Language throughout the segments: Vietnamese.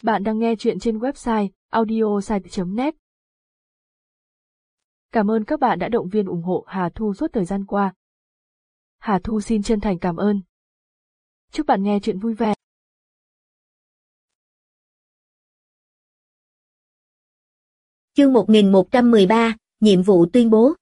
Bạn đang nghe chuyện trên website audiosite.net. Cảm ơn các bạn đã động viên ủng hộ Hà Thu suốt thời gian qua. Hà Thu xin chân thành cảm ơn. Chúc bạn nghe chuyện vui vẻ. Chương 1113, nhiệm vụ tuyên bố.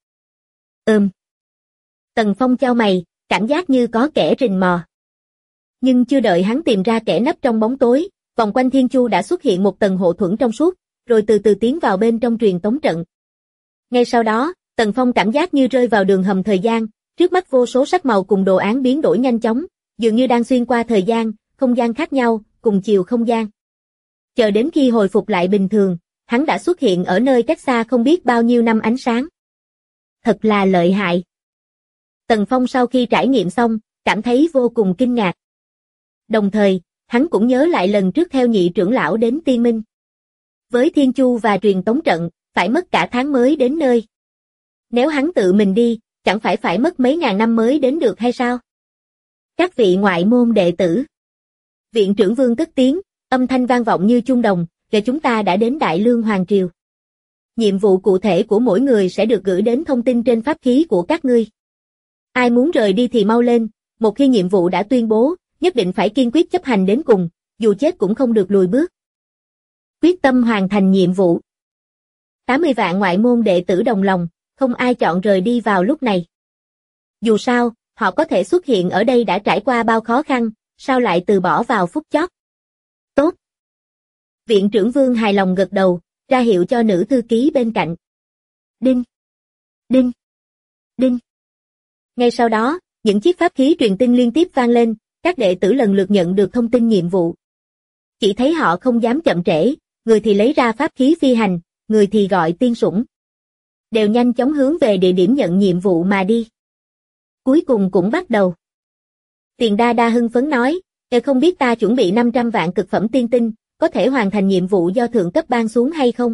Tần Phong chau mày, cảm giác như có kẻ rình mò. Nhưng chưa đợi hắn tìm ra kẻ nấp trong bóng tối, vòng quanh Thiên Chu đã xuất hiện một tầng hộ thuẫn trong suốt, rồi từ từ tiến vào bên trong truyền tống trận. Ngay sau đó, Tần Phong cảm giác như rơi vào đường hầm thời gian, trước mắt vô số sắc màu cùng đồ án biến đổi nhanh chóng, dường như đang xuyên qua thời gian, không gian khác nhau, cùng chiều không gian. Chờ đến khi hồi phục lại bình thường, hắn đã xuất hiện ở nơi cách xa không biết bao nhiêu năm ánh sáng. Thật là lợi hại. Tần Phong sau khi trải nghiệm xong, cảm thấy vô cùng kinh ngạc. Đồng thời, hắn cũng nhớ lại lần trước theo nhị trưởng lão đến Tiên Minh. Với Thiên Chu và truyền tống trận, phải mất cả tháng mới đến nơi. Nếu hắn tự mình đi, chẳng phải mất mấy ngàn năm mới đến được hay sao? Các vị ngoại môn đệ tử. Viện trưởng Vương cất tiếng, âm thanh vang vọng như chuông đồng, và chúng ta đã đến Đại Lương Hoàng Triều. Nhiệm vụ cụ thể của mỗi người sẽ được gửi đến thông tin trên pháp khí của các ngươi. Ai muốn rời đi thì mau lên, một khi nhiệm vụ đã tuyên bố, nhất định phải kiên quyết chấp hành đến cùng, dù chết cũng không được lùi bước. Quyết tâm hoàn thành nhiệm vụ. 80 vạn ngoại môn đệ tử đồng lòng, không ai chọn rời đi vào lúc này. Dù sao, họ có thể xuất hiện ở đây đã trải qua bao khó khăn, sao lại từ bỏ vào phút chót. Tốt. Viện trưởng Vương hài lòng gật đầu, ra hiệu cho nữ thư ký bên cạnh. Đinh. Đinh. Đinh. Ngay sau đó, những chiếc pháp khí truyền tin liên tiếp vang lên, các đệ tử lần lượt nhận được thông tin nhiệm vụ. Chỉ thấy họ không dám chậm trễ, người thì lấy ra pháp khí phi hành, người thì gọi tiên sủng. Đều nhanh chóng hướng về địa điểm nhận nhiệm vụ mà đi. Cuối cùng cũng bắt đầu. Tiền Đa Đa hưng phấn nói, không biết ta chuẩn bị 500 vạn cực phẩm tiên tinh, có thể hoàn thành nhiệm vụ do thượng cấp ban xuống hay không?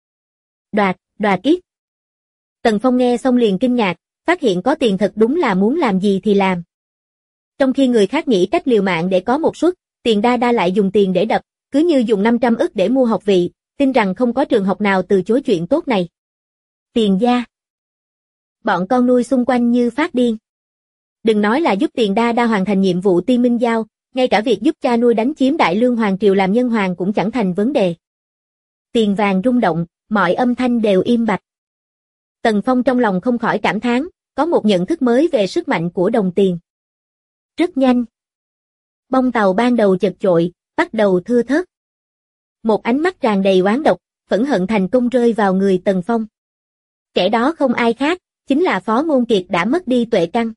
Đoạt ít. Tần Phong nghe xong liền kinh ngạc, phát hiện có tiền thật đúng là muốn làm gì thì làm. Trong khi người khác nghĩ cách liều mạng để có một suất, Tiền Đa Đa lại dùng tiền để đập, cứ như dùng 500 ức để mua học vị, tin rằng không có trường học nào từ chối chuyện tốt này. Tiền gia. Bọn con nuôi xung quanh như phát điên. Đừng nói là giúp Tiền Đa Đa hoàn thành nhiệm vụ Tiên Minh giao, ngay cả việc giúp cha nuôi đánh chiếm Đại Lương Hoàng Triều làm nhân hoàng cũng chẳng thành vấn đề. Tiền vàng rung động, mọi âm thanh đều im bặt. Tần Phong trong lòng không khỏi cảm thán, có một nhận thức mới về sức mạnh của đồng tiền. Rất nhanh. Bông tàu ban đầu chật chội, bắt đầu thưa thớt. Một ánh mắt tràn đầy oán độc, phẫn hận thành công rơi vào người Tần Phong. Kẻ đó không ai khác, chính là Phó Ngôn Kiệt đã mất đi tuệ căn.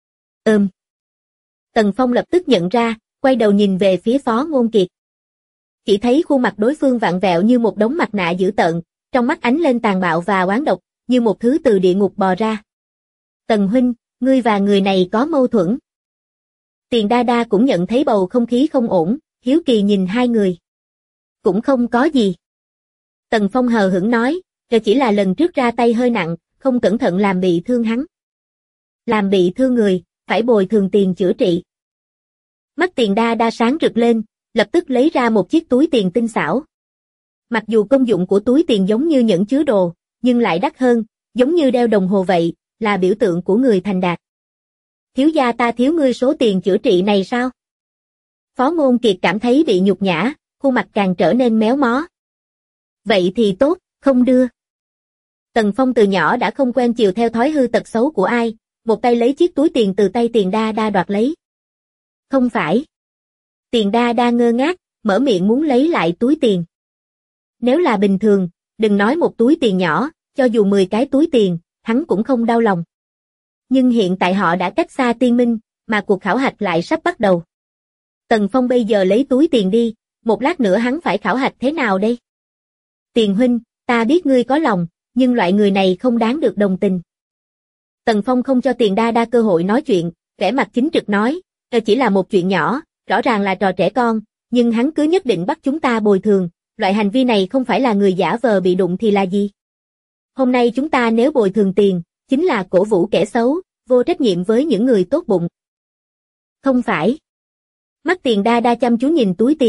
Tần Phong lập tức nhận ra, quay đầu nhìn về phía Phó Ngôn Kiệt. Chỉ thấy khuôn mặt đối phương vặn vẹo như một đống mặt nạ dữ tợn, trong mắt ánh lên tàn bạo và oán độc, như một thứ từ địa ngục bò ra. Tần huynh, ngươi và người này có mâu thuẫn. Tiền Đa Đa cũng nhận thấy bầu không khí không ổn, hiếu kỳ nhìn hai người. Cũng không có gì. Tần Phong hờ hững nói, chỉ là lần trước ra tay hơi nặng, không cẩn thận làm bị thương hắn. Làm bị thương người, phải bồi thường tiền chữa trị. Mắt Tiền Đa Đa sáng rực lên, lập tức lấy ra một chiếc túi tiền tinh xảo. Mặc dù công dụng của túi tiền giống như nhẫn chứa đồ, nhưng lại đắt hơn, giống như đeo đồng hồ vậy, là biểu tượng của người thành đạt. Thiếu gia ta thiếu ngươi số tiền chữa trị này sao? Phó Ngôn Kiệt cảm thấy bị nhục nhã, khuôn mặt càng trở nên méo mó. Vậy thì tốt, không đưa. Tần Phong từ nhỏ đã không quen chiều theo thói hư tật xấu của ai, một tay lấy chiếc túi tiền từ tay Tiền Đa Đa đoạt lấy. Không phải. Tiền Đa Đa ngơ ngác, mở miệng muốn lấy lại túi tiền. Nếu là bình thường, đừng nói một túi tiền nhỏ, cho dù 10 cái túi tiền, hắn cũng không đau lòng. Nhưng hiện tại họ đã cách xa Tiên Minh, mà cuộc khảo hạch lại sắp bắt đầu. Tần Phong bây giờ lấy túi tiền đi, một lát nữa hắn phải khảo hạch thế nào đây? Tiền huynh, ta biết ngươi có lòng, nhưng loại người này không đáng được đồng tình. Tần Phong không cho Tiền Đa Đa cơ hội nói chuyện, vẻ mặt chính trực nói, chỉ là một chuyện nhỏ, rõ ràng là trò trẻ con, nhưng hắn cứ nhất định bắt chúng ta bồi thường, loại hành vi này không phải là người giả vờ bị đụng thì là gì? Hôm nay chúng ta nếu bồi thường tiền, chính là cổ vũ kẻ xấu, vô trách nhiệm với những người tốt bụng. Không phải. Mắt Tiền Đa Đa chăm chú nhìn túi tiền,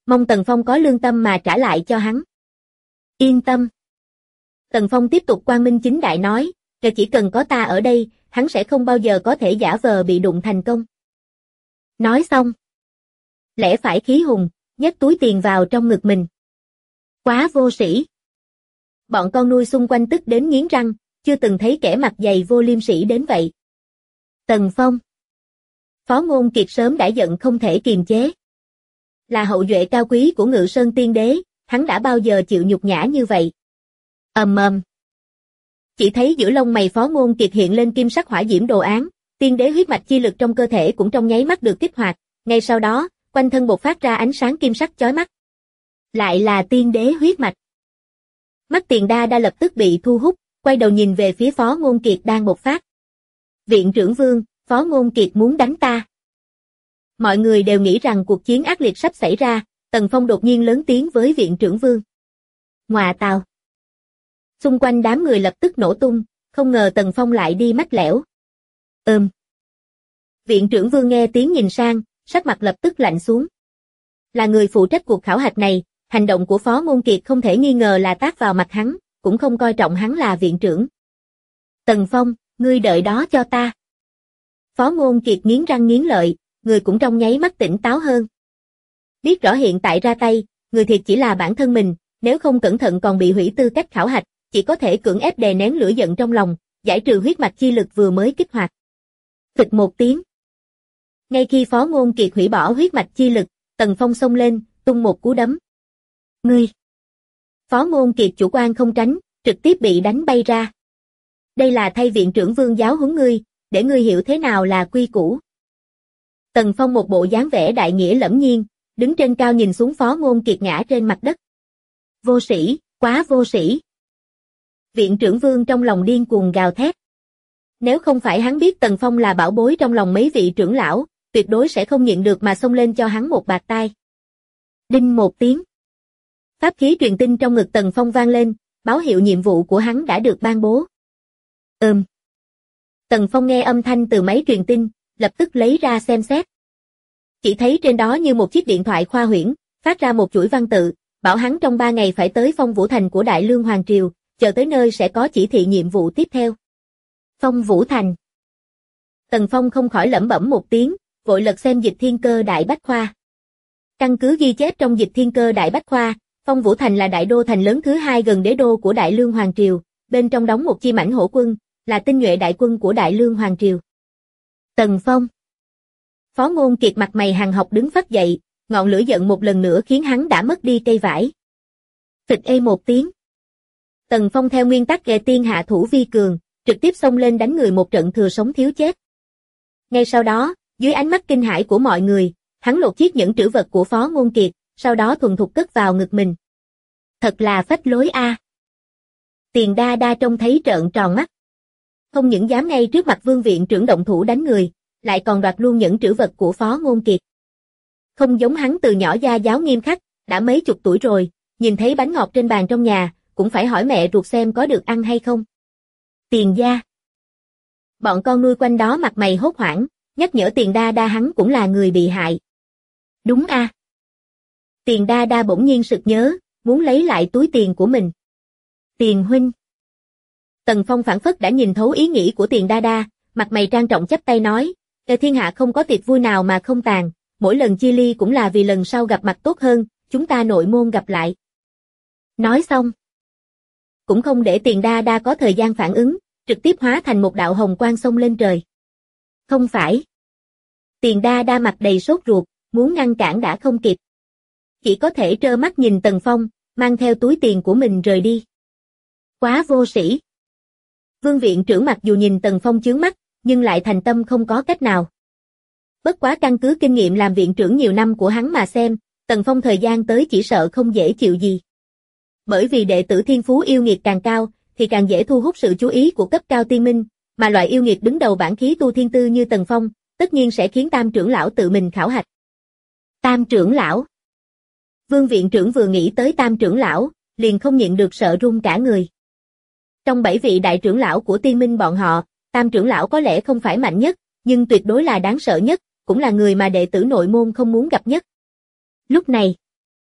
Mong Tần Phong có lương tâm mà trả lại cho hắn. Yên tâm. Tần Phong tiếp tục quang minh chính đại nói, chỉ cần có ta ở đây, hắn sẽ không bao giờ có thể giả vờ bị đụng thành công. Nói xong. Lẽ phải khí hùng, nhét túi tiền vào trong ngực mình. Quá vô sĩ. Bọn con nuôi xung quanh tức đến nghiến răng, chưa từng thấy kẻ mặt dày vô liêm sỉ đến vậy. Tần Phong. Phó Ngôn Kiệt sớm đã giận không thể kiềm chế. Là hậu duệ cao quý của Ngự Sơn Tiên Đế, hắn đã bao giờ chịu nhục nhã như vậy. Ầm. Chỉ thấy giữa lông mày Phó Ngôn Kiệt hiện lên kim sắc hỏa diễm đồ án, tiên đế huyết mạch chi lực trong cơ thể cũng trong nháy mắt được kích hoạt, ngay sau đó, quanh thân bộc phát ra ánh sáng kim sắc chói mắt. Lại là tiên đế huyết mạch. Mắt Tiền Đa lập tức bị thu hút, quay đầu nhìn về phía Phó Ngôn Kiệt đang bộc phát. Viện trưởng Vương, Phó Ngôn Kiệt muốn đánh ta. Mọi người đều nghĩ rằng cuộc chiến ác liệt sắp xảy ra, Tần Phong đột nhiên lớn tiếng với Viện trưởng Vương. Ngoà tào. Xung quanh đám người lập tức nổ tung, không ngờ Tần Phong lại đi mách lẻo. Viện trưởng Vương nghe tiếng nhìn sang, sắc mặt lập tức lạnh xuống. Là người phụ trách cuộc khảo hạch này, hành động của Phó Ngôn Kiệt không thể nghi ngờ là tát vào mặt hắn, cũng không coi trọng hắn là viện trưởng. Tần Phong, ngươi đợi đó cho ta. Phó Ngôn Kiệt nghiến răng nghiến lợi, người cũng trong nháy mắt tỉnh táo hơn. Biết rõ hiện tại ra tay, người thiệt chỉ là bản thân mình, nếu không cẩn thận còn bị hủy tư cách khảo hạch, chỉ có thể cưỡng ép đè nén lửa giận trong lòng, giải trừ huyết mạch chi lực vừa mới kích hoạt. Phịch một tiếng. Ngay khi Phó Ngôn Kiệt hủy bỏ huyết mạch chi lực, Tần Phong xông lên, tung một cú đấm. Ngươi! Phó Ngôn Kiệt chủ quan không tránh, trực tiếp bị đánh bay ra. Đây là thay viện trưởng Vương giáo huấn ngươi, để ngươi hiểu thế nào là quy củ. Tần Phong một bộ dáng vẻ đại nghĩa lẫm nhiên, đứng trên cao nhìn xuống Phó Ngôn Kiệt ngã trên mặt đất. Vô sĩ, quá vô sĩ. Viện trưởng Vương trong lòng điên cuồng gào thét. Nếu không phải hắn biết Tần Phong là bảo bối trong lòng mấy vị trưởng lão, tuyệt đối sẽ không nhịn được mà xông lên cho hắn một bạt tai. Đinh một tiếng. Pháp khí truyền tinh trong ngực Tần Phong vang lên, báo hiệu nhiệm vụ của hắn đã được ban bố. Tần Phong nghe âm thanh từ máy truyền tinh, lập tức lấy ra xem xét. Chỉ thấy trên đó như một chiếc điện thoại khoa huyễn, phát ra một chuỗi văn tự, bảo hắn trong 3 ngày phải tới Phong Vũ Thành của Đại Lương Hoàng Triều, chờ tới nơi sẽ có chỉ thị nhiệm vụ tiếp theo. Phong Vũ Thành. Tần Phong không khỏi lẩm bẩm một tiếng, vội lật xem Dịch Thiên Cơ Đại Bách Khoa. Căn cứ ghi chép trong Dịch Thiên Cơ Đại Bách Khoa, Phong Vũ Thành là đại đô thành lớn thứ 2 gần đế đô của Đại Lương Hoàng Triều, bên trong đóng một chi mãnh hổ quân, là tinh nhuệ đại quân của Đại Lương Hoàng Triều. Tần Phong. Phó Ngôn Kiệt mặt mày hằn học đứng phắt dậy, ngọn lửa giận một lần nữa khiến hắn đã mất đi cây vải. Phịch một tiếng. Tần Phong theo nguyên tắc ghê tiên hạ thủ vi cường, trực tiếp xông lên đánh người một trận thừa sống thiếu chết. Ngay sau đó, dưới ánh mắt kinh hãi của mọi người, hắn lột chiếc nhẫn trữ vật của Phó Ngôn Kiệt, sau đó thuần thục cất vào ngực mình. Thật là phách lối a. Tiền Đa trông thấy trợn tròn mắt. Không những dám ngay trước mặt Vương viện trưởng động thủ đánh người, lại còn đoạt luôn nhẫn trữ vật của Phó Ngôn Kiệt. Không giống hắn từ nhỏ gia giáo nghiêm khắc, đã mấy chục tuổi rồi, nhìn thấy bánh ngọt trên bàn trong nhà, cũng phải hỏi mẹ ruột xem có được ăn hay không. Tiền gia. Bọn con nuôi quanh đó mặt mày hốt hoảng, nhắc nhở Tiền Đa hắn cũng là người bị hại. Đúng a. Tiền Đa bỗng nhiên sực nhớ, muốn lấy lại túi tiền của mình. Tiền huynh. Tần Phong phảng phất đã nhìn thấu ý nghĩ của Tiền Đa, mặt mày trang trọng chắp tay nói, thiên hạ không có tiệc vui nào mà không tàn, mỗi lần chia ly cũng là vì lần sau gặp mặt tốt hơn, chúng ta nội môn gặp lại. Nói xong. Cũng không để Tiền Đa có thời gian phản ứng, trực tiếp hóa thành một đạo hồng quang xông lên trời. Không phải. Tiền Đa mặt đầy sốt ruột, muốn ngăn cản đã không kịp. Chỉ có thể trơ mắt nhìn Tần Phong, mang theo túi tiền của mình rời đi. Quá vô sĩ. Vương viện trưởng mặc dù nhìn Tần Phong chướng mắt, nhưng lại thành tâm không có cách nào. Bất quá căn cứ kinh nghiệm làm viện trưởng nhiều năm của hắn mà xem, Tần Phong thời gian tới chỉ sợ không dễ chịu gì. Bởi vì đệ tử thiên phú yêu nghiệt càng cao, thì càng dễ thu hút sự chú ý của cấp cao tiên minh, mà loại yêu nghiệt đứng đầu bảng khí tu thiên tư như Tần Phong, tất nhiên sẽ khiến Tam trưởng lão tự mình khảo hạch. Tam trưởng lão. Vương viện trưởng vừa nghĩ tới Tam trưởng lão, liền không nhịn được sợ run cả người. Trong 7 vị đại trưởng lão của tiên minh bọn họ, Tam trưởng lão có lẽ không phải mạnh nhất, nhưng tuyệt đối là đáng sợ nhất, cũng là người mà đệ tử nội môn không muốn gặp nhất. Lúc này,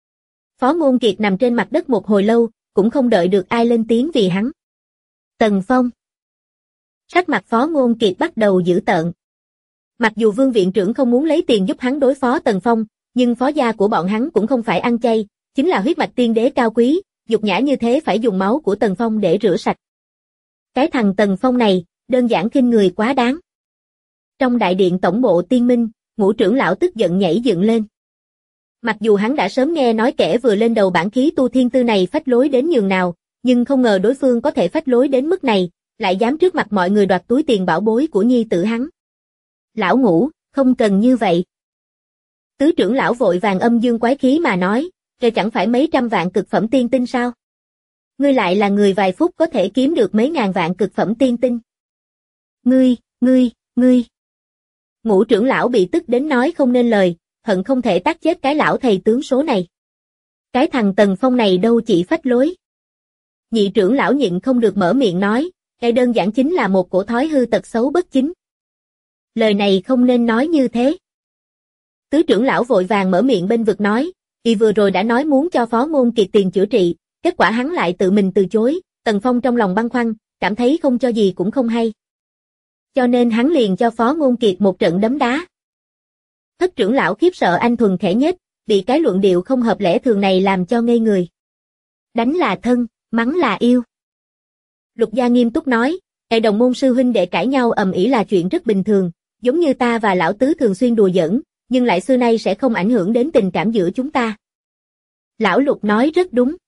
Phó Ngôn Kiệt nằm trên mặt đất một hồi lâu, cũng không đợi được ai lên tiếng vì hắn. Tần Phong. Sắc mặt Phó Ngôn Kiệt bắt đầu dữ tợn. Mặc dù Vương viện trưởng không muốn lấy tiền giúp hắn đối phó Tần Phong, nhưng phó gia của bọn hắn cũng không phải ăn chay, chính là huyết mạch tiên đế cao quý, nhục nhã như thế phải dùng máu của Tần Phong để rửa sạch. Cái thằng Tần Phong này, đơn giản khinh người quá đáng. Trong đại điện tổng bộ Tiên Minh, Ngũ trưởng lão tức giận nhảy dựng lên. Mặc dù hắn đã sớm nghe nói kẻ vừa lên đầu bản khí tu thiên tư này phách lối đến nhường nào, nhưng không ngờ đối phương có thể phách lối đến mức này, lại dám trước mặt mọi người đoạt túi tiền bảo bối của nhi tử hắn. Lão Ngũ, không cần như vậy. Tứ trưởng lão vội vàng âm dương quái khí mà nói, rồi chẳng phải mấy trăm vạn cực phẩm tiên tinh sao? Ngươi lại là người vài phút có thể kiếm được mấy ngàn vạn cực phẩm tiên tinh. Ngươi. Ngũ trưởng lão bị tức đến nói không nên lời, hận không thể tát chết cái lão thầy tướng số này. Cái thằng Tần Phong này đâu chỉ phách lối. Nhị trưởng lão nhịn không được mở miệng nói, cái đơn giản chính là một cổ thói hư tật xấu bất chính. Lời này không nên nói như thế. Tứ trưởng lão vội vàng mở miệng bên vực nói, y vừa rồi đã nói muốn cho Phó Ngôn Kiệt tiền chữa trị, kết quả hắn lại tự mình từ chối, Tần Phong trong lòng băn khoăn, cảm thấy không cho gì cũng không hay. Cho nên hắn liền cho Phó Ngôn Kiệt một trận đấm đá. Thất trưởng lão khiếp sợ anh thuần khẽ nhếch, bị cái luận điệu không hợp lẽ thường này làm cho ngây người. Đánh là thân, mắng là yêu. Lục Gia nghiêm túc nói, hệ đồng môn sư huynh đệ cãi nhau ầm ĩ là chuyện rất bình thường, giống như ta và lão tứ thường xuyên đùa giỡn, nhưng lại xưa nay sẽ không ảnh hưởng đến tình cảm giữa chúng ta. Lão Lục nói rất đúng.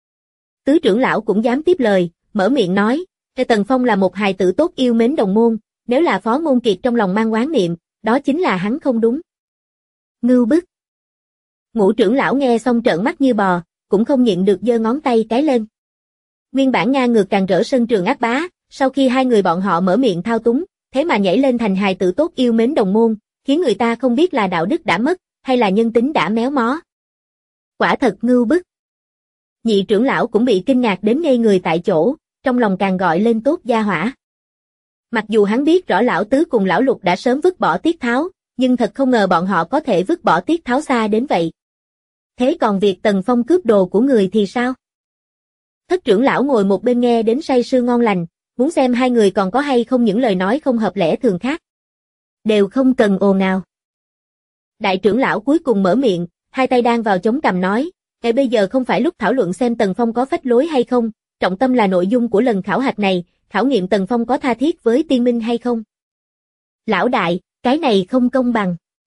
Tứ trưởng lão cũng dám tiếp lời, mở miệng nói, Tần Phong là một hài tử tốt yêu mến đồng môn, nếu là Phó Ngôn Kiệt trong lòng mang oán niệm, đó chính là hắn không đúng. Ngưu bức. Ngũ trưởng lão nghe xong trợn mắt như bò, cũng không nhịn được giơ ngón tay cái lên. Nguyên bản ngang ngược càng rỡ sân trường ác bá, sau khi hai người bọn họ mở miệng thao túng, thế mà nhảy lên thành hài tử tốt yêu mến đồng môn, khiến người ta không biết là đạo đức đã mất, hay là nhân tính đã méo mó. Quả thật ngưu bức. Nhị trưởng lão cũng bị kinh ngạc đến ngây người tại chỗ, trong lòng càng gọi lên tốt gia hỏa. Mặc dù hắn biết rõ lão tứ cùng lão Lục đã sớm vứt bỏ Tiết Tháo, nhưng thật không ngờ bọn họ có thể vứt bỏ Tiết Tháo xa đến vậy. Thế còn việc Tần Phong cướp đồ của người thì sao? Thất trưởng lão ngồi một bên nghe đến say sưa ngon lành, muốn xem hai người còn có hay không những lời nói không hợp lẽ thường khác. Đều không cần ồn ào. Đại trưởng lão cuối cùng mở miệng, hai tay đang vào chống cằm nói, bây giờ không phải lúc thảo luận xem Tần Phong có phách lối hay không, trọng tâm là nội dung của lần khảo hạch này, khảo nghiệm Tần Phong có tha thiết với tiên minh hay không. Lão đại, cái này không công bằng.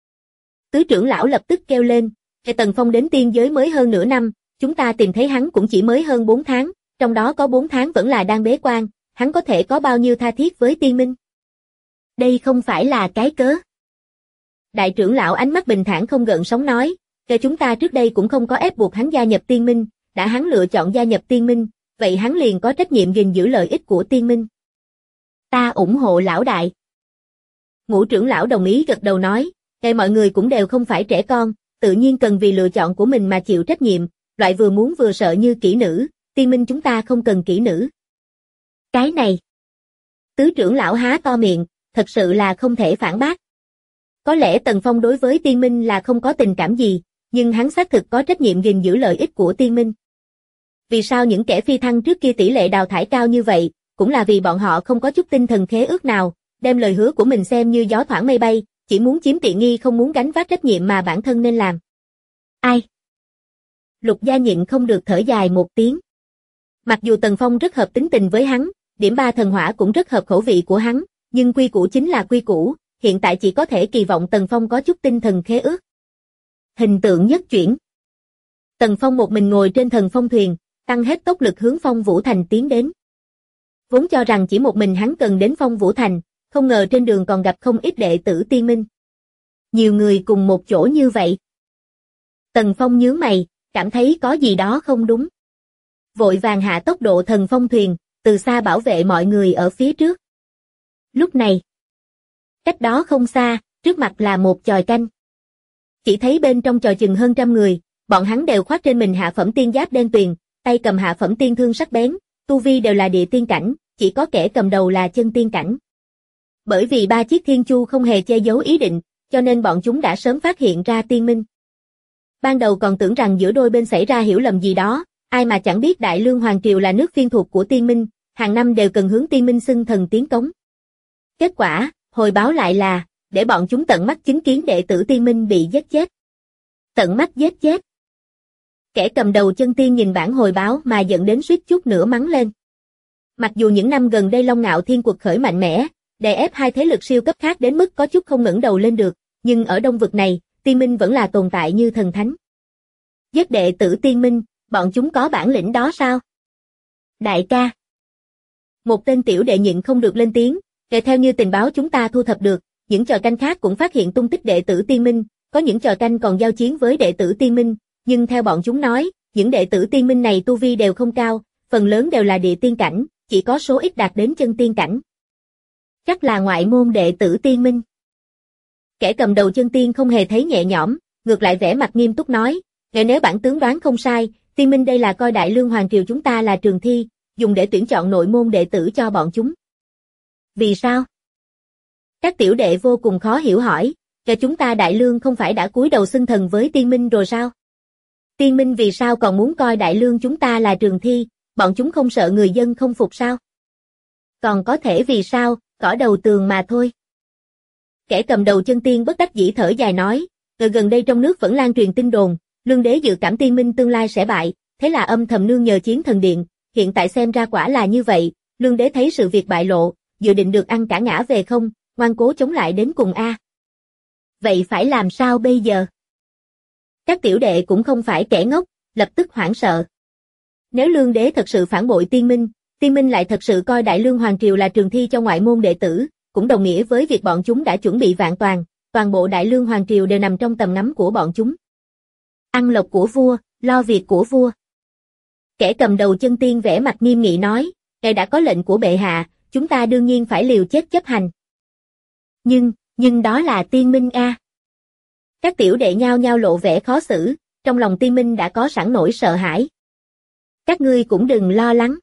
Tứ trưởng lão lập tức kêu lên, Tần Phong đến tiên giới mới hơn nửa năm, chúng ta tìm thấy hắn cũng chỉ mới hơn 4 tháng, trong đó có 4 tháng vẫn là đang bế quan, hắn có thể có bao nhiêu tha thiết với tiên minh. Đây không phải là cái cớ. Đại trưởng lão ánh mắt bình thản không gợn sóng nói, chúng ta trước đây cũng không có ép buộc hắn gia nhập tiên minh, đã hắn lựa chọn gia nhập tiên minh, vậy hắn liền có trách nhiệm gìn giữ lợi ích của tiên minh. Ta ủng hộ lão đại. Ngũ trưởng lão đồng ý gật đầu nói, mọi người cũng đều không phải trẻ con, tự nhiên cần vì lựa chọn của mình mà chịu trách nhiệm, loại vừa muốn vừa sợ như kỹ nữ, tiên minh chúng ta không cần kỹ nữ. Cái này. Tứ trưởng lão há to miệng, thật sự là không thể phản bác. Có lẽ Tần Phong đối với tiên minh là không có tình cảm gì, nhưng hắn xác thực có trách nhiệm gìn giữ lợi ích của tiên minh. Vì sao những kẻ phi thăng trước kia tỷ lệ đào thải cao như vậy, cũng là vì bọn họ không có chút tinh thần khế ước nào, đem lời hứa của mình xem như gió thoảng mây bay, chỉ muốn chiếm tiện nghi không muốn gánh vác trách nhiệm mà bản thân nên làm. Ai? Lục Gia nhịn không được thở dài một tiếng. Mặc dù Tần Phong rất hợp tính tình với hắn, điểm 3 thần hỏa cũng rất hợp khẩu vị của hắn, nhưng quy củ chính là quy củ, hiện tại chỉ có thể kỳ vọng Tần Phong có chút tinh thần khế ước. Hình tượng nhất chuyển. Tần Phong một mình ngồi trên thần phong thuyền, tăng hết tốc lực hướng Phong Vũ Thành tiến đến. Vốn cho rằng chỉ một mình hắn cần đến Phong Vũ Thành, không ngờ trên đường còn gặp không ít đệ tử tiên minh. Nhiều người cùng một chỗ như vậy. Tần Phong nhướng mày, cảm thấy có gì đó không đúng. Vội vàng hạ tốc độ thần phong thuyền, từ xa bảo vệ mọi người ở phía trước. Lúc này, cách đó không xa, trước mặt là một chòi canh. Chỉ thấy bên trong chòi chừng hơn 100 người, bọn hắn đều khoác trên mình hạ phẩm tiên giáp đen tuyền, tay cầm hạ phẩm tiên thương sắc bén, tu vi đều là địa tiên cảnh, chỉ có kẻ cầm đầu là chân tiên cảnh. Bởi vì 3 chiếc thiên chu không hề che giấu ý định, cho nên bọn chúng đã sớm phát hiện ra tiên minh. Ban đầu còn tưởng rằng giữa đôi bên xảy ra hiểu lầm gì đó, ai mà chẳng biết Đại Lương Hoàng Triều là nước phiên thuộc của Tiên Minh, hàng năm đều cần hướng Tiên Minh xưng thần tiến cống. Kết quả, hồi báo lại là, để bọn chúng tận mắt chứng kiến đệ tử Tiên Minh bị giết chết. Tận mắt giết chết. Kẻ cầm đầu chân tiên nhìn bản hồi báo mà giận đến suýt chút nữa mắng lên. Mặc dù những năm gần đây Long Ngạo Thiên quật khởi mạnh mẽ, đè ép hai thế lực siêu cấp khác đến mức có chút không ngẩng đầu lên được, nhưng ở Đông vực này, Tiên Minh vẫn là tồn tại như thần thánh. Giết đệ tử Tiên Minh, bọn chúng có bản lĩnh đó sao? Đại ca. Một tên tiểu đệ nhịn không được lên tiếng, theo như tình báo chúng ta thu thập được, những trò canh khác cũng phát hiện tung tích đệ tử Tiên Minh, có những trò canh còn giao chiến với đệ tử Tiên Minh, nhưng theo bọn chúng nói, những đệ tử Tiên Minh này tu vi đều không cao, phần lớn đều là địa tiên cảnh, chỉ có số ít đạt đến chân tiên cảnh. Chắc là ngoại môn đệ tử Tiên Minh. Kẻ cầm đầu chân tiên không hề thấy nhẹ nhõm, ngược lại vẻ mặt nghiêm túc nói, nếu bản tướng đoán không sai, Tiên Minh đây là coi Đại Lương Hoàng Triều chúng ta là trường thi, dùng để tuyển chọn nội môn đệ tử cho bọn chúng. Vì sao? Các tiểu đệ vô cùng khó hiểu hỏi, chúng ta Đại Lương không phải đã cúi đầu xưng thần với Tiên Minh rồi sao? Tiên Minh vì sao còn muốn coi Đại Lương chúng ta là trường thi, bọn chúng không sợ người dân không phục sao? Còn có thể vì sao, cỏ đầu tường mà thôi. Kẻ cầm đầu chân tiên bất đắc dĩ thở dài nói, gần đây trong nước vẫn lan truyền tin đồn, Lương Đế dự cảm Tiên Minh tương lai sẽ bại, thế là âm thầm nương nhờ Chiến Thần Điện, hiện tại xem ra quả là như vậy, Lương Đế thấy sự việc bại lộ, dự định được ăn cả ngã về không, ngoan cố chống lại đến cùng a. Vậy phải làm sao bây giờ? Các tiểu đệ cũng không phải kẻ ngốc, lập tức hoảng sợ. Nếu Lương Đế thật sự phản bội Tiên Minh lại thật sự coi Đại Lương Hoàng Triều là trường thi cho ngoại môn đệ tử, cũng đồng nghĩa với việc bọn chúng đã chuẩn bị vạn toàn bộ Đại Lương Hoàng Triều đều nằm trong tầm ngắm của bọn chúng. Ăn lộc của vua, lo việc của vua. Kẻ cầm đầu chân tiên vẻ mặt nghiêm nghị nói, ngài đã có lệnh của bệ hạ, chúng ta đương nhiên phải liều chết chấp hành. Nhưng đó là Tiên Minh a. Các tiểu đệ nhao nhao lộ vẻ khó xử, trong lòng Tiên Minh đã có sẵn nỗi sợ hãi. Các ngươi cũng đừng lo lắng.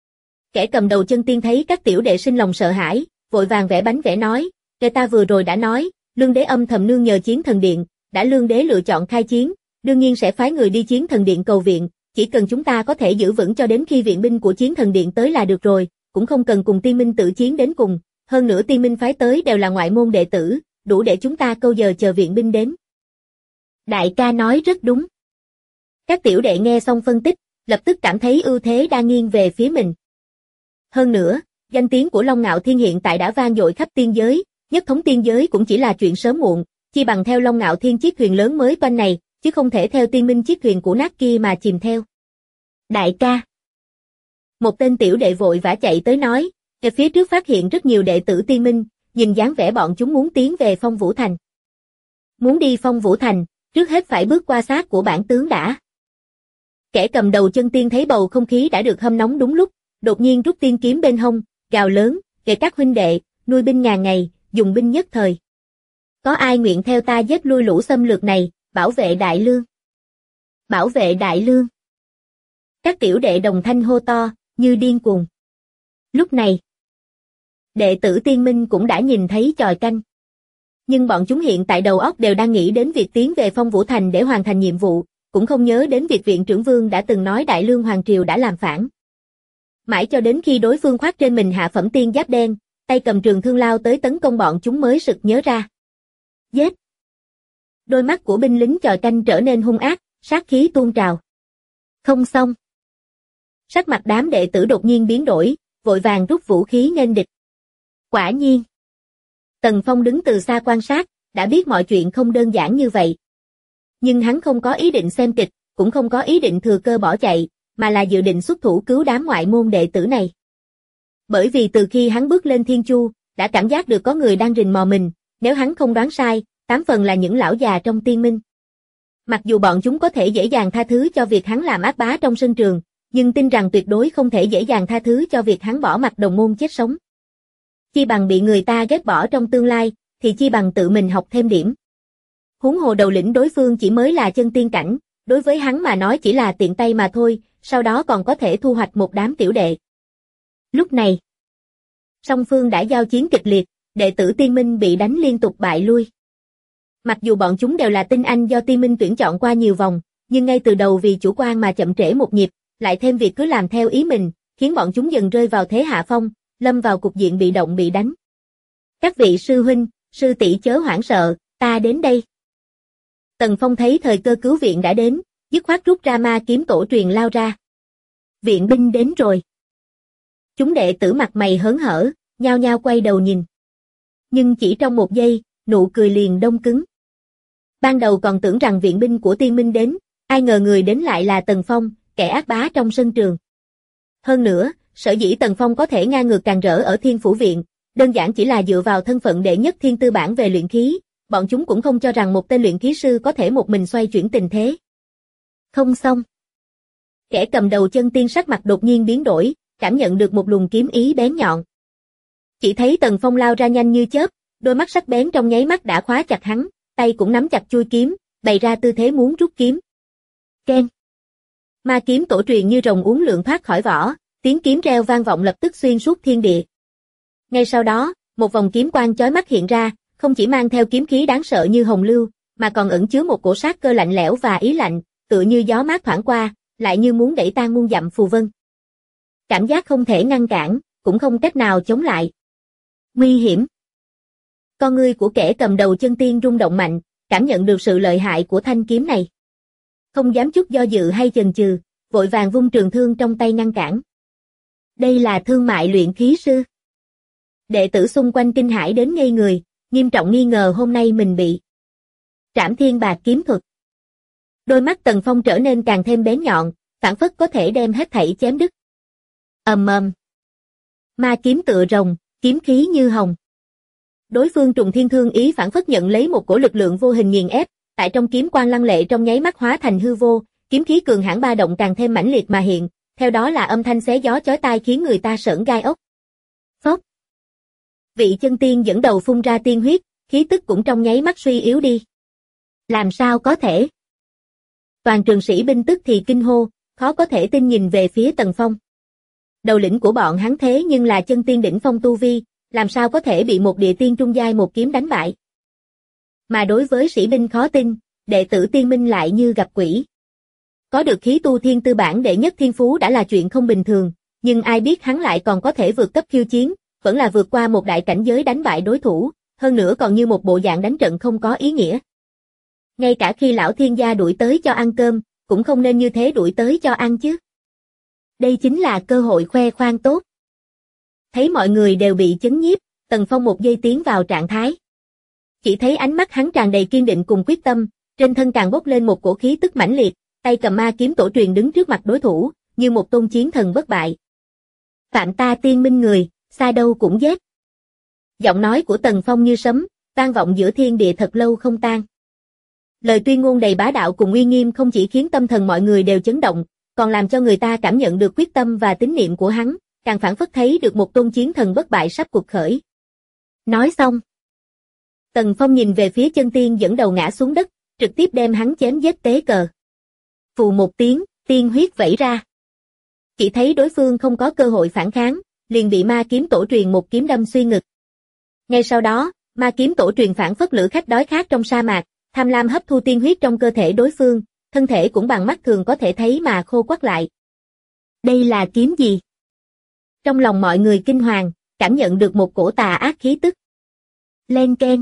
Kẻ cầm đầu chân tiên thấy các tiểu đệ sinh lòng sợ hãi, vội vàng vẽ bánh vẽ nói, người ta vừa rồi đã nói, Lương Đế âm thầm nương nhờ Chiến Thần Điện, đã Lương Đế lựa chọn khai chiến, đương nhiên sẽ phái người đi Chiến Thần Điện cầu viện, chỉ cần chúng ta có thể giữ vững cho đến khi viện binh của Chiến Thần Điện tới là được rồi, cũng không cần cùng Tiên Minh tự chiến đến cùng, hơn nữa Tiên Minh phái tới đều là ngoại môn đệ tử, đủ để chúng ta câu giờ chờ viện binh đến. Đại ca nói rất đúng. Các tiểu đệ nghe xong phân tích, lập tức cảm thấy ưu thế đang nghiêng về phía mình. Hơn nữa, danh tiếng của Long Ngạo Thiên hiện tại đã vang dội khắp tiên giới, nhất thống tiên giới cũng chỉ là chuyện sớm muộn, chi bằng theo Long Ngạo Thiên chiếc thuyền lớn mới toanh này, chứ không thể theo Tiên Minh chiếc thuyền cũ nát kia mà chìm theo. Đại ca. Một tên tiểu đệ vội vã chạy tới nói, phía trước phát hiện rất nhiều đệ tử Tiên Minh, nhìn dáng vẻ bọn chúng muốn tiến về Phong Vũ Thành. Muốn đi Phong Vũ Thành, trước hết phải bước qua xác của bản tướng đã. Kẻ cầm đầu chân tiên thấy bầu không khí đã được hâm nóng đúng lúc, đột nhiên rút tiên kiếm bên hông, gào lớn, kể các huynh đệ, nuôi binh ngàn ngày, dùng binh nhất thời. Có ai nguyện theo ta giết lui lũ xâm lược này, bảo vệ Đại Lương? Bảo vệ Đại Lương. Các tiểu đệ đồng thanh hô to, như điên cuồng. Lúc này, đệ tử Tiên Minh cũng đã nhìn thấy chòi canh. Nhưng bọn chúng hiện tại đầu óc đều đang nghĩ đến việc tiến về Phong Vũ Thành để hoàn thành nhiệm vụ, cũng không nhớ đến việc viện trưởng Vương đã từng nói Đại Lương Hoàng Triều đã làm phản. Mãi cho đến khi đối phương khoác trên mình hạ phẩm tiên giáp đen, tay cầm trường thương lao tới tấn công bọn chúng mới sực nhớ ra. Giết! Đôi mắt của binh lính chòi canh trở nên hung ác, sát khí tuôn trào. Không xong. Sắc mặt đám đệ tử đột nhiên biến đổi, vội vàng rút vũ khí nghênh địch. Quả nhiên. Tần Phong đứng từ xa quan sát, đã biết mọi chuyện không đơn giản như vậy. Nhưng hắn không có ý định xem kịch, cũng không có ý định thừa cơ bỏ chạy, mà là dự định xuất thủ cứu đám ngoại môn đệ tử này. Bởi vì từ khi hắn bước lên Thiên Chu, đã cảm giác được có người đang rình mò mình, nếu hắn không đoán sai, 8 phần là những lão già trong Tiên Minh. Mặc dù bọn chúng có thể dễ dàng tha thứ cho việc hắn làm ác bá trong sân trường, nhưng tin rằng tuyệt đối không thể dễ dàng tha thứ cho việc hắn bỏ mặc đồng môn chết sống. Chi bằng bị người ta ghét bỏ trong tương lai, thì chi bằng tự mình học thêm điểm. Huống hồ đầu lĩnh đối phương chỉ mới là chân tiên cảnh, đối với hắn mà nói chỉ là tiện tay mà thôi, sau đó còn có thể thu hoạch một đám tiểu đệ. Lúc này, song phương đã giao chiến kịch liệt, đệ tử Tiên Minh bị đánh liên tục bại lui. Mặc dù bọn chúng đều là tinh anh do Tiên Minh tuyển chọn qua nhiều vòng, nhưng ngay từ đầu vì chủ quan mà chậm trễ một nhịp, lại thêm việc cứ làm theo ý mình, khiến bọn chúng dần rơi vào thế hạ phong, lâm vào cục diện bị động bị đánh. Các vị sư huynh, sư tỷ chớ hoảng sợ, ta đến đây. Tần Phong thấy thời cơ cứu viện đã đến, dứt khoát rút ra ma kiếm tổ truyền lao ra. Viện binh đến rồi. Chúng đệ tử mặt mày hớn hở, nhao nhao quay đầu nhìn. Nhưng chỉ trong một giây, nụ cười liền đông cứng. Ban đầu còn tưởng rằng viện binh của Tiên Minh đến, ai ngờ người đến lại là Tần Phong, kẻ ác bá trong sân trường. Hơn nữa, sở dĩ Tần Phong có thể ngang ngược càn rỡ ở Thiên Phủ Viện, đơn giản chỉ là dựa vào thân phận đệ nhất thiên tư bản về luyện khí, bọn chúng cũng không cho rằng một tên luyện khí sư có thể một mình xoay chuyển tình thế. Không xong. Kẻ cầm đầu chân tiên sắc mặt đột nhiên biến đổi, cảm nhận được một luồng kiếm ý bén nhọn. Chỉ thấy Tần Phong lao ra nhanh như chớp, đôi mắt sắc bén trong nháy mắt đã khóa chặt hắn, tay cũng nắm chặt chuôi kiếm, bày ra tư thế muốn rút kiếm. Keng. Ma kiếm tổ truyền như rồng uốn lượn thoát khỏi vỏ, tiếng kiếm reo vang vọng lập tức xuyên suốt thiên địa. Ngay sau đó, một vòng kiếm quang chói mắt hiện ra, không chỉ mang theo kiếm khí đáng sợ như hồng lưu, mà còn ẩn chứa một cổ sát cơ lạnh lẽo và ý lạnh, tựa như gió mát thoảng qua, lại như muốn đẩy tan muôn dặm phù vân. Cảm giác không thể ngăn cản, cũng không cách nào chống lại. Nguy hiểm. Con ngươi của kẻ cầm đầu chân tiên rung động mạnh, cảm nhận được sự lợi hại của thanh kiếm này. Không dám chút do dự hay chần chừ, vội vàng vung trường thương trong tay ngăn cản. Đây là thương mại luyện khí sư. Đệ tử xung quanh kinh hãi đến ngây người, nghiêm trọng nghi ngờ hôm nay mình bị Trảm Thiên Bạc kiếm thuật. Đôi mắt Tần Phong trở nên càng thêm bén nhọn, phảng phất có thể đem hết thảy chém đứt. Ầm ầm. Ma kiếm tựa rồng, kiếm khí như hồng. Đối phương trùng thiên thương ý phảng phất nhận lấy một cổ lực lượng vô hình nghiền ép, tại trong kiếm quang lăng lệ trong nháy mắt hóa thành hư vô, kiếm khí cường hãn ba động càng thêm mãnh liệt mà hiện, theo đó là âm thanh xé gió chói tai khiến người ta sởn gai ốc. Phốc. Vị chân tiên dẫn đầu phun ra tiên huyết, khí tức cũng trong nháy mắt suy yếu đi. Làm sao có thể? Toàn trường sĩ binh tức thì kinh hô, khó có thể tin nhìn về phía Tần Phong. Đầu lĩnh của bọn hắn thế nhưng là chân tiên đỉnh phong tu vi, làm sao có thể bị một địa tiên trung giai một kiếm đánh bại? Mà đối với sĩ binh khó tin, đệ tử Tiên Minh lại như gặp quỷ. Có được khí tu thiên tư bản đệ nhất thiên phú đã là chuyện không bình thường, nhưng ai biết hắn lại còn có thể vượt cấp khiêu chiến, vẫn là vượt qua một đại cảnh giới đánh bại đối thủ, hơn nữa còn như một bộ dạng đánh trận không có ý nghĩa. Ngay cả khi lão thiên gia đuổi tới cho ăn cơm, cũng không nên như thế đuổi tới cho ăn chứ. Đây chính là cơ hội khoe khoang tốt. Thấy mọi người đều bị chấn nhiếp, Tần Phong một giây tiến vào trạng thái. Chỉ thấy ánh mắt hắn tràn đầy kiên định cùng quyết tâm, trên thân càng bốc lên một cổ khí tức mãnh liệt, tay cầm ma kiếm tổ truyền đứng trước mặt đối thủ, như một tôn chiến thần bất bại. Phạm ta Tiên Minh người, xa đâu cũng giết. Giọng nói của Tần Phong như sấm, vang vọng giữa thiên địa thật lâu không tan. Lời tuyên ngôn đầy bá đạo cùng uy nghiêm không chỉ khiến tâm thần mọi người đều chấn động, còn làm cho người ta cảm nhận được quyết tâm và tín niệm của hắn, càng phảng phất thấy được một tôn chiến thần bất bại sắp cuộc khởi. Nói xong, Tần Phong nhìn về phía chân tiên dẫn đầu ngã xuống đất, trực tiếp đem hắn chém giết tế cờ. Phù một tiếng, tiên huyết vẩy ra. Chỉ thấy đối phương không có cơ hội phản kháng, liền bị ma kiếm tổ truyền một kiếm đâm xuyên ngực. Ngay sau đó, ma kiếm tổ truyền phảng phất lữ khách đói khát trong sa mạc, tham lam hấp thu tiên huyết trong cơ thể đối phương, thân thể cũng bằng mắt thường có thể thấy mà khô quắt lại. Đây là kiếm gì? Trong lòng mọi người kinh hoàng, cảm nhận được một cổ tà ác khí tức. Len keng.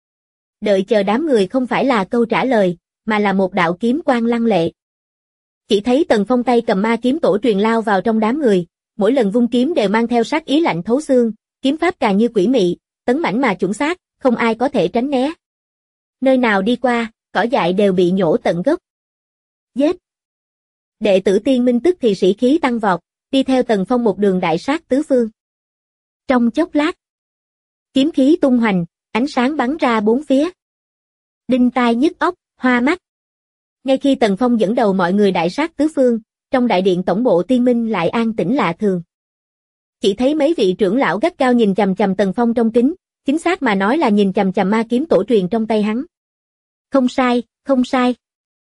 Đợi chờ đám người không phải là câu trả lời, mà là một đạo kiếm quang lăng lệ. Chỉ thấy Tần Phong tay cầm ma kiếm tổ truyền lao vào trong đám người, mỗi lần vung kiếm đều mang theo sát ý lạnh thấu xương, kiếm pháp càng như quỷ mị, tấn mãnh mà chuẩn xác, không ai có thể tránh né. Nơi nào đi qua, cỏ dại đều bị nhổ tận gốc. Giết! Đệ tử Tiên Minh tức thì sĩ khí tăng vọt, đi theo Tần Phong một đường đại sát tứ phương. Trong chốc lát, kiếm khí tung hoành, ánh sáng bắn ra bốn phía. Đinh tai nhức óc, hoa mắt. Ngay khi Tần Phong dẫn đầu mọi người đại sát tứ phương, trong đại điện tổng bộ Tiên Minh lại an tĩnh lạ thường. Chỉ thấy mấy vị trưởng lão gắt cao nhìn chằm chằm Tần Phong trong kính, chính xác mà nói là nhìn chằm chằm ma kiếm tổ truyền trong tay hắn. Không sai, không sai.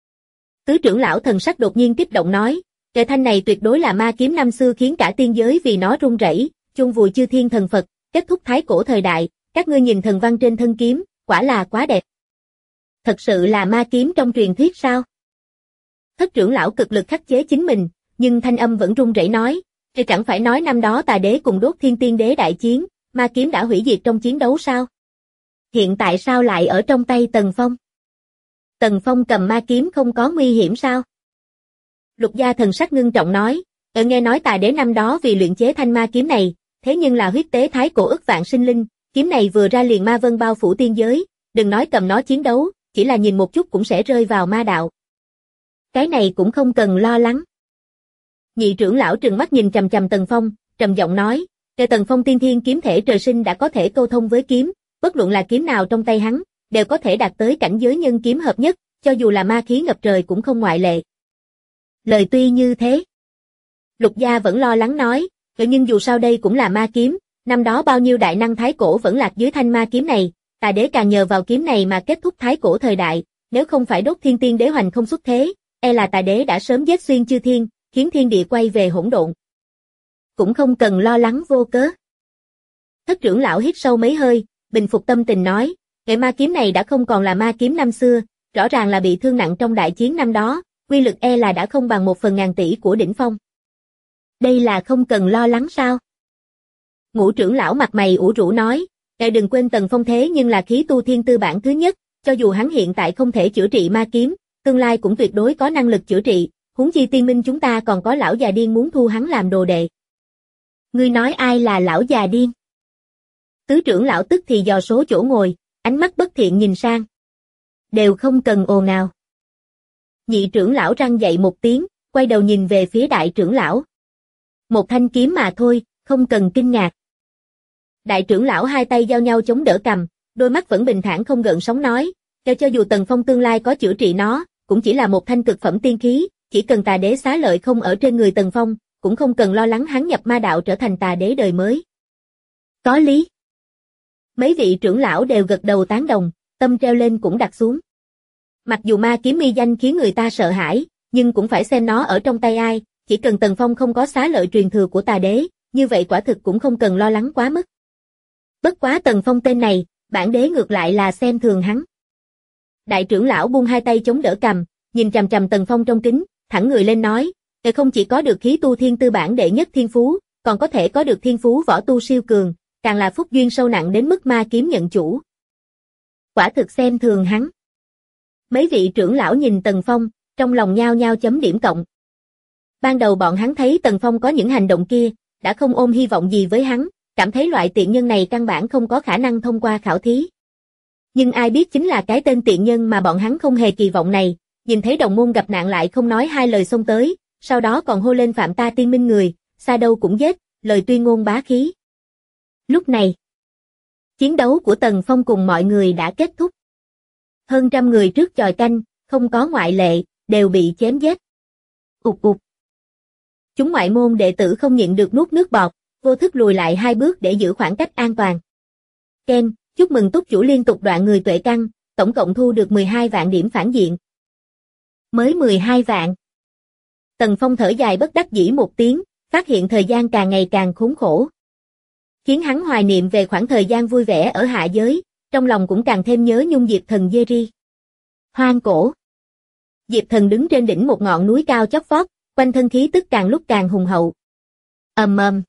Tứ trưởng lão thần sắc đột nhiên kích động nói, trời thanh này tuyệt đối là ma kiếm năm xưa khiến cả tiên giới vì nó run rẩy, chôn vùi chư thiên thần Phật, kết thúc thái cổ thời đại, các ngươi nhìn thần văn trên thân kiếm, quả là quá đẹp. thật sự là ma kiếm trong truyền thuyết sao? Thất trưởng lão cực lực khắc chế chính mình, nhưng thanh âm vẫn run rẩy nói, chẳng phải nói năm đó Tà Đế cùng Đốt Thiên Tiên Đế đại chiến, ma kiếm đã hủy diệt trong chiến đấu sao? Hiện tại sao lại ở trong tay Tần Phong? Tần Phong cầm ma kiếm không có nguy hiểm sao? Lục Gia thần sắc ngưng trọng nói, nghe nói Tà Đế năm đó vì luyện chế thanh ma kiếm này, thế nhưng là huyết tế thái cổ ức vạn sinh linh, kiếm này vừa ra liền ma vân bao phủ tiên giới, đừng nói cầm nó chiến đấu, chỉ là nhìn một chút cũng sẽ rơi vào ma đạo. Cái này cũng không cần lo lắng. Nhị trưởng lão trừng mắt nhìn chằm chằm Tần Phong, trầm giọng nói, Tần Phong tiên thiên kiếm thể trời sinh đã có thể câu thông với kiếm, bất luận là kiếm nào trong tay hắn, đều có thể đạt tới cảnh giới nhân kiếm hợp nhất, cho dù là ma khí ngập trời cũng không ngoại lệ. Lời tuy như thế, Lục Gia vẫn lo lắng nói, nhưng dù sao đây cũng là ma kiếm, năm đó bao nhiêu đại năng thái cổ vẫn lạc dưới thanh ma kiếm này, Tà Đế càng nhờ vào kiếm này mà kết thúc thái cổ thời đại, nếu không phải Đốt Thiên Tiên Đế hoành không xuất thế, là Tà Đế đã sớm giết xuyên chư thiên, khiến thiên địa quay về hỗn độn. Cũng không cần lo lắng vô cớ. Thất trưởng lão hít sâu mấy hơi, bình phục tâm tình nói, ma kiếm này đã không còn là ma kiếm năm xưa, rõ ràng là bị thương nặng trong đại chiến năm đó, uy lực là đã không bằng 1/1000 tỷ của đỉnh phong. Đây là không cần lo lắng sao? Ngũ trưởng lão mặt mày ủ rũ nói, đừng quên Tần Phong thế nhưng là khí tu thiên tư bản thứ nhất, cho dù hắn hiện tại không thể chữa trị ma kiếm, tương lai cũng tuyệt đối có năng lực chữa trị, huống chi tiên minh chúng ta còn có lão già điên muốn thu hắn làm đồ đệ. Ngươi nói ai là lão già điên? Tứ trưởng lão tức thì dò số chỗ ngồi, ánh mắt bất thiện nhìn sang. Đều không cần ồn ào. Nhị trưởng lão răng dậy một tiếng, quay đầu nhìn về phía đại trưởng lão. Một thanh kiếm mà thôi, không cần kinh ngạc. Đại trưởng lão hai tay giao nhau chống đỡ cằm, đôi mắt vẫn bình thản không gợn sóng nói, cho dù Tần Phong tương lai có chữa trị nó, cũng chỉ là một thanh cực phẩm tiên khí, chỉ cần Tà Đế xá lợi không ở trên người Tần Phong, cũng không cần lo lắng hắn nhập ma đạo trở thành Tà Đế đời mới. Có lý. Mấy vị trưởng lão đều gật đầu tán đồng, tâm treo lên cũng đặt xuống. Mặc dù ma kiếm mi danh khiến người ta sợ hãi, nhưng cũng phải xem nó ở trong tay ai, chỉ cần Tần Phong không có xá lợi truyền thừa của Tà Đế, như vậy quả thực cũng không cần lo lắng quá mức. Bất quá Tần Phong tên này, bản đế ngược lại là xem thường hắn. Đại trưởng lão buông hai tay chống đỡ cằm, nhìn chằm chằm Tần Phong trong kính, thẳng người lên nói, không chỉ có được khí tu thiên tư bản đệ nhất thiên phú, còn có thể có được thiên phú võ tu siêu cường, càng là phúc duyên sâu nặng đến mức ma kiếm nhận chủ. Quả thực xem thường hắn. Mấy vị trưởng lão nhìn Tần Phong, trong lòng nhao nhao chấm điểm cộng. Ban đầu bọn hắn thấy Tần Phong có những hành động kia, đã không ôm hy vọng gì với hắn, cảm thấy loại tiện nhân này căn bản không có khả năng thông qua khảo thí. Nhưng ai biết chính là cái tên tiện nhân mà bọn hắn không hề kỳ vọng này, nhìn thấy đồng môn gặp nạn lại không nói hai lời xông tới, sau đó còn hô lên phạm ta tiên minh người, xa đâu cũng giết, lời tuyên ngôn bá khí. Lúc này, chiến đấu của Tần Phong cùng mọi người đã kết thúc. Hơn 100 người trước chòi canh, không có ngoại lệ, đều bị chém giết. Ục ục. Chúng ngoại môn đệ tử không nhịn được nuốt nước bọt, vô thức lùi lại 2 bước để giữ khoảng cách an toàn. Ken, chúc mừng túc chủ liên tục đoạn người tuệ căn, tổng cộng thu được 12 vạn điểm phản diện. Mới 12 vạn. Tần Phong thở dài bất đắc dĩ một tiếng, phát hiện thời gian càng ngày càng khốn khổ. Khiến hắn hoài niệm về khoảng thời gian vui vẻ ở hạ giới, trong lòng cũng càng thêm nhớ nhung Diệp Thần Jerry. Hoang cổ. Diệp Thần đứng trên đỉnh một ngọn núi cao chót vót, quanh thân khí tức càng lúc càng hùng hậu. Ầm ầm.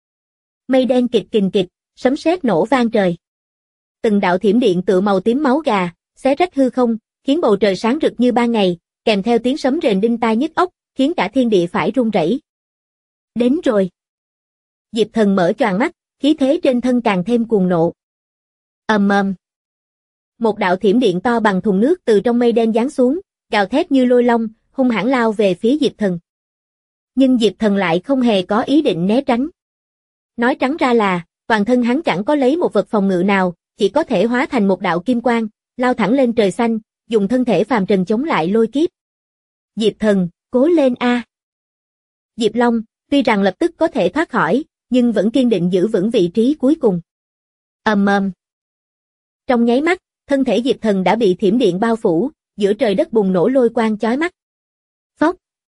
Mây đen kịch kình kịch, sấm sét nổ vang trời. Từng đạo thiểm điện tựa màu tím máu gà, xé rách hư không, khiến bầu trời sáng rực như ban ngày, kèm theo tiếng sấm rền đinh tai nhức óc, khiến cả thiên địa phải rung rẩy. Đến rồi. Diệp Thần mở choàng mắt, khí thế trên thân càng thêm cuồng nộ. Ầm ầm. Một đạo thiểm điện to bằng thùng nước từ trong mây đen giáng xuống, gào thét như lôi long, hung hãn lao về phía Diệp Thần. Nhưng Diệp Thần lại không hề có ý định né tránh. Nói trắng ra là, toàn thân hắn chẳng có lấy một vật phòng ngự nào, chỉ có thể hóa thành một đạo kim quang, lao thẳng lên trời xanh, dùng thân thể phàm trần chống lại lôi kiếp. Diệp Thần, cố lên a. Diệp Long, tuy rằng lập tức có thể thoát khỏi, nhưng vẫn kiên định giữ vững vị trí cuối cùng. Ầm ầm. Trong nháy mắt, thân thể Diệp Thần đã bị thiểm điện bao phủ, giữa trời đất bùng nổ lôi quang chói mắt. Phốc.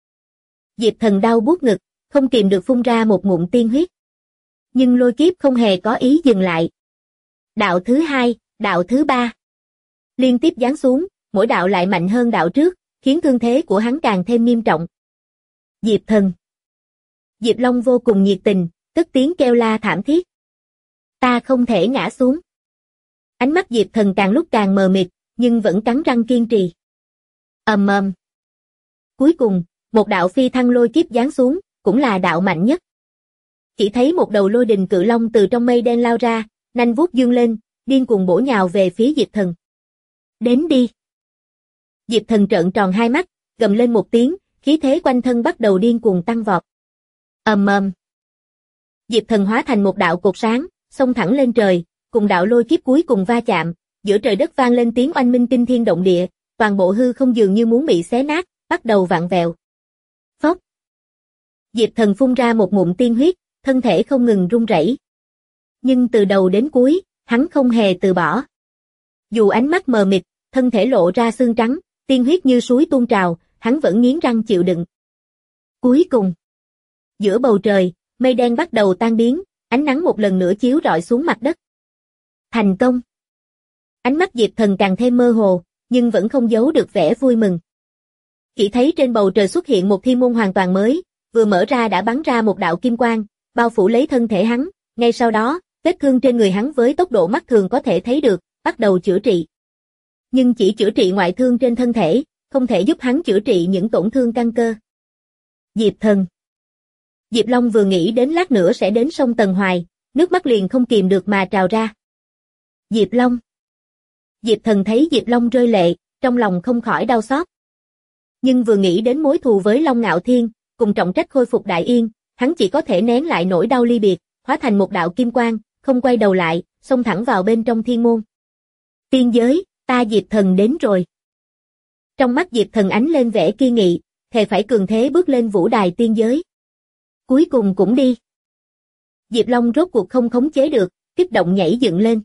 Diệp Thần đau buốt ngực, không kìm được phun ra một ngụm tiên huyết. Nhưng lôi kiếp không hề có ý dừng lại. Đạo thứ 2, đạo thứ 3. Liên tiếp giáng xuống, mỗi đạo lại mạnh hơn đạo trước, khiến thương thế của hắn càng thêm nghiêm trọng. Diệp Thần. Diệp Long vô cùng nhiệt tình, cất tiếng kêu la thảm thiết. Ta không thể ngã xuống. Ánh mắt Diệp Thần càng lúc càng mờ mịt, nhưng vẫn cắn răng kiên trì. Ầm ầm. Cuối cùng, một đạo phi thăng lôi kiếp giáng xuống, cũng là đạo mạnh nhất. Chỉ thấy một đầu lôi đình cự long từ trong mây đen lao ra, nanh vuốt dương lên, điên cuồng bổ nhào về phía Diệp Thần. Đến đi. Diệp Thần trợn tròn hai mắt, gầm lên một tiếng, khí thế quanh thân bắt đầu điên cuồng tăng vọt. Ầm ầm. Diệp Thần hóa thành một đạo cột sáng, xông thẳng lên trời, cùng đạo lôi kiếp cuối cùng va chạm, giữa trời đất vang lên tiếng oanh minh kinh thiên động địa, toàn bộ hư không dường như muốn bị xé nát, bắt đầu vặn vẹo. Phốc. Diệp Thần phun ra một ngụm tiên huyết, thân thể không ngừng run rẩy. Nhưng từ đầu đến cuối, hắn không hề từ bỏ. Dù ánh mắt mờ mịt, thân thể lộ ra xương trắng, tiên huyết như suối tuôn trào, hắn vẫn nghiến răng chịu đựng. Cuối cùng, giữa bầu trời, mây đen bắt đầu tan biến, ánh nắng một lần nữa chiếu rọi xuống mặt đất. Thành công! Ánh mắt Diệp Thần càng thêm mơ hồ, nhưng vẫn không giấu được vẻ vui mừng. Chỉ thấy trên bầu trời xuất hiện một thiên môn hoàn toàn mới, vừa mở ra đã bắn ra một đạo kim quang, bao phủ lấy thân thể hắn, ngay sau đó, vết thương trên người hắn với tốc độ mắt thường có thể thấy được, bắt đầu chữa trị. Nhưng chỉ chữa trị ngoại thương trên thân thể, không thể giúp hắn chữa trị những tổn thương căn cơ. Diệp Thần. Diệp Long vừa nghĩ đến lát nữa sẽ đến sông Tần Hoài, nước mắt liền không kìm được mà trào ra. Diệp Long. Diệp Thần thấy Diệp Long rơi lệ, trong lòng không khỏi đau xót. Nhưng vừa nghĩ đến mối thù với Long Ngạo Thiên, cùng trọng trách khôi phục Đại Yên, hắn chỉ có thể nén lại nỗi đau ly biệt, hóa thành một đạo kim quang, không quay đầu lại, xông thẳng vào bên trong thiên môn. Tiên giới, ta Diệp Thần đến rồi. Trong mắt Diệp Thần ánh lên vẻ kiên nghị, thề phải cường thế bước lên vũ đài tiên giới. Cuối cùng cũng đi. Diệp Long rốt cuộc không khống chế được, kích động nhảy dựng lên.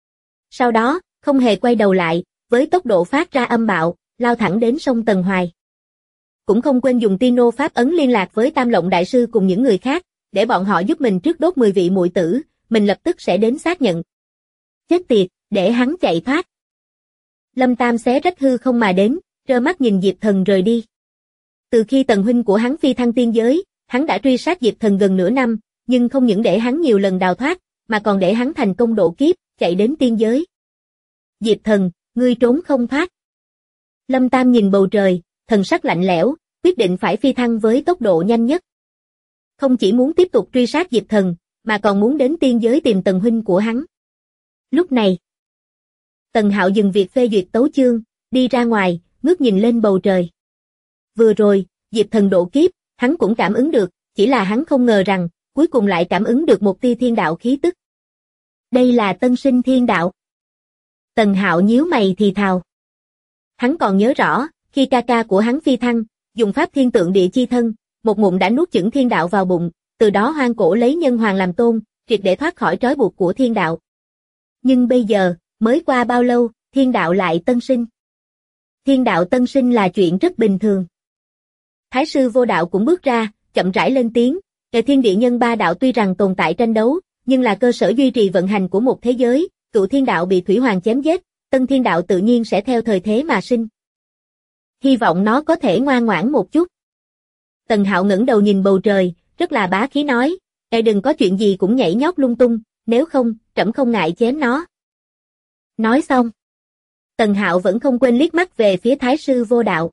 Sau đó, không hề quay đầu lại, với tốc độ phát ra âm bạo, lao thẳng đến sông Tần Hoài. Cũng không quên dùng Tino pháp ấn liên lạc với Tam Lộng đại sư cùng những người khác, để bọn họ giúp mình trước đốt 10 vị muội tử, mình lập tức sẽ đến xác nhận. Chết tiệt, để hắn chạy thoát. Lâm Tam xé rách hư không mà đến, trơ mắt nhìn Diệp Thần rời đi. Từ khi Tần huynh của hắn phi thăng tiên giới, hắn đã truy sát Diệp Thần gần nửa năm, nhưng không những để hắn nhiều lần đào thoát, mà còn để hắn thành công độ kiếp, chạy đến tiên giới. Diệp Thần, ngươi trốn không thoát. Lâm Tam nhìn bầu trời, thần sắc lạnh lẽo, quyết định phải phi thăng với tốc độ nhanh nhất. Không chỉ muốn tiếp tục truy sát Diệp Thần, mà còn muốn đến tiên giới tìm Tần huynh của hắn. Lúc này, Tần Hạo dừng việc phê duyệt tấu chương, đi ra ngoài, ngước nhìn lên bầu trời. Vừa rồi, Diệp Thần độ kiếp, hắn cũng cảm ứng được, chỉ là hắn không ngờ rằng, cuối cùng lại cảm ứng được một tia thiên đạo khí tức. Đây là tân sinh thiên đạo. Tần Hạo nhíu mày thì thào. Hắn còn nhớ rõ, khi ca ca của hắn phi thăng, dùng pháp thiên tượng địa chi thân, một ngụm đã nuốt chửng thiên đạo vào bụng, từ đó hoang cổ lấy nhân hoàng làm tôn, triệt để thoát khỏi trói buộc của thiên đạo. Nhưng bây giờ, mới qua bao lâu, thiên đạo lại tân sinh. Thiên đạo tân sinh là chuyện rất bình thường. Thái sư Vô Đạo cũng bước ra, chậm rãi lên tiếng, thiên địa nhân ba đạo tuy rằng tồn tại tranh đấu, nhưng là cơ sở duy trì vận hành của một thế giới, cựu thiên đạo bị Thủy Hoàng chém giết, tân thiên đạo tự nhiên sẽ theo thời thế mà sinh. Hy vọng nó có thể ngoan ngoãn một chút. Tần Hạo ngẩng đầu nhìn bầu trời, rất là bá khí nói, đừng có chuyện gì cũng nhảy nhót lung tung, nếu không, trẫm không ngại chém nó. Nói xong, Tần Hạo vẫn không quên liếc mắt về phía Thái sư Vô Đạo.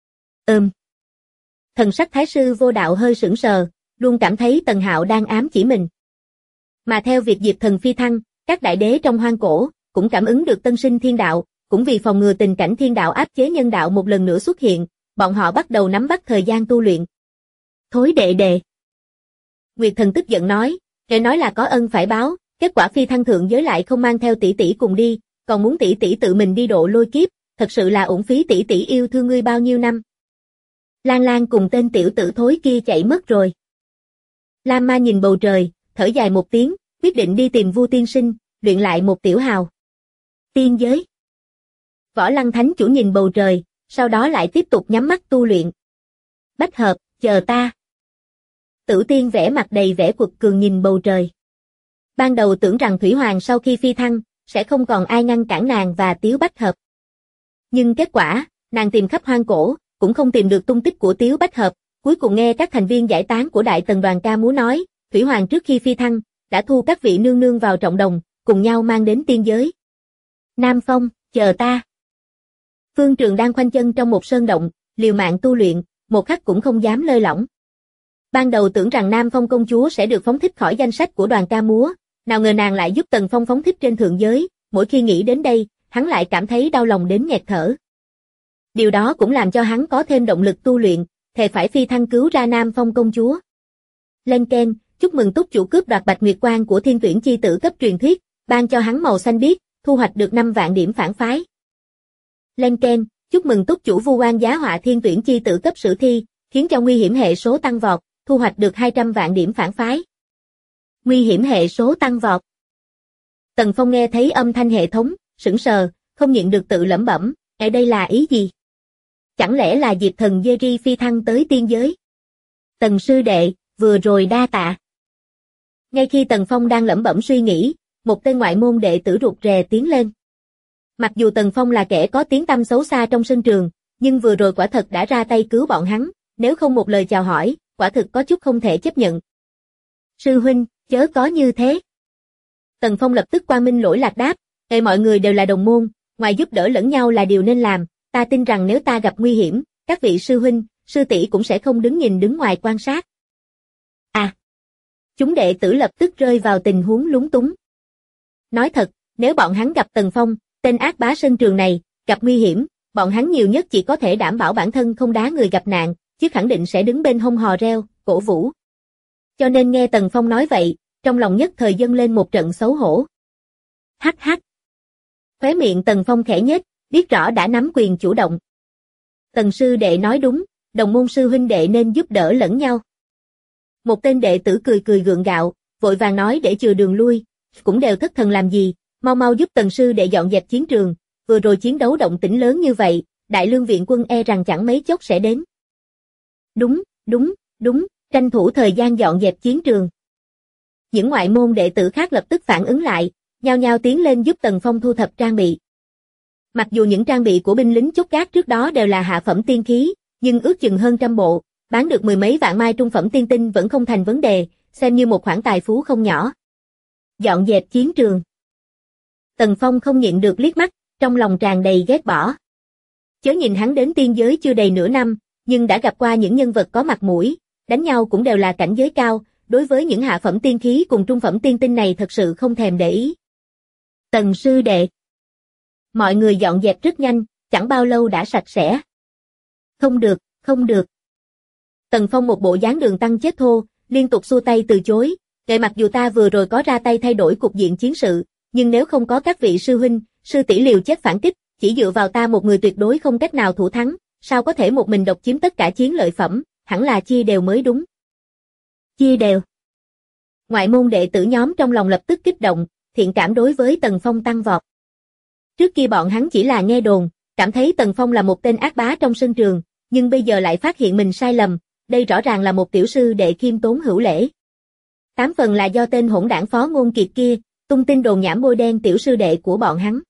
Thần sắc Thái sư Vô Đạo hơi sững sờ, luôn cảm thấy Tần Hạo đang ám chỉ mình. Mà theo việc Diệp Thần phi thăng, các đại đế trong hoang cổ cũng cảm ứng được tân sinh thiên đạo, cũng vì phòng ngừa tình cảnh thiên đạo áp chế nhân đạo một lần nữa xuất hiện, bọn họ bắt đầu nắm bắt thời gian tu luyện. Thối đệ đệ. Nguyệt Thần tức giận nói, kẻ nói là có ân phải báo, kết quả phi thăng thượng giới lại không mang theo tỷ tỷ cùng đi, còn muốn tỷ tỷ tự mình đi độ lôi kiếp, thật sự là uổng phí tỷ tỷ yêu thương ngươi bao nhiêu năm. Lan Lan cùng tên tiểu tử thối kia chạy mất rồi. Lam Ma nhìn bầu trời, thở dài một tiếng, quyết định đi tìm Vu tiên sinh, luyện lại một tiểu hào. Tiên giới. Võ Lăng Thánh chủ nhìn bầu trời, sau đó lại tiếp tục nhắm mắt tu luyện. Bách Hợp, chờ ta. Tử Tiên vẻ mặt đầy vẻ quật cường nhìn bầu trời. Ban đầu tưởng rằng Thủy Hoàng sau khi phi thăng, sẽ không còn ai ngăn cản nàng và Tiếu Bách Hợp. Nhưng kết quả, nàng tìm khắp hoang cổ, cũng không tìm được tung tích của Tiếu Bách Hợp, cuối cùng nghe các thành viên giải tán của Đại Tần đoàn ca múa nói, Thủy Hoàng trước khi phi thăng, đã thu các vị nương nương vào trọng đồng, cùng nhau mang đến tiên giới. Nam Phong, chờ ta. Phương Trường đang khoanh chân trong một sơn động, liều mạng tu luyện, một khắc cũng không dám lơi lỏng. Ban đầu tưởng rằng Nam Phong công chúa sẽ được phóng thích khỏi danh sách của đoàn ca múa, nào ngờ nàng lại giúp Tần Phong phóng thích trên thượng giới, mỗi khi nghĩ đến đây, hắn lại cảm thấy đau lòng đến nghẹt thở. Điều đó cũng làm cho hắn có thêm động lực tu luyện, thề phải phi thăng cứu ra Nam Phong công chúa. Lên keng, chúc mừng túc chủ cướp đoạt Bạch Nguyệt Quan của Thiên Tuyển chi tử cấp truyền thuyết, ban cho hắn màu xanh biếc, thu hoạch được 5 vạn điểm phản phái. Lên keng, chúc mừng túc chủ vu oan giá họa Thiên Tuyển chi tử cấp sử thi, khiến cho nguy hiểm hệ số tăng vọt, thu hoạch được 200 vạn điểm phản phái. Nguy hiểm hệ số tăng vọt. Tần Phong nghe thấy âm thanh hệ thống, sững sờ, không nhịn được tự lẩm bẩm, ở đây là ý gì? Chẳng lẽ là Diệp Thần Jerry phi thăng tới tiên giới? Tần sư đệ, vừa rồi đa tạ. Ngay khi Tần Phong đang lẩm bẩm suy nghĩ, một tên ngoại môn đệ tử rụt rè tiến lên. Mặc dù Tần Phong là kẻ có tiếng tăm xấu xa trong sân trường, nhưng vừa rồi quả thật đã ra tay cứu bọn hắn, nếu không một lời chào hỏi, quả thực có chút không thể chấp nhận. Sư huynh, chớ có như thế. Tần Phong lập tức quang minh lỗi lạc đáp, mọi người đều là đồng môn, ngoài giúp đỡ lẫn nhau là điều nên làm, ta tin rằng nếu ta gặp nguy hiểm, các vị sư huynh, sư tỷ cũng sẽ không đứng ngoài quan sát. À! Chúng đệ tử lập tức rơi vào tình huống lúng túng. Nói thật, nếu bọn hắn gặp Tần Phong, tên ác bá sân trường này, gặp nguy hiểm, bọn hắn nhiều nhất chỉ có thể đảm bảo bản thân không đá người gặp nạn, chứ khẳng định sẽ đứng bên hông hò reo, cổ vũ. Cho nên nghe Tần Phong nói vậy, trong lòng nhất thời dâng lên một trận xấu hổ. Hắc hắc. Khóe miệng Tần Phong khẽ nhếch, biết rõ đã nắm quyền chủ động. Tần sư đệ nói đúng, đồng môn sư huynh đệ nên giúp đỡ lẫn nhau. Một tên đệ tử cười cười gượng gạo, vội vàng nói để chừa đường lui, cũng đều thất thần làm gì, mau mau giúp Tần sư đệ dọn dẹp chiến trường, vừa rồi chiến đấu động tĩnh lớn như vậy, Đại Lương viện quân e rằng chẳng mấy chốc sẽ đến. Đúng, tranh thủ thời gian dọn dẹp chiến trường. Những ngoại môn đệ tử khác lập tức phản ứng lại, nhao nhao tiến lên giúp Tần Phong thu thập trang bị. Mặc dù những trang bị của binh lính chốt gác trước đó đều là hạ phẩm tiên khí, nhưng ước chừng hơn trăm bộ, bán được 10 mấy vạn mai trung phẩm tiên tinh vẫn không thành vấn đề, xem như một khoản tài phú không nhỏ. Dọn dẹp chiến trường. Tần Phong không nhịn được liếc mắt, trong lòng tràn đầy ghét bỏ. Chớ nhìn hắn đến tiên giới chưa đầy nửa năm, nhưng đã gặp qua những nhân vật có mặt mũi, đánh nhau cũng đều là cảnh giới cao, đối với những hạ phẩm tiên khí cùng trung phẩm tiên tinh này thật sự không thèm để ý. Tần sư đệ. Mọi người dọn dẹp rất nhanh, chẳng bao lâu đã sạch sẽ. Không được. Tần Phong một bộ dáng đường tăng chết thô, liên tục xua tay từ chối, mặc dù ta vừa rồi có ra tay thay đổi cục diện chiến sự, nhưng nếu không có các vị sư huynh, sư tỷ liều chết phản kích, chỉ dựa vào ta một người tuyệt đối không cách nào thủ thắng, sao có thể một mình độc chiếm tất cả chiến lợi phẩm, hẳn là chia đều mới đúng. Chia đều. Ngoại môn đệ tử nhóm trong lòng lập tức kích động, thiện cảm đối với Tần Phong tăng vọt. Trước kia bọn hắn chỉ là nghe đồn, cảm thấy Tần Phong là một tên ác bá trong sân trường, nhưng bây giờ lại phát hiện mình sai lầm, đây rõ ràng là một tiểu sư đệ khiêm tốn hữu lễ. 8 phần là do tên hỗn đảng Phó Ngôn Kiệt kia, tung tin đồn nhảm bôi đen tiểu sư đệ của bọn hắn.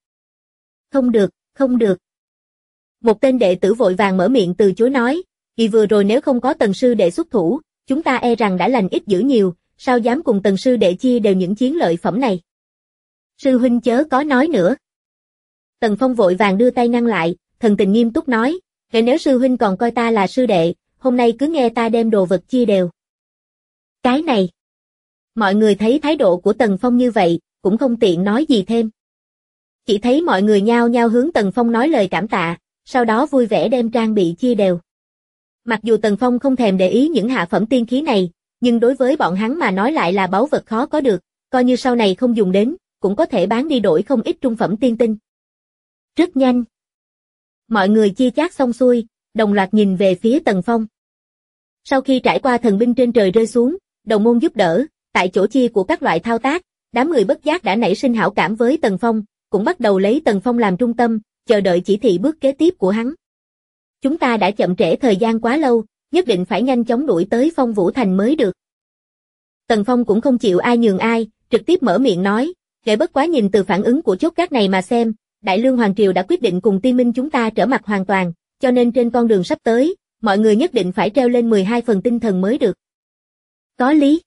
Không được. Một tên đệ tử vội vàng mở miệng từ chối nói, vì vừa rồi nếu không có Tần sư đệ xuất thủ, chúng ta e rằng đã lành ít dữ nhiều, sao dám cùng Tần sư đệ chia đều những chiến lợi phẩm này. Sư huynh chớ có nói nữa. Tần Phong vội vàng đưa tay ngăn lại, thần tình nghiêm túc nói, nếu sư huynh còn coi ta là sư đệ, hôm nay cứ nghe ta đem đồ vật chia đều. Cái này. Mọi người thấy thái độ của Tần Phong như vậy, cũng không tiện nói gì thêm. Chỉ thấy mọi người nhao nhao hướng Tần Phong nói lời cảm tạ, sau đó vui vẻ đem trang bị chia đều. Mặc dù Tần Phong không thèm để ý những hạ phẩm tiên khí này, nhưng đối với bọn hắn mà nói lại là báu vật khó có được, coi như sau này không dùng đến, cũng có thể bán đi đổi không ít trung phẩm tiên tinh. Rất nhanh. Mọi người chia chác xong xuôi, đồng loạt nhìn về phía Tần Phong. Sau khi trải qua thần binh trên trời rơi xuống, đồng môn giúp đỡ, tại chỗ chia của các loại thao tác, đám người bất giác đã nảy sinh hảo cảm với Tần Phong, cũng bắt đầu lấy Tần Phong làm trung tâm, chờ đợi chỉ thị bước kế tiếp của hắn. Chúng ta đã chậm trễ thời gian quá lâu, nhất định phải nhanh chóng đuổi tới Phong Vũ Thành mới được. Tần Phong cũng không chịu ai nhường ai, trực tiếp mở miệng nói, bất quá nhìn từ phản ứng của chốt gác này mà xem, Đại Lương Hoàng Triều đã quyết định cùng Tiên Minh chúng ta trở mặt hoàn toàn, cho nên trên con đường sắp tới, mọi người nhất định phải treo lên 12 phần tinh thần mới được. Có lý.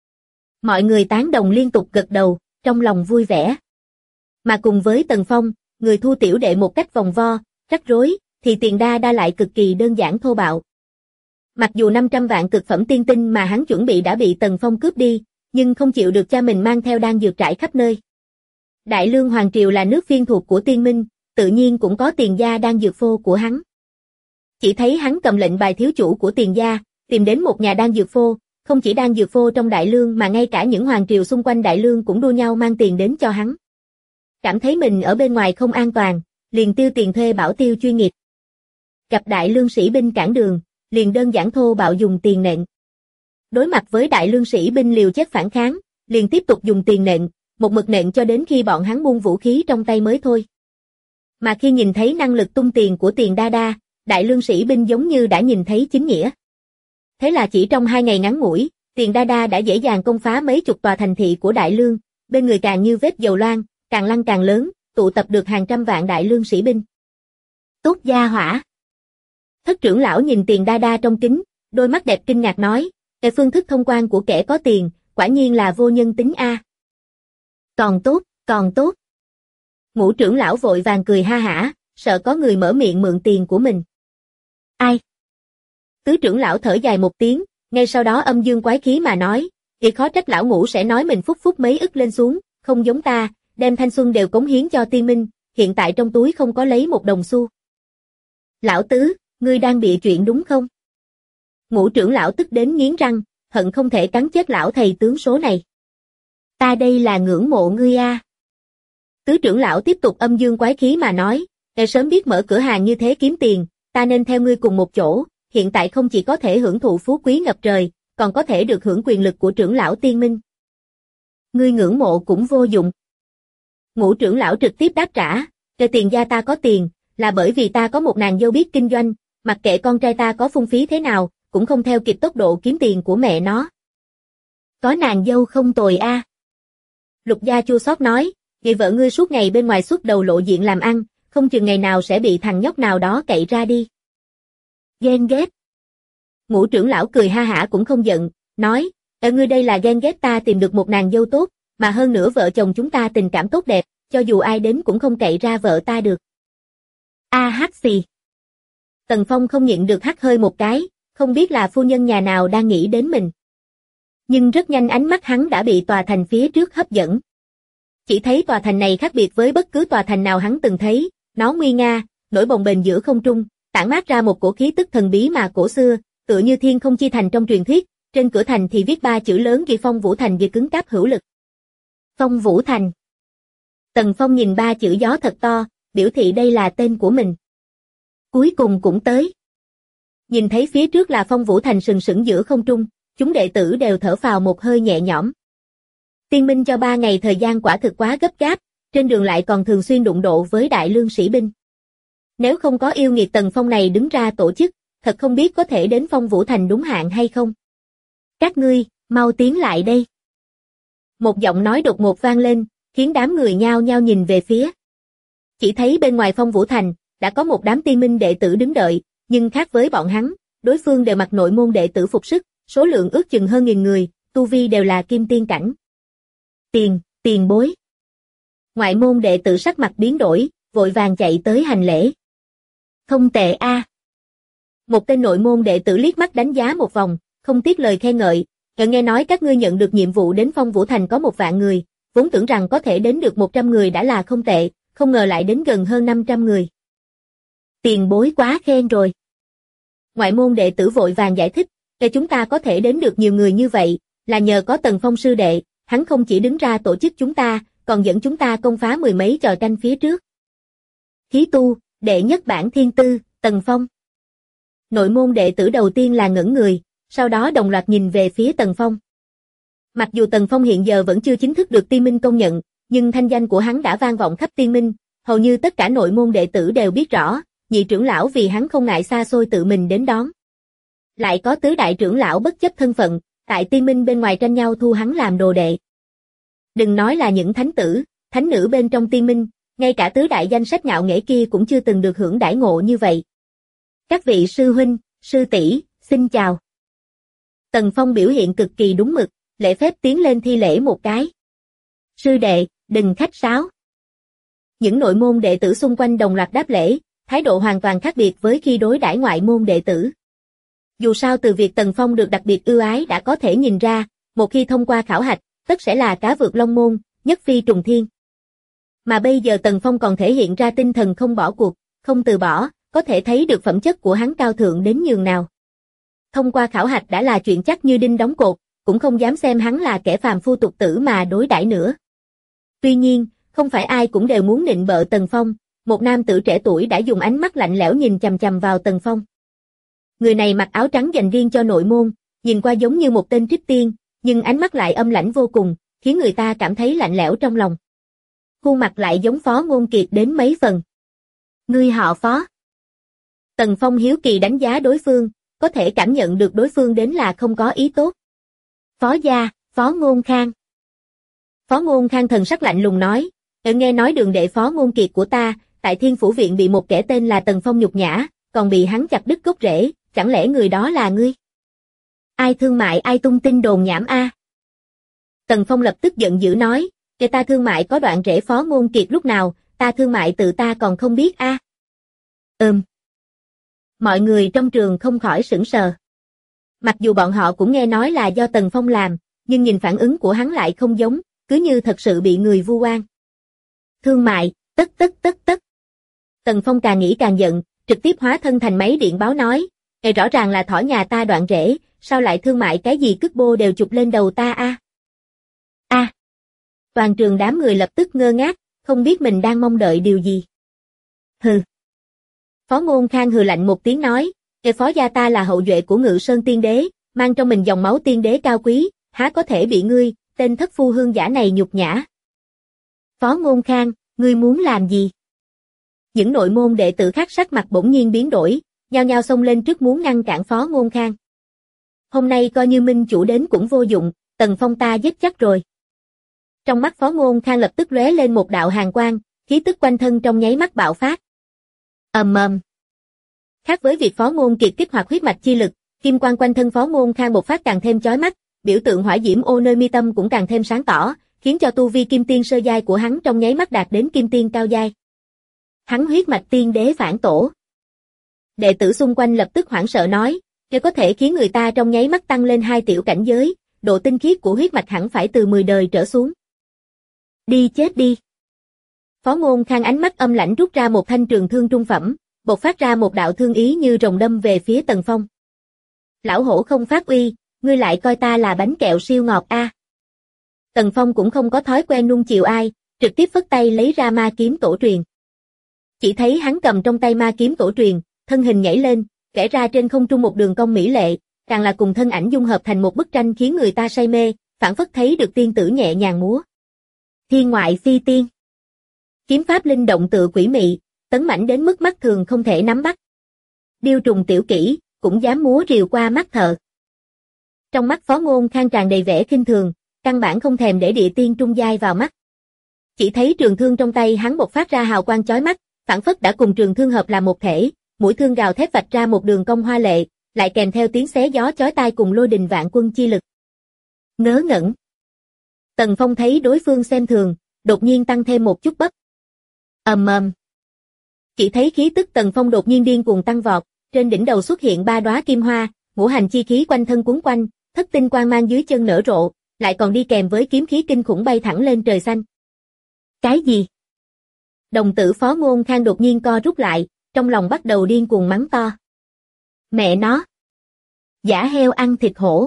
Mọi người tán đồng liên tục gật đầu, trong lòng vui vẻ. Mà cùng với Tần Phong, người thu tiểu đệ một cách vòng vo, rắc rối, thì Tiền Đa Đa lại cực kỳ đơn giản thô bạo. Mặc dù 500 vạn cực phẩm tiên tinh mà hắn chuẩn bị đã bị Tần Phong cướp đi, nhưng không chịu được cha mình mang theo đan dược trải khắp nơi. Đại Lương Hoàng Triều là nước phiên thuộc của Tiên Minh, tự nhiên cũng có Tiền gia đan dược phô của hắn. Chỉ thấy hắn cầm lệnh bài thiếu chủ của Tiền gia, tìm đến một nhà đan dược phô, không chỉ đan dược phô trong Đại Lương mà ngay cả những hoàng triều xung quanh Đại Lương cũng đua nhau mang tiền đến cho hắn. Cảm thấy mình ở bên ngoài không an toàn, liền tiêu tiền thuê bảo tiêu chuyên nghiệp. Gặp Đại Lương sĩ binh cản đường, liền đơn giản thô bạo dùng tiền nện. Đối mặt với Đại Lương sĩ binh liều chết phản kháng, liền tiếp tục dùng tiền nện, một mực nện cho đến khi bọn hắn buông vũ khí trong tay mới thôi. Mà khi nhìn thấy năng lực tung tiền của Tiền Đa Đa, Đại Lương sĩ binh giống như đã nhìn thấy chính nghĩa. Thế là chỉ trong 2 ngày ngắn ngủi, Tiền Đa Đa đã dễ dàng công phá mấy chục tòa thành thị của Đại Lương, bên người càng như vết dầu loang, càng lăn càng lớn, tụ tập được hàng trăm vạn Đại Lương sĩ binh. Tốt gia hỏa. Thất trưởng lão nhìn Tiền Đa Đa trong kính, đôi mắt đẹp kinh ngạc nói, cái phương thức thông quan của kẻ có tiền, quả nhiên là vô nhân tính a. Còn tốt, còn tốt. Ngũ trưởng lão vội vàng cười ha hả, sợ có người mở miệng mượn tiền của mình. Ai? Tứ trưởng lão thở dài một tiếng, ngay sau đó âm dương quái khí mà nói, thì khó trách lão Ngũ sẽ nói mình phúc phúc mấy ức lên xuống, không giống ta, đem thanh xuân đều cống hiến cho Tiên Minh, hiện tại trong túi không có lấy một đồng xu. Lão Tứ, ngươi đang bịa chuyện đúng không? Ngũ trưởng lão tức đến nghiến răng, hận không thể cắn chết lão thầy tướng số này. Ta đây là ngưỡng mộ ngươi a. Tứ trưởng lão tiếp tục âm dương quái khí mà nói, để sớm biết mở cửa hàng như thế kiếm tiền, ta nên theo ngươi cùng một chỗ, hiện tại không chỉ có thể hưởng thụ phú quý ngập trời, còn có thể được hưởng quyền lực của trưởng lão Tiên Minh. Ngươi ngưỡng mộ cũng vô dụng. Ngũ trưởng lão trực tiếp đáp trả, để Tiền gia ta có tiền, là bởi vì ta có một nàng dâu biết kinh doanh, mặc kệ con trai ta có phung phí thế nào, cũng không theo kịp tốc độ kiếm tiền của mẹ nó. Có nàng dâu không tồi a. Lục gia chua xót nói, vậy vợ ngươi suốt ngày bên ngoài xuất đầu lộ diện làm ăn, không chừng ngày nào sẽ bị thằng nhóc nào đó cậy ra đi. Ghen ghét. Ngũ trưởng lão cười ha hả cũng không giận, nói, ngươi đây là ghen ghét ta tìm được một nàng dâu tốt, mà hơn nữa vợ chồng chúng ta tình cảm tốt đẹp, cho dù ai đến cũng không cậy ra vợ ta được. A hắc xì. Tần Phong không nhịn được hắt hơi một cái, không biết là phu nhân nhà nào đang nghĩ đến mình. Nhưng rất nhanh ánh mắt hắn đã bị tòa thành phía trước hấp dẫn. Chỉ thấy tòa thành này khác biệt với bất cứ tòa thành nào hắn từng thấy, nó nguy nga, nổi bồng bềnh giữa không trung, tản mát ra một cổ khí tức thần bí mà cổ xưa, tựa như thiên không chi thành trong truyền thuyết, trên cửa thành thì viết 3 chữ lớn ghi Phong Vũ Thành, vừa cứng cáp hữu lực. Phong Vũ Thành. Tần Phong nhìn 3 chữ gió thật to, biểu thị đây là tên của mình. Cuối cùng cũng tới. Nhìn thấy phía trước là Phong Vũ Thành sừng sững giữa không trung, chúng đệ tử đều thở phào một hơi nhẹ nhõm. Tiên Minh cho 3 ngày thời gian quả thực quá gấp gáp, trên đường lại còn thường xuyên đụng độ với Đại Lương sĩ binh. Nếu không có yêu nghiệt Tần Phong này đứng ra tổ chức, thật không biết có thể đến Phong Vũ Thành đúng hạn hay không. Các ngươi, mau tiến lại đây. Một giọng nói đột ngột vang lên, khiến đám người nhao nhao nhìn về phía. Chỉ thấy bên ngoài Phong Vũ Thành, đã có một đám Tiên Minh đệ tử đứng đợi, nhưng khác với bọn hắn, đối phương đều mặc nội môn đệ tử phục sức, số lượng ước chừng hơn 1000 người, tu vi đều là kim tiên cảnh. Tiền bối. Ngoại môn đệ tử sắc mặt biến đổi, vội vàng chạy tới hành lễ. Không tệ a. Một tên nội môn đệ tử liếc mắt đánh giá một vòng, không tiếc lời khen ngợi, nghe nói các ngươi nhận được nhiệm vụ đến Phong Vũ Thành có 1 vạn người, vốn tưởng rằng có thể đến được 100 người đã là không tệ, không ngờ lại đến gần hơn 500 người. Tiền bối quá khen rồi. Ngoại môn đệ tử vội vàng giải thích, để chúng ta có thể đến được nhiều người như vậy, là nhờ có Tần Phong sư đệ, hắn không chỉ đứng ra tổ chức chúng ta, còn dẫn chúng ta công phá 10 mấy trò tranh phía trước. Khí tu, đệ nhất bản thiên tư, Tần Phong. Nội môn đệ tử đầu tiên là ngẩn người, sau đó đồng loạt nhìn về phía Tần Phong. Mặc dù Tần Phong hiện giờ vẫn chưa chính thức được Tiên Minh công nhận, nhưng thanh danh của hắn đã vang vọng khắp Tiên Minh, hầu như tất cả nội môn đệ tử đều biết rõ, nhị trưởng lão vì hắn không ngại xa xôi tự mình đến đón. Lại có tứ đại trưởng lão bất chấp thân phận, tại Tiên Minh bên ngoài tranh nhau thu hắn làm đồ đệ. Đừng nói là những thánh tử, thánh nữ bên trong Tiên Minh, ngay cả tứ đại danh sách ngạo nghễ kia cũng chưa từng được hưởng đãi ngộ như vậy. Các vị sư huynh, sư tỷ, xin chào. Tần Phong biểu hiện cực kỳ đúng mực, lễ phép tiến lên thi lễ một cái. Sư đệ, đừng khách sáo. Những nội môn đệ tử xung quanh đồng loạt đáp lễ, thái độ hoàn toàn khác biệt với khi đối đãi ngoại môn đệ tử. Dù sao từ việc Tần Phong được đặc biệt ưu ái đã có thể nhìn ra, một khi thông qua khảo hạch, tất sẽ là cá vượt long môn, nhất phi trùng thiên. Mà bây giờ Tần Phong còn thể hiện ra tinh thần không bỏ cuộc, không từ bỏ, có thể thấy được phẩm chất của hắn cao thượng đến nhường nào. Thông qua khảo hạch đã là chuyện chắc như đinh đóng cột, cũng không dám xem hắn là kẻ phàm phu tục tử mà đối đãi nữa. Tuy nhiên, không phải ai cũng đều muốn nịnh bợ Tần Phong, một nam tử trẻ tuổi đã dùng ánh mắt lạnh lẽo nhìn chằm chằm vào Tần Phong. Người này mặc áo trắng dành riêng cho nội môn, nhìn qua giống như một tên trích tiên, nhưng ánh mắt lại âm lãnh vô cùng, khiến người ta cảm thấy lạnh lẽo trong lòng. Khuôn mặt lại giống Phó Ngôn Kiệt đến mấy phần. Ngươi họ Phó. Tần Phong hiếu kỳ đánh giá đối phương, có thể cảm nhận được đối phương đến là không có ý tốt. Phó gia, Phó Ngôn Khang. Phó Ngôn Khang thần sắc lạnh lùng nói, nghe nói đường đệ Phó Ngôn Kiệt của ta, tại Thiên Phủ Viện bị một kẻ tên là Tần Phong nhục nhã, còn bị hắn chặt đứt gốc rễ, chẳng lẽ người đó là ngươi? Ai thương mại ai tung tin đồn nhảm a? Tần Phong lập tức giận dữ nói, kẻ ta thương mại có đoạn rễ Phó Ngôn Kiệt lúc nào, ta thương mại tự ta còn không biết a. Mọi người trong trường không khỏi sửng sờ. Mặc dù bọn họ cũng nghe nói là do Tần Phong làm, nhưng nhìn phản ứng của hắn lại không giống, cứ như thật sự bị người vu oan. Thương mại, tất. Tần Phong càng nghĩ càng giận, trực tiếp hóa thân thành máy điện báo nói, rõ ràng là thỏ nhà ta đoạn rễ, sao lại thương mại cái gì cứt bô đều chụp lên đầu ta a? Toàn trường đám người lập tức ngơ ngác, không biết mình đang mong đợi điều gì. Hừ. Phó Ngôn Khang hừ lạnh một tiếng nói, Phó gia ta là hậu duệ của Ngự Sơn Tiên Đế, mang trong mình dòng máu tiên đế cao quý, há có thể bị ngươi, tên thất phu hương giả này nhục nhã. Phó Ngôn Khang, ngươi muốn làm gì? Những nội môn đệ tử khác sắc mặt bỗng nhiên biến đổi, nhao nhao xông lên trước muốn ngăn cản Phó Ngôn Khang. Hôm nay coi như minh chủ đến cũng vô dụng, Tần Phong ta giết chắc rồi. Trong mắt Phó Ngôn Khang lập tức lóe lên một đạo hàn quang, khí tức quanh thân trong nháy mắt bạo phát. Ầm. Khác với việc Phó Ngôn Kiệt kích hoạt huyết mạch chi lực, kim quang quanh thân Phó Ngôn Khang bộc phát càng thêm chói mắt, biểu tượng hỏa diễm ô nơi mi tâm cũng càng thêm sáng tỏ, khiến cho tu vi kim tiên sơ giai của hắn trong nháy mắt đạt đến kim tiên cao giai. Hắn huyết mạch tiên đế phản tổ. Đệ tử xung quanh lập tức hoảng sợ nói, nếu có thể khiến người ta trong nháy mắt tăng lên 2 tiểu cảnh giới, độ tinh khiết của huyết mạch hẳn phải từ 10 đời trở xuống. Đi chết đi. Phó Ngôn Khang ánh mắt âm lãnh rút ra một thanh trường thương trung phẩm, bộc phát ra một đạo thương ý như rồng đâm về phía Tần Phong. Lão hổ không phát uy, ngươi lại coi ta là bánh kẹo siêu ngọt a? Tần Phong cũng không có thói quen nuông chiều ai, trực tiếp phất tay lấy ra ma kiếm tổ truyền. Chỉ thấy hắn cầm trong tay ma kiếm tổ truyền, thân hình nhảy lên, vẽ ra trên không trung một đường cong mỹ lệ, càng là cùng thân ảnh dung hợp thành một bức tranh khiến người ta say mê, phảng phất thấy được tiên tử nhẹ nhàng múa. Thiên ngoại phi tiên. Kiếm pháp linh động tựa quỷ mị, tấn mãnh đến mức mắt thường không thể nắm bắt. Điêu trùng tiểu kỹ, cũng dám múa rìu qua mắt thợ. Trong mắt Phó Ngôn Khang tràn đầy vẻ khinh thường, căn bản không thèm để địa tiên trung giai vào mắt. Chỉ thấy trường thương trong tay hắn bộc phát ra hào quang chói mắt, phảng phất đã cùng trường thương hợp làm một thể, mũi thương gào thét vạch ra một đường cong hoa lệ, lại kèm theo tiếng xé gió chói tai cùng lôi đình vạn quân chi lực. Ngớ ngẩn. Tần Phong thấy đối phương xem thường, đột nhiên tăng thêm một chút bắp. Ầm. Chỉ thấy khí tức Tần Phong đột nhiên điên cuồng tăng vọt, trên đỉnh đầu xuất hiện 3 đóa kim hoa, ngũ hành chi khí quanh thân cuốn quanh, thất tinh quang mang dưới chân nở rộ, lại còn đi kèm với kiếm khí kinh khủng bay thẳng lên trời xanh. Cái gì? Đồng tử Phó Ngôn Khang đột nhiên co rút lại, trong lòng bắt đầu điên cuồng mắng to. Mẹ nó! Giả heo ăn thịt hổ.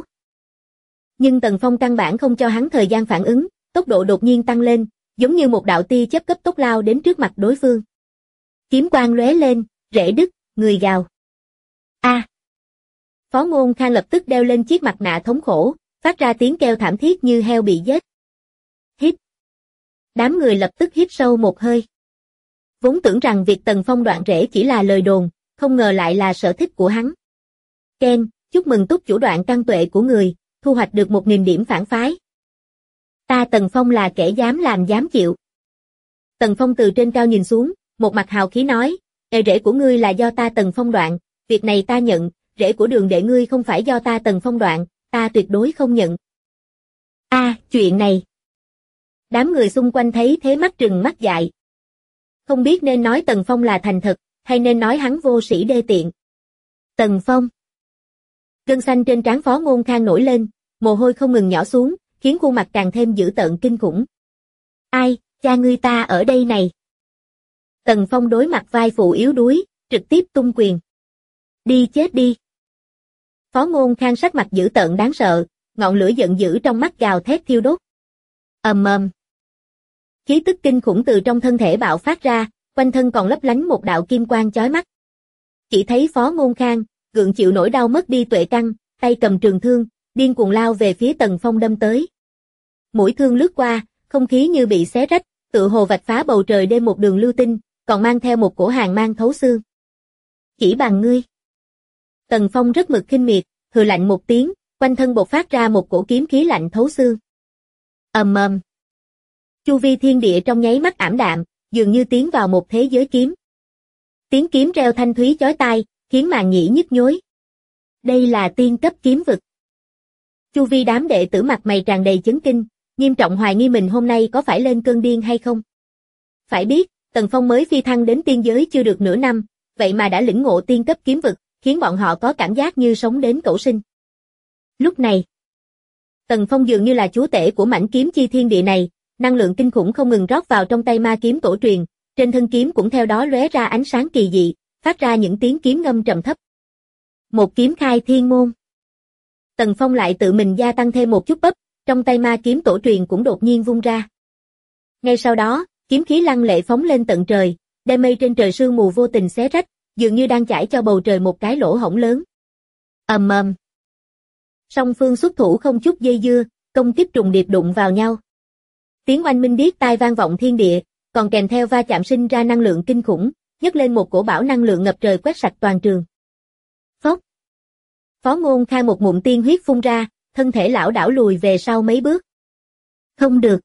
Nhưng Tần Phong căn bản không cho hắn thời gian phản ứng, tốc độ đột nhiên tăng lên, giống như một đạo tia chớp cấp tốc lao đến trước mặt đối phương. Kiếm quang lóe lên, rễ đứt, người gào. A! Phó Ngôn Khang lập tức đeo lên chiếc mặt nạ thống khổ, phát ra tiếng kêu thảm thiết như heo bị giết. Hít. Đám người lập tức hít sâu một hơi. Vốn tưởng rằng việc Tần Phong đoạn rễ chỉ là lời đồn, không ngờ lại là sở thích của hắn. Ken, chúc mừng túc chủ đoạn căn tuệ của người, thu hoạch được 1000 điểm phản phái. Ta Tần Phong là kẻ dám làm dám chịu. Tần Phong từ trên cao nhìn xuống, một mặt hào khí nói, rễ của ngươi là do ta Tần Phong đoạn, việc này ta nhận, rễ của Đường đệ ngươi không phải do ta Tần Phong đoạn, ta tuyệt đối không nhận. Chuyện này. Đám người xung quanh thấy thế mắt trừng mắt dại. Không biết nên nói Tần Phong là thành thật, hay nên nói hắn vô sĩ đê tiện. Tần Phong. Gân xanh trên trán Phó Ngôn Khang nổi lên, mồ hôi không ngừng nhỏ xuống, khiến khuôn mặt càng thêm dữ tợn kinh khủng. Ai, cha ngươi ta ở đây này. Tần Phong đối mặt vai phụ yếu đuối, trực tiếp tung quyền. Đi chết đi. Phó Ngôn Khang sắc mặt dữ tợn đáng sợ, ngọn lửa giận dữ trong mắt gào thét thiêu đốt. Ầm. Khí tức kinh khủng từ trong thân thể bạo phát ra, quanh thân còn lấp lánh một đạo kim quang chói mắt. Chỉ thấy Phó Ngôn Khang, gượng chịu nỗi đau mất đi tuệ căn, tay cầm trường thương, điên cuồng lao về phía Tần Phong đâm tới. Mũi thương lướt qua, không khí như bị xé rách, tựa hồ vạch phá bầu trời đêm một đường lưu tinh, còn mang theo một cổ hàn mang thấu xương. Chỉ bằng ngươi. Tần Phong rất mực khinh miệt, hừ lạnh một tiếng, quanh thân bộc phát ra một cổ kiếm khí lạnh thấu xương. Ầm. Chu vi thiên địa trong nháy mắt ảm đạm, dường như tiến vào một thế giới kiếm. Tiếng kiếm reo thanh thúy chói tai, khiến màn nhĩ nhức nhối. Đây là tiên cấp kiếm vực. Chu vi đám đệ tử mặt mày tràn đầy chấn kinh, nghiêm trọng hoài nghi mình hôm nay có phải lên cơn điên hay không. Phải biết, Tần Phong mới phi thăng đến tiên giới chưa được nửa năm, vậy mà đã lĩnh ngộ tiên cấp kiếm vực, khiến bọn họ có cảm giác như sống đến cẩu sinh. Lúc này, Tần Phong dường như là chúa tể của mảnh kiếm chi thiên địa này, năng lượng kinh khủng không ngừng rót vào trong tay ma kiếm tổ truyền, trên thân kiếm cũng theo đó lóe ra ánh sáng kỳ dị, phát ra những tiếng kiếm ngâm trầm thấp. Một kiếm khai thiên môn. Tần Phong lại tự mình gia tăng thêm một chút bắp, trong tay ma kiếm tổ truyền cũng đột nhiên vung ra. Ngay sau đó, kiếm khí lăng lệ phóng lên tận trời, đem mây trên trời sương mù vô tình xé rách, dường như đang chải cho bầu trời một cái lỗ hổng lớn. Ầm. Song phương xuất thủ không chút dây dưa, công kích trùng điệp đụng vào nhau. Tiếng oanh minh điếc tai vang vọng thiên địa, còn kèm theo va chạm sinh ra năng lượng kinh khủng, nhấc lên một cổ bão năng lượng ngập trời quét sạch toàn trường. Phốc. Phó Ngôn Khang một ngụm tiên huyết phun ra, thân thể lảo đảo lùi về sau mấy bước. Không được.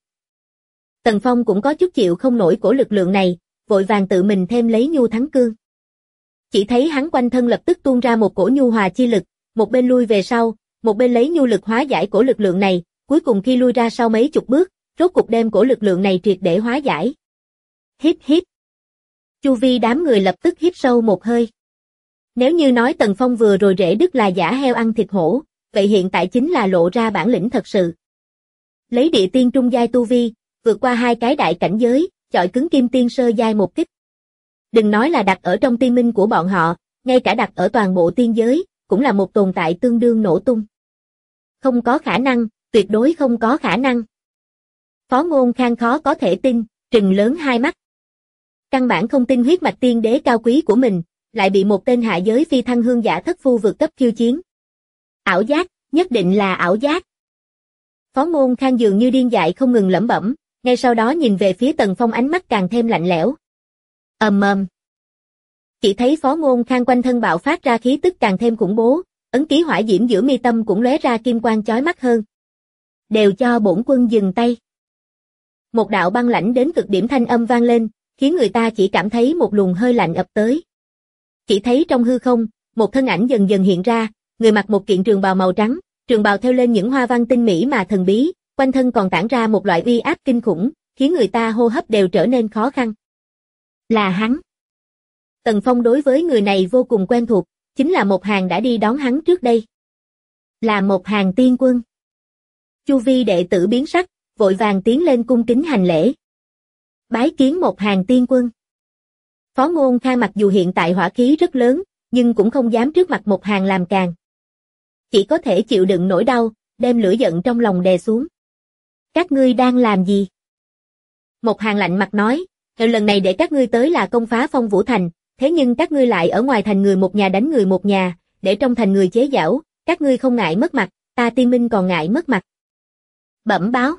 Tần Phong cũng có chút chịu không nổi cổ lực lượng này, vội vàng tự mình thêm lấy nhu thắng cương. Chỉ thấy hắn quanh thân lập tức tuôn ra một cổ nhu hòa chi lực, một bên lui về sau, một bên lấy nhu lực hóa giải cổ lực lượng này, cuối cùng khi lui ra sau mấy chục bước, rốt cục đem cổ lực lượng này triệt để hóa giải. Hít hít. Chu vi đám người lập tức hít sâu một hơi. Nếu như nói Tần Phong vừa rồi rễ đứt là giả heo ăn thịt hổ, vậy hiện tại chính là lộ ra bản lĩnh thật sự. Lấy địa tiên trung giai tu vi, vượt qua hai cái đại cảnh giới, chọi cứng kim tiên sơ giai một kích. Đừng nói là đặt ở trong tiên minh của bọn họ, ngay cả đặt ở toàn bộ tiên giới, cũng là một tồn tại tương đương nổ tung. Không có khả năng, tuyệt đối không có khả năng. Phó Ngôn Khang khó có thể tin, trừng lớn hai mắt. Căn bản không tin huyết mạch tiên đế cao quý của mình, lại bị một tên hạ giới phi thăng hương giả thất phu vượt cấp khiêu chiến. Ảo giác, nhất định là ảo giác. Phó Ngôn Khang dường như điên dại không ngừng lẩm bẩm, ngay sau đó nhìn về phía Tần Phong ánh mắt càng thêm lạnh lẽo. Ầm. Chỉ thấy Phó Ngôn Khang quanh thân bạo phát ra khí tức càng thêm khủng bố, ấn ký hỏa diễm giữa mi tâm cũng lóe ra kim quang chói mắt hơn. Đều cho bổn quân dừng tay. Một đạo băng lãnh đến cực điểm thanh âm vang lên, khiến người ta chỉ cảm thấy một luồng hơi lạnh ập tới. Chỉ thấy trong hư không, một thân ảnh dần dần hiện ra, người mặc một kiện trường bào màu trắng, trường bào thêu lên những hoa văn tinh mỹ mà thần bí, quanh thân còn tản ra một loại uy áp kinh khủng, khiến người ta hô hấp đều trở nên khó khăn. Là hắn. Tần Phong đối với người này vô cùng quen thuộc, chính là một hàng đã đi đón hắn trước đây. Là một hàng tiên quân. Chu vi đệ tử biến sắc, vội vàng tiến lên cung kính hành lễ. Bái kiến một hàng tiên quân. Phó Ngôn Khang mặc dù hiện tại hỏa khí rất lớn, nhưng cũng không dám trước mặt một hàng làm càn. Chỉ có thể chịu đựng nỗi đau, đem lửa giận trong lòng đè xuống. Các ngươi đang làm gì? Một hàng lạnh mặt nói, lần này để các ngươi tới là công phá Phong Vũ Thành, thế nhưng các ngươi lại ở ngoài thành người một nhà đánh người một nhà, để trong thành người chế giễu, các ngươi không ngại mất mặt, ta tiên minh còn ngại mất mặt. Bẩm báo.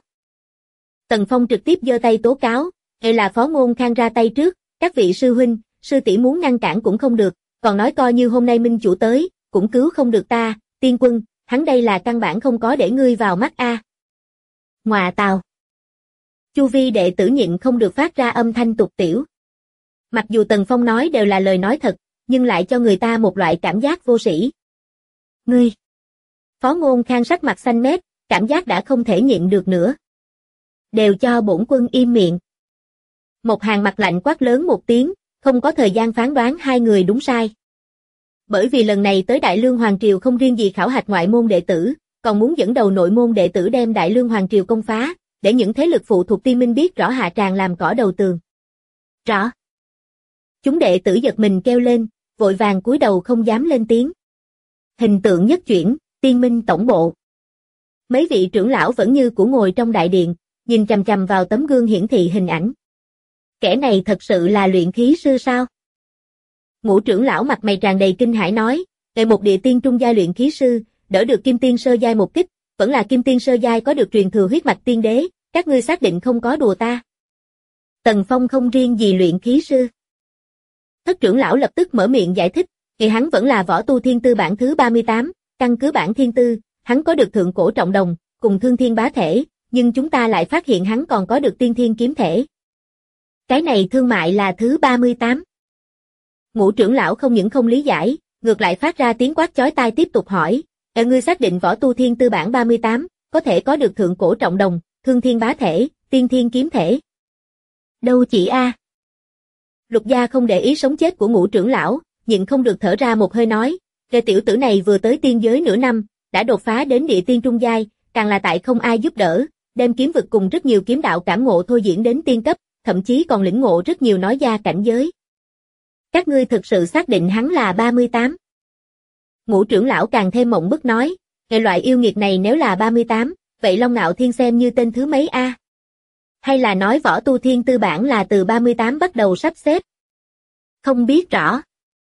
Tần Phong trực tiếp giơ tay tố cáo, là Phó Ngôn Khang ra tay trước, các vị sư huynh, sư tỷ muốn ngăn cản cũng không được, còn nói coi như hôm nay minh chủ tới, cũng cứu không được ta, tiên quân, hắn đây là căn bản không có để ngươi vào mắt a. Ngọa tào. Chu vi đệ tử nhịn không được phát ra âm thanh tục tĩu. Mặc dù Tần Phong nói đều là lời nói thật, nhưng lại cho người ta một loại cảm giác vô sĩ. Ngươi! Phó Ngôn Khang sắc mặt xanh mét, cảm giác đã không thể nhịn được nữa. Đều cho bổn quân im miệng. Một hàng mặt lạnh quát lớn một tiếng, không có thời gian phán đoán hai người đúng sai. Bởi vì lần này tới Đại Lương Hoàng Triều không riêng gì khảo hạch ngoại môn đệ tử, còn muốn dẫn đầu nội môn đệ tử đem Đại Lương Hoàng Triều công phá, để những thế lực phụ thuộc Tiên Minh biết rõ hạ tràng làm cỏ đầu tường. Rõ. Chúng đệ tử giật mình kêu lên, vội vàng cúi đầu không dám lên tiếng. Hình tượng nhất chuyển, Tiên Minh tổng bộ. Mấy vị trưởng lão vẫn như cũ ngồi trong đại điện, nhìn chằm chằm vào tấm gương hiển thị hình ảnh. Kẻ này thật sự là luyện khí sư sao? Ngũ trưởng lão mặt mày tràn đầy kinh hãi nói, ngày một địa tiên trung giai luyện khí sư, đỡ được kim tiên sơ giai một kích, vẫn là kim tiên sơ giai có được truyền thừa huyết mạch tiên đế, các ngươi xác định không có đùa ta. Tần Phong không riêng gì luyện khí sư. Thất trưởng lão lập tức mở miệng giải thích, thì hắn vẫn là võ tu thiên tư bản thứ 38, căn cứ bản thiên tư, hắn có được thượng cổ trọng đồng, cùng thương thiên bá thể, nhưng chúng ta lại phát hiện hắn còn có được tiên thiên kiếm thể. Cái này thương mại là thứ 38. Ngũ trưởng lão không những không lý giải, ngược lại phát ra tiếng quát chói tai tiếp tục hỏi, ngươi xác định võ tu thiên tư bản 38, có thể có được thượng cổ trọng đồng, thương thiên bá thể, tiên thiên kiếm thể. Đâu chỉ a. Lục Gia không để ý sống chết của ngũ trưởng lão, nhịn không được thở ra một hơi nói, cái tiểu tử này vừa tới tiên giới nửa năm, đã đột phá đến địa tiên trung giai, càng là tại không ai giúp đỡ, đem kiếm vực cùng rất nhiều kiếm đạo cảm ngộ thôi diễn đến tiên cấp, thậm chí còn lĩnh ngộ rất nhiều nói gia cảnh giới. Các ngươi thực sự xác định hắn là 38. Ngũ trưởng lão càng thêm mộng bức nói, cái loại yêu nghiệt này nếu là 38, vậy Long Ngạo Thiên xem như tên thứ mấy a? Hay là nói võ tu thiên tư bản là từ 38 bắt đầu sắp xếp? Không biết rõ.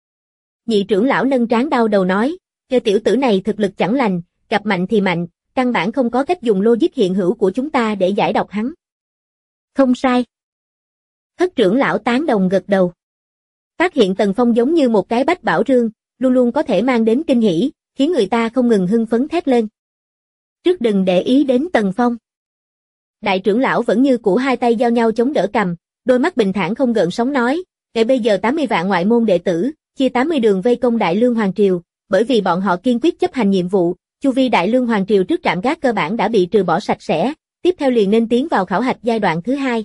Nhị trưởng lão nâng trán đau đầu nói, cái tiểu tử này thực lực chẳng lành, gặp mạnh thì mạnh, căn bản không có cách dùng logic hiện hữu của chúng ta để giải độc hắn. Không sai. Thất trưởng lão tán đồng gật đầu. Phát hiện Tần Phong giống như một cái bách bảo rương, luôn luôn có thể mang đến kinh hỉ, khiến người ta không ngừng hưng phấn thét lên. Trước đừng để ý đến Tần Phong. Đại trưởng lão vẫn như cũ hai tay giao nhau chống đỡ cằm, đôi mắt bình thản không gợn sóng nói, ngày bây giờ 80 vạn ngoại môn đệ tử, chia 80 đường vây công Đại Lương Hoàng Triều, bởi vì bọn họ kiên quyết chấp hành nhiệm vụ, chu vi Đại Lương Hoàng Triều trước trạm gác cơ bản đã bị trừ bỏ sạch sẽ, tiếp theo liền nên tiến vào khảo hạch giai đoạn thứ 2.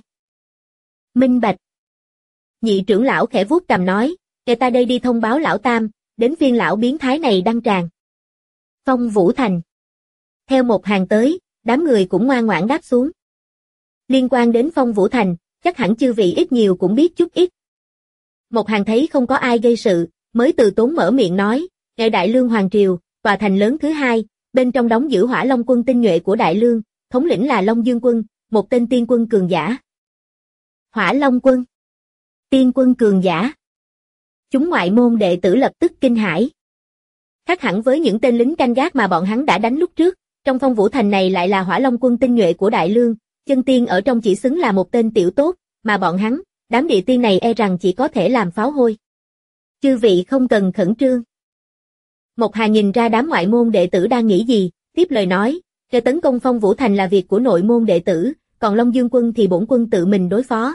Minh bạch. Nhị trưởng lão khẽ vuốt cằm nói, kể ta đây đi thông báo lão tam, đến phiên lão biến thái này đăng tràng. Phong Vũ Thành. Theo một hàng tới, đám người cũng ngoan ngoãn đáp xuống. Liên quan đến Phong Vũ Thành, chắc hẳn chư vị ít nhiều cũng biết chút ít. Một hàng thấy không có ai gây sự, mới từ tốn mở miệng nói, ngày Đại Lương Hoàng Triều, tòa thành lớn thứ 2, bên trong đóng giữ Hỏa Long quân tinh nhuệ của Đại Lương, thống lĩnh là Long Dương quân, một tên tiên quân cường giả. Hỏa Long quân. Tiên quân cường giả. Chúng ngoại môn đệ tử lập tức kinh hãi. Khác hẳn với những tên lính canh gác mà bọn hắn đã đánh lúc trước, trong Phong Vũ Thành này lại là Hỏa Long quân tinh nhuệ của Đại Lương, chân tiên ở trong chỉ xứng là một tên tiểu tốt, mà bọn hắn, đám địa tiên này e rằng chỉ có thể làm pháo hôi. Chư vị không cần khẩn trương. Một Hà nhìn ra đám ngoại môn đệ tử đang nghĩ gì, tiếp lời nói, cái tấn công Phong Vũ Thành là việc của nội môn đệ tử, còn Long Dương quân thì bổn quân tự mình đối phó.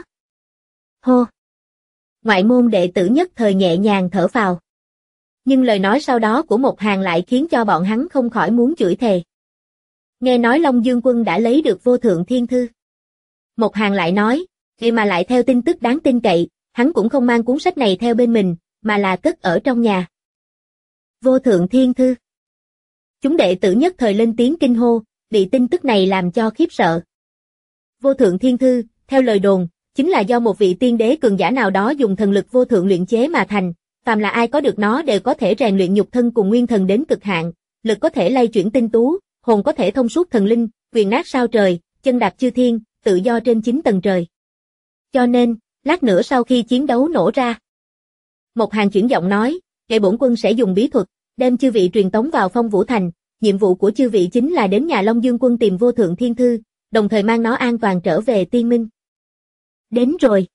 Hô! Ngoại môn đệ tử nhất thời nhẹ nhàng thở phào. Nhưng lời nói sau đó của một hàng lại khiến cho bọn hắn không khỏi muốn chửi thề. Nghe nói Long Dương quân đã lấy được vô thượng thiên thư. Một hàng lại nói, vậy mà lại theo tin tức đáng tin cậy, hắn cũng không mang cuốn sách này theo bên mình, mà là cất ở trong nhà. Vô thượng thiên thư. Chúng đệ tử nhất thời lên tiếng kinh hô, bị tin tức này làm cho khiếp sợ. Vô thượng thiên thư, theo lời đồn, chính là do một vị tiên đế cường giả nào đó dùng thần lực vô thượng luyện chế mà thành, phàm là ai có được nó đều có thể rèn luyện nhục thân cùng nguyên thần đến cực hạn, lực có thể lay chuyển tinh tú, hồn có thể thông suốt thần linh, quyền nát sao trời, chân đạp chư thiên, tự do trên 9 tầng trời. Cho nên, lát nữa sau khi chiến đấu nổ ra, một hàng chuyển giọng nói, ngày bổn quân sẽ dùng bí thuật, đem chư vị truyền tống vào Phong Vũ Thành, nhiệm vụ của chư vị chính là đến nhà Long Dương quân tìm vô thượng thiên thư, đồng thời mang nó an toàn trở về tiên minh. Đến rồi.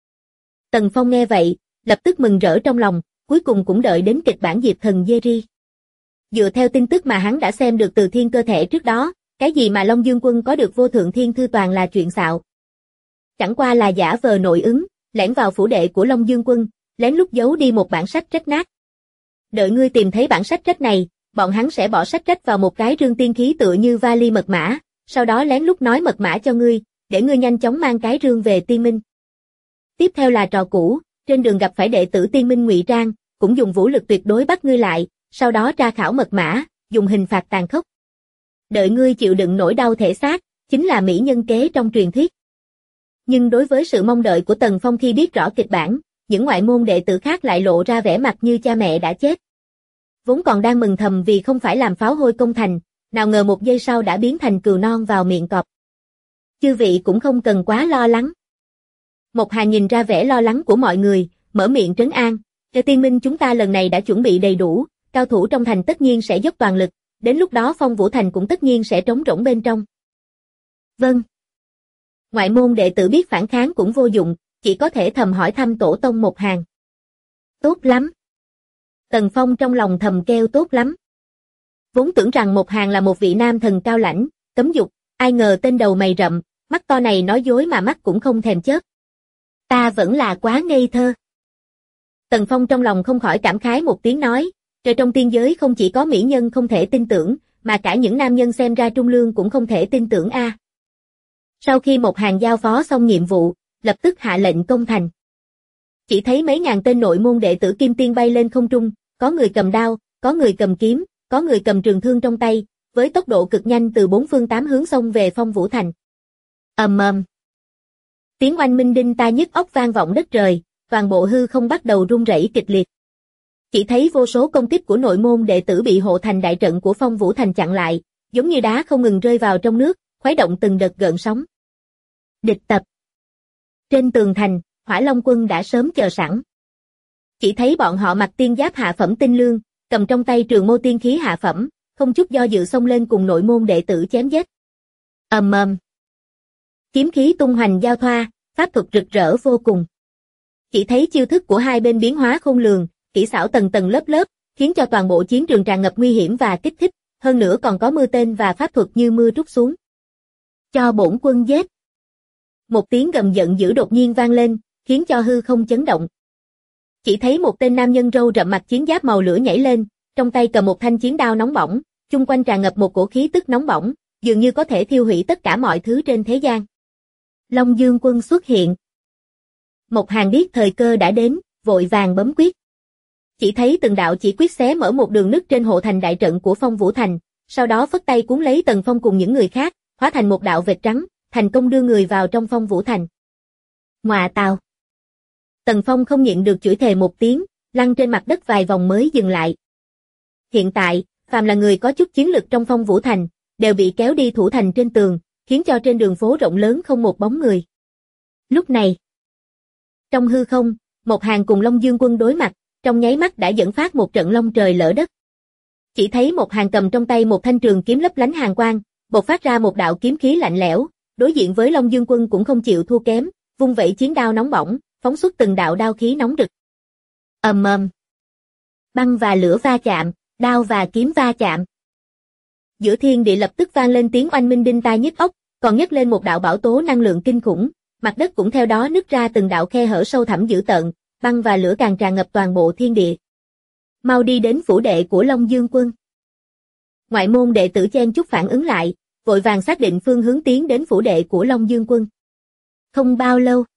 Tần Phong nghe vậy, lập tức mừng rỡ trong lòng, cuối cùng cũng đợi đến kịch bản Diệp Thần Jerry. Dựa theo tin tức mà hắn đã xem được từ thiên cơ thể trước đó, cái gì mà Long Dương quân có được vô thượng thiên thư toàn là chuyện xạo. Chẳng qua là giả vờ nội ứng, lẻn vào phủ đệ của Long Dương Quân, lén lút giấu đi một bản sách rách nát. Đợi ngươi tìm thấy bản sách rách này, bọn hắn sẽ bỏ sách rách vào một cái rương tiên khí tựa như vali mật mã, sau đó lén lút nói mật mã cho ngươi, để ngươi nhanh chóng mang cái rương về Tiên Minh. Tiếp theo là trò cũ, trên đường gặp phải đệ tử Tiên Minh ngụy trang, cũng dùng vũ lực tuyệt đối bắt ngươi lại, sau đó tra khảo mật mã, dùng hình phạt tàn khốc. Đợi ngươi chịu đựng nỗi đau thể xác, chính là mỹ nhân kế trong truyền thuyết. Nhưng đối với sự mong đợi của Tần Phong khi biết rõ kịch bản, những ngoại môn đệ tử khác lại lộ ra vẻ mặt như cha mẹ đã chết. Vốn còn đang mừng thầm vì không phải làm pháo hôi công thành, nào ngờ một giây sau đã biến thành cừu non vào miệng cọp. Chư vị cũng không cần quá lo lắng. Mộc Hà nhìn ra vẻ lo lắng của mọi người, mở miệng trấn an, "Cho Tiên Minh chúng ta lần này đã chuẩn bị đầy đủ, cao thủ trong thành tất nhiên sẽ dốc toàn lực, đến lúc đó Phong Vũ Thành cũng tất nhiên sẽ trống rỗng bên trong." Vâng. Ngoại môn đệ tử biết phản kháng cũng vô dụng, chỉ có thể thầm hỏi thăm tổ tông Mộc Hàn. Tốt lắm. Tần Phong trong lòng thầm kêu tốt lắm. Vốn tưởng rằng Mộc Hàn là một vị nam thần cao lãnh, cấm dục, ai ngờ tên đầu mày rậm, mắt to này nói dối mà mắt cũng không thèm chớp. Ta vẫn là quá ngây thơ. Tần Phong trong lòng không khỏi cảm khái một tiếng nói, trời trong tiên giới không chỉ có mỹ nhân không thể tin tưởng, mà cả những nam nhân xem ra trung lương cũng không thể tin tưởng a. Sau khi Mộc Hàn giao phó xong nhiệm vụ, lập tức hạ lệnh công thành. Chỉ thấy mấy ngàn tên nội môn đệ tử Kim Tiên bay lên không trung, có người cầm đao, có người cầm kiếm, có người cầm trường thương trong tay, với tốc độ cực nhanh từ bốn phương tám hướng xông về Phong Vũ Thành. Ầm ầm. Tiếng oanh minh đinh tai nhức óc vang vọng đất trời, toàn bộ hư không bắt đầu rung rẩy kịch liệt. Chỉ thấy vô số công kích của nội môn đệ tử bị hộ thành đại trận của Phong Vũ Thành chặn lại, giống như đá không ngừng rơi vào trong nước, khuấy động từng đợt gợn sóng. Địch tập. Trên tường thành, Hỏa Long quân đã sớm chờ sẵn. Chỉ thấy bọn họ mặc tiên giáp hạ phẩm tinh lương, cầm trong tay trường mâu tiên khí hạ phẩm, không chút do dự xông lên cùng nội môn đệ tử chém giết. Ầm ầm. Kiếm khí tung hoành giao thoa, pháp thuật rực rỡ vô cùng. Chỉ thấy chiêu thức của hai bên biến hóa khôn lường, kỹ xảo tầng tầng lớp lớp, khiến cho toàn bộ chiến trường tràn ngập nguy hiểm và kích thích, hơn nữa còn có mưa tên và pháp thuật như mưa trút xuống. Cho bổn quân giết. Một tiếng gầm giận dữ đột nhiên vang lên, khiến cho hư không chấn động. Chỉ thấy một tên nam nhân râu rậm mặc chiến giáp màu lửa nhảy lên, trong tay cầm một thanh chiến đao nóng bỏng, chung quanh tràn ngập một cổ khí tức nóng bỏng, dường như có thể thiêu hủy tất cả mọi thứ trên thế gian. Long Dương Quân xuất hiện. Mộc Hàn biết thời cơ đã đến, vội vàng bấm quyết. Chỉ thấy từng đạo chỉ quyết xé mở một đường nứt trên hộ thành đại trận của Phong Vũ Thành, sau đó phất tay cuốn lấy Tần Phong cùng những người khác, hóa thành một đạo vệt trắng, thành công đưa người vào trong Phong Vũ Thành. Ngoà tào. Tần Phong không nhịn được chửi thề một tiếng, lăn trên mặt đất vài vòng mới dừng lại. Hiện tại, phàm là người có chút chiến lực trong Phong Vũ Thành, đều bị kéo đi thủ thành trên tường, khiến cho trên đường phố rộng lớn không một bóng người. Lúc này, trong hư không, Mộc Hàn cùng Long Dương Quân đối mặt, trong nháy mắt đã dẫn phát một trận long trời lở đất. Chỉ thấy Mộc Hàn cầm trong tay một thanh trường kiếm lấp lánh hàn quang, bộc phát ra một đạo kiếm khí lạnh lẽo, đối diện với Long Dương Quân cũng không chịu thua kém, vung vẩy chiến đao nóng bỏng, phóng xuất từng đạo đao khí nóng rực. Ầm ầm. Băng và lửa va chạm, đao và kiếm va chạm. Giữa thiên địa lập tức vang lên tiếng oanh minh đinh tai nhức óc, còn nhấc lên một đạo bão tố năng lượng kinh khủng, mặt đất cũng theo đó nứt ra từng đạo khe hở sâu thẳm dữ tợn, băng và lửa càng tràn ngập toàn bộ thiên địa. Mau đi đến phủ đệ của Long Dương Quân. Ngoại môn đệ tử chen chút phản ứng lại, vội vàng xác định phương hướng tiến đến phủ đệ của Long Dương Quân. Không bao lâu,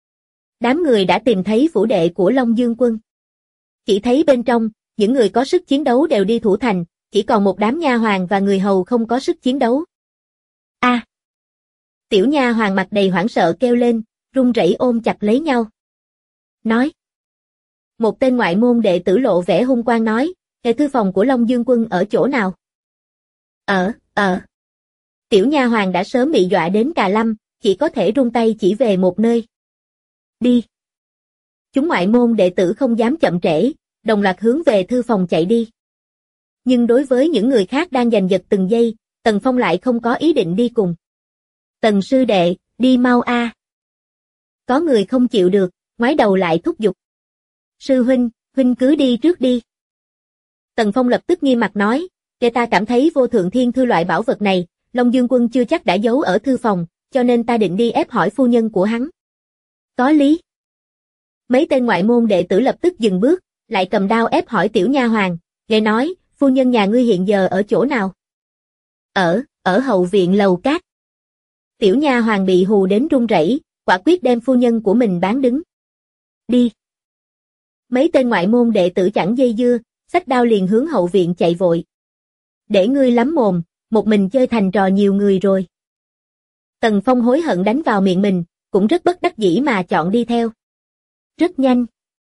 đám người đã tìm thấy phủ đệ của Long Dương Quân. Chỉ thấy bên trong, những người có sức chiến đấu đều đi thủ thành, chỉ còn một đám nha hoàn và người hầu không có sức chiến đấu. A! Tiểu nha hoàn mặt đầy hoảng sợ kêu lên, run rẩy ôm chặt lấy nhau. Nói. Một tên ngoại môn đệ tử lộ vẻ hung quang nói, "Hệ thư phòng của Long Dương Quân ở chỗ nào?" Tiểu nha hoàn đã sớm bị dọa đến cà lâm, chỉ có thể run tay chỉ về một nơi. Đi. Chúng ngoại môn đệ tử không dám chậm trễ, đồng loạt hướng về thư phòng chạy đi. Nhưng đối với những người khác đang giành giật từng giây, Tần Phong lại không có ý định đi cùng. Tần sư đệ, đi mau a. Có người không chịu được, ngoái đầu lại thúc giục. Sư huynh, huynh cứ đi trước đi. Tần Phong lập tức nghiêm mặt nói, "Kẻ ta cảm thấy vô thượng thiên thư loại bảo vật này, Long Dương Quân chưa chắc đã giấu ở thư phòng, cho nên ta định đi ép hỏi phu nhân của hắn. Có lý. Mấy tên ngoại môn đệ tử lập tức dừng bước, lại cầm đao ép hỏi tiểu nha hoàn, nghe nói, phu nhân nhà ngươi hiện giờ ở chỗ nào? Ở hậu viện lầu cát. Tiểu nha hoàn bị hù đến run rẩy, quả quyết đem phu nhân của mình bán đứng. Đi. Mấy tên ngoại môn đệ tử chẳng dây dưa, xách đao liền hướng hậu viện chạy vội. Để ngươi lắm mồm, một mình chơi thành trò nhiều người rồi. Tần Phong hối hận đánh vào miệng mình, cũng rất bất đắc dĩ mà chọn đi theo. Rất nhanh.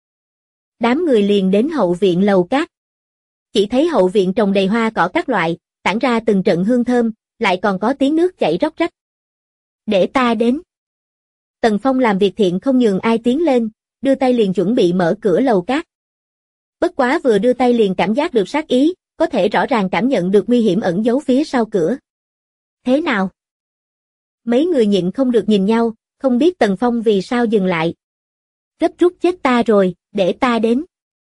Đám người liền đến hậu viện lầu cát. Chỉ thấy hậu viện trồng đầy hoa cỏ các loại, tản ra từng trận hương thơm, lại còn có tiếng nước chảy róc rách. Để ta đến. Tần Phong làm việc thiện không nhường ai tiến lên, đưa tay liền chuẩn bị mở cửa lầu cát. Bất quá vừa đưa tay liền cảm giác được sát ý, có thể rõ ràng cảm nhận được nguy hiểm ẩn giấu phía sau cửa. Thế nào? Mấy người nhịn không được nhìn nhau, không biết Tần Phong vì sao dừng lại. Gấp rút chết ta rồi, để ta đến.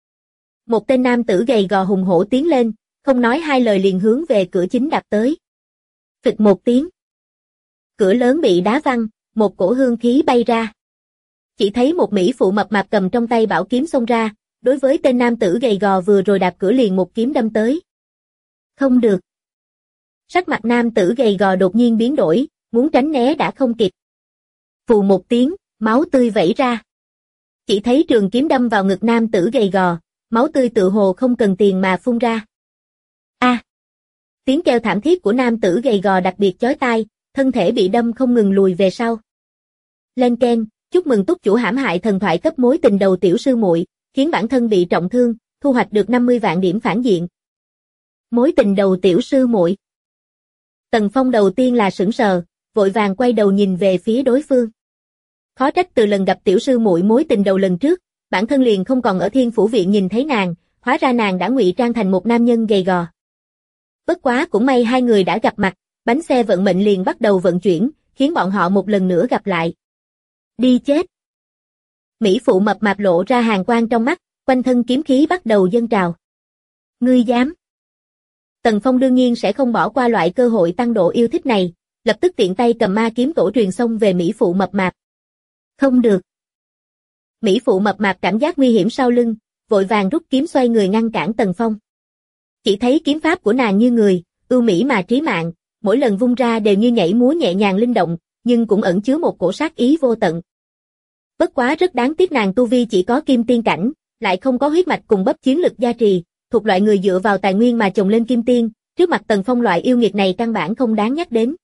Một tên nam tử gầy gò hùng hổ tiến lên, không nói hai lời liền hướng về cửa chính đạp tới. Phịch một tiếng. Cửa lớn bị đá văng, một cổ hương khí bay ra. Chỉ thấy một mỹ phụ mập mạp cầm trong tay bảo kiếm xông ra, đối với tên nam tử gầy gò vừa rồi đạp cửa liền một kiếm đâm tới. Không được. Sắc mặt nam tử gầy gò đột nhiên biến đổi, muốn tránh né đã không kịp. Phù một tiếng, máu tươi vẩy ra. Chỉ thấy trường kiếm đâm vào ngực nam tử gầy gò, máu tươi tự hồ không cần tiền mà phun ra. A! Tiếng kêu thảm thiết của nam tử gầy gò đặc biệt chói tai, thân thể bị đâm không ngừng lùi về sau. Lên keng, chúc mừng túc chủ hãm hại thần thoại cấp mối tình đầu tiểu sư muội, khiến bản thân bị trọng thương, thu hoạch được 50 vạn điểm phản diện. Mối tình đầu tiểu sư muội. Tần Phong đầu tiên là sững sờ, vội vàng quay đầu nhìn về phía đối phương. Khó trách từ lần gặp tiểu sư muội mối tình đầu lần trước, bản thân liền không còn ở Thiên Phủ viện nhìn thấy nàng, hóa ra nàng đã ngụy trang thành một nam nhân gầy gò. Bất quá cũng may hai người đã gặp mặt, bánh xe vận mệnh liền bắt đầu vận chuyển, khiến bọn họ một lần nữa gặp lại. Đi chết. Mỹ phụ mập mạp lộ ra hàn quang trong mắt, quanh thân kiếm khí bắt đầu dâng trào. Ngươi dám? Tần Phong đương nhiên sẽ không bỏ qua loại cơ hội tăng độ yêu thích này, lập tức tiện tay cầm ma kiếm tổ truyền xông về Mỹ phụ mập mạp. Không được. Mỹ phụ mập mạp cảm giác nguy hiểm sau lưng, vội vàng rút kiếm xoay người ngăn cản Tần Phong. Chỉ thấy kiếm pháp của nàng như người, ưu mỹ mà trí mạng, mỗi lần vung ra đều như nhảy múa nhẹ nhàng linh động, nhưng cũng ẩn chứa một cổ sát ý vô tận. Bất quá rất đáng tiếc nàng tu vi chỉ có kim tiên cảnh, lại không có huyết mạch cùng bắp chiến lực gia trì, thuộc loại người dựa vào tài nguyên mà trồng lên kim tiên, trước mặt Tần Phong loại yêu nghiệt này căn bản không đáng nhắc đến.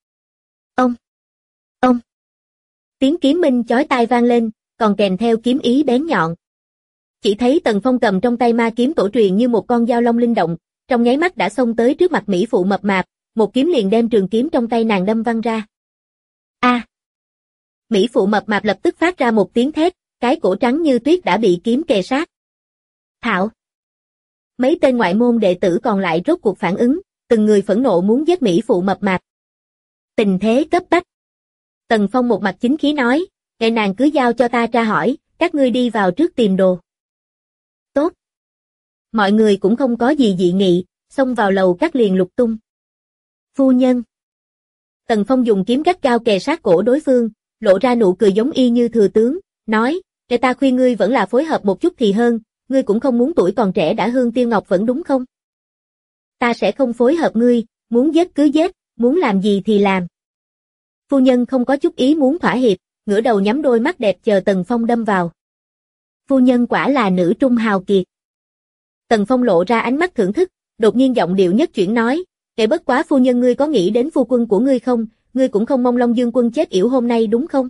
Ông! Tiếng kiếm minh chói tai vang lên, còn kèm theo kiếm ý bén nhọn. Chỉ thấy Tần Phong cầm trong tay ma kiếm tổ truyền như một con dao long linh động, trong nháy mắt đã xông tới trước mặt mỹ phụ mập mạp, một kiếm liền đem trường kiếm trong tay nàng đâm văng ra. A! Mỹ phụ mập mạp lập tức phát ra một tiếng thét, cái cổ trắng như tuyết đã bị kiếm kề sát. Thảo! Mấy tên ngoại môn đệ tử còn lại rốt cuộc phản ứng, từng người phẫn nộ muốn giết mỹ phụ mập mạp. Tình thế cấp bách. Tần Phong một mặt chính khí nói, ngày nàng cứ giao cho ta tra hỏi, các ngươi đi vào trước tìm đồ. Tốt. Mọi người cũng không có gì dị nghị, xông vào lầu các liền lục tung. Phu nhân. Tần Phong dùng kiếm gắt cao kề sát cổ đối phương, lộ ra nụ cười giống y như thừa tướng, nói, để ta khuyên ngươi vẫn là phối hợp một chút thì hơn, ngươi cũng không muốn tuổi còn trẻ đã hương tiêu ngọc vẫn đúng không? Ta sẽ không phối hợp ngươi, muốn giết cứ giết, muốn làm gì thì làm. Phu nhân không có chút ý muốn thỏa hiệp, ngửa đầu nhắm đôi mắt đẹp chờ Tần Phong đâm vào. Phu nhân quả là nữ trung hào kiệt. Tần Phong lộ ra ánh mắt thưởng thức, đột nhiên giọng điệu nhất chuyển nói, kể bất quá phu nhân ngươi có nghĩ đến phu quân của ngươi không, ngươi cũng không mong Long Dương quân chết yểu hôm nay đúng không?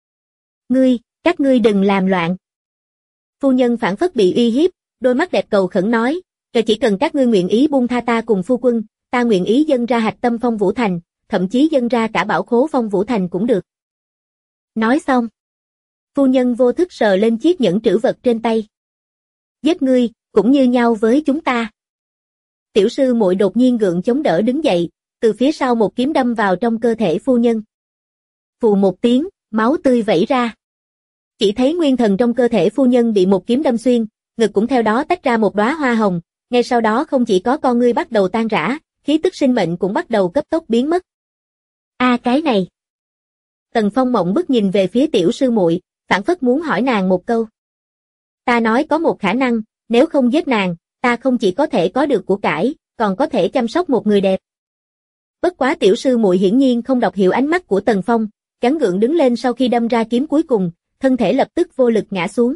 Các ngươi đừng làm loạn. Phu nhân phản phất bị uy hiếp, đôi mắt đẹp cầu khẩn nói, chỉ cần các ngươi nguyện ý buông tha ta cùng phu quân, ta nguyện ý dâng ra hạch tâm Phong Vũ Thành, thậm chí dâng ra cả bảo khố Phong Vũ Thành cũng được. Nói xong, phu nhân vô thức sờ lên chiếc nhẫn trữ vật trên tay. Giết ngươi, cũng như nhau với chúng ta. Tiểu sư muội đột nhiên gượng chống đỡ đứng dậy, từ phía sau một kiếm đâm vào trong cơ thể phu nhân. Phù một tiếng, máu tươi vẩy ra. Chỉ thấy nguyên thần trong cơ thể phu nhân bị một kiếm đâm xuyên, ngực cũng theo đó tách ra một đóa hoa hồng, ngay sau đó không chỉ có con ngươi bắt đầu tan rã, khí tức sinh mệnh cũng bắt đầu cấp tốc biến mất. A cái này! Tần Phong mộng bức nhìn về phía tiểu sư muội, phảng phất muốn hỏi nàng một câu. Ta nói có một khả năng, nếu không giết nàng, ta không chỉ có thể có được của cải, còn có thể chăm sóc một người đẹp. Bất quá tiểu sư muội hiển nhiên không đọc hiểu ánh mắt của Tần Phong, gắng gượng đứng lên sau khi đâm ra kiếm cuối cùng, thân thể lập tức vô lực ngã xuống.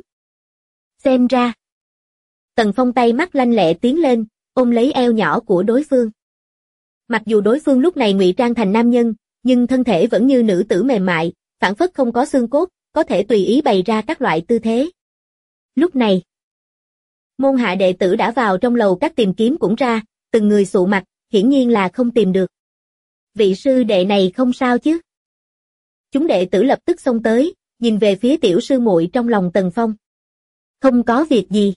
Xem ra. Tần Phong tay mắt lanh lẹ tiến lên, ôm lấy eo nhỏ của đối phương. Mặc dù đối phương lúc này ngụy trang thành nam nhân, nhưng thân thể vẫn như nữ tử mềm mại, phảng phất không có xương cốt, có thể tùy ý bày ra các loại tư thế. Lúc này, môn hạ đệ tử đã vào trong lầu các tìm kiếm cũng ra, từng người sụ mặt, hiển nhiên là không tìm được. Vị sư đệ này không sao chứ? Chúng đệ tử lập tức xông tới, nhìn về phía tiểu sư muội trong lòng Tần Phong. Không có việc gì.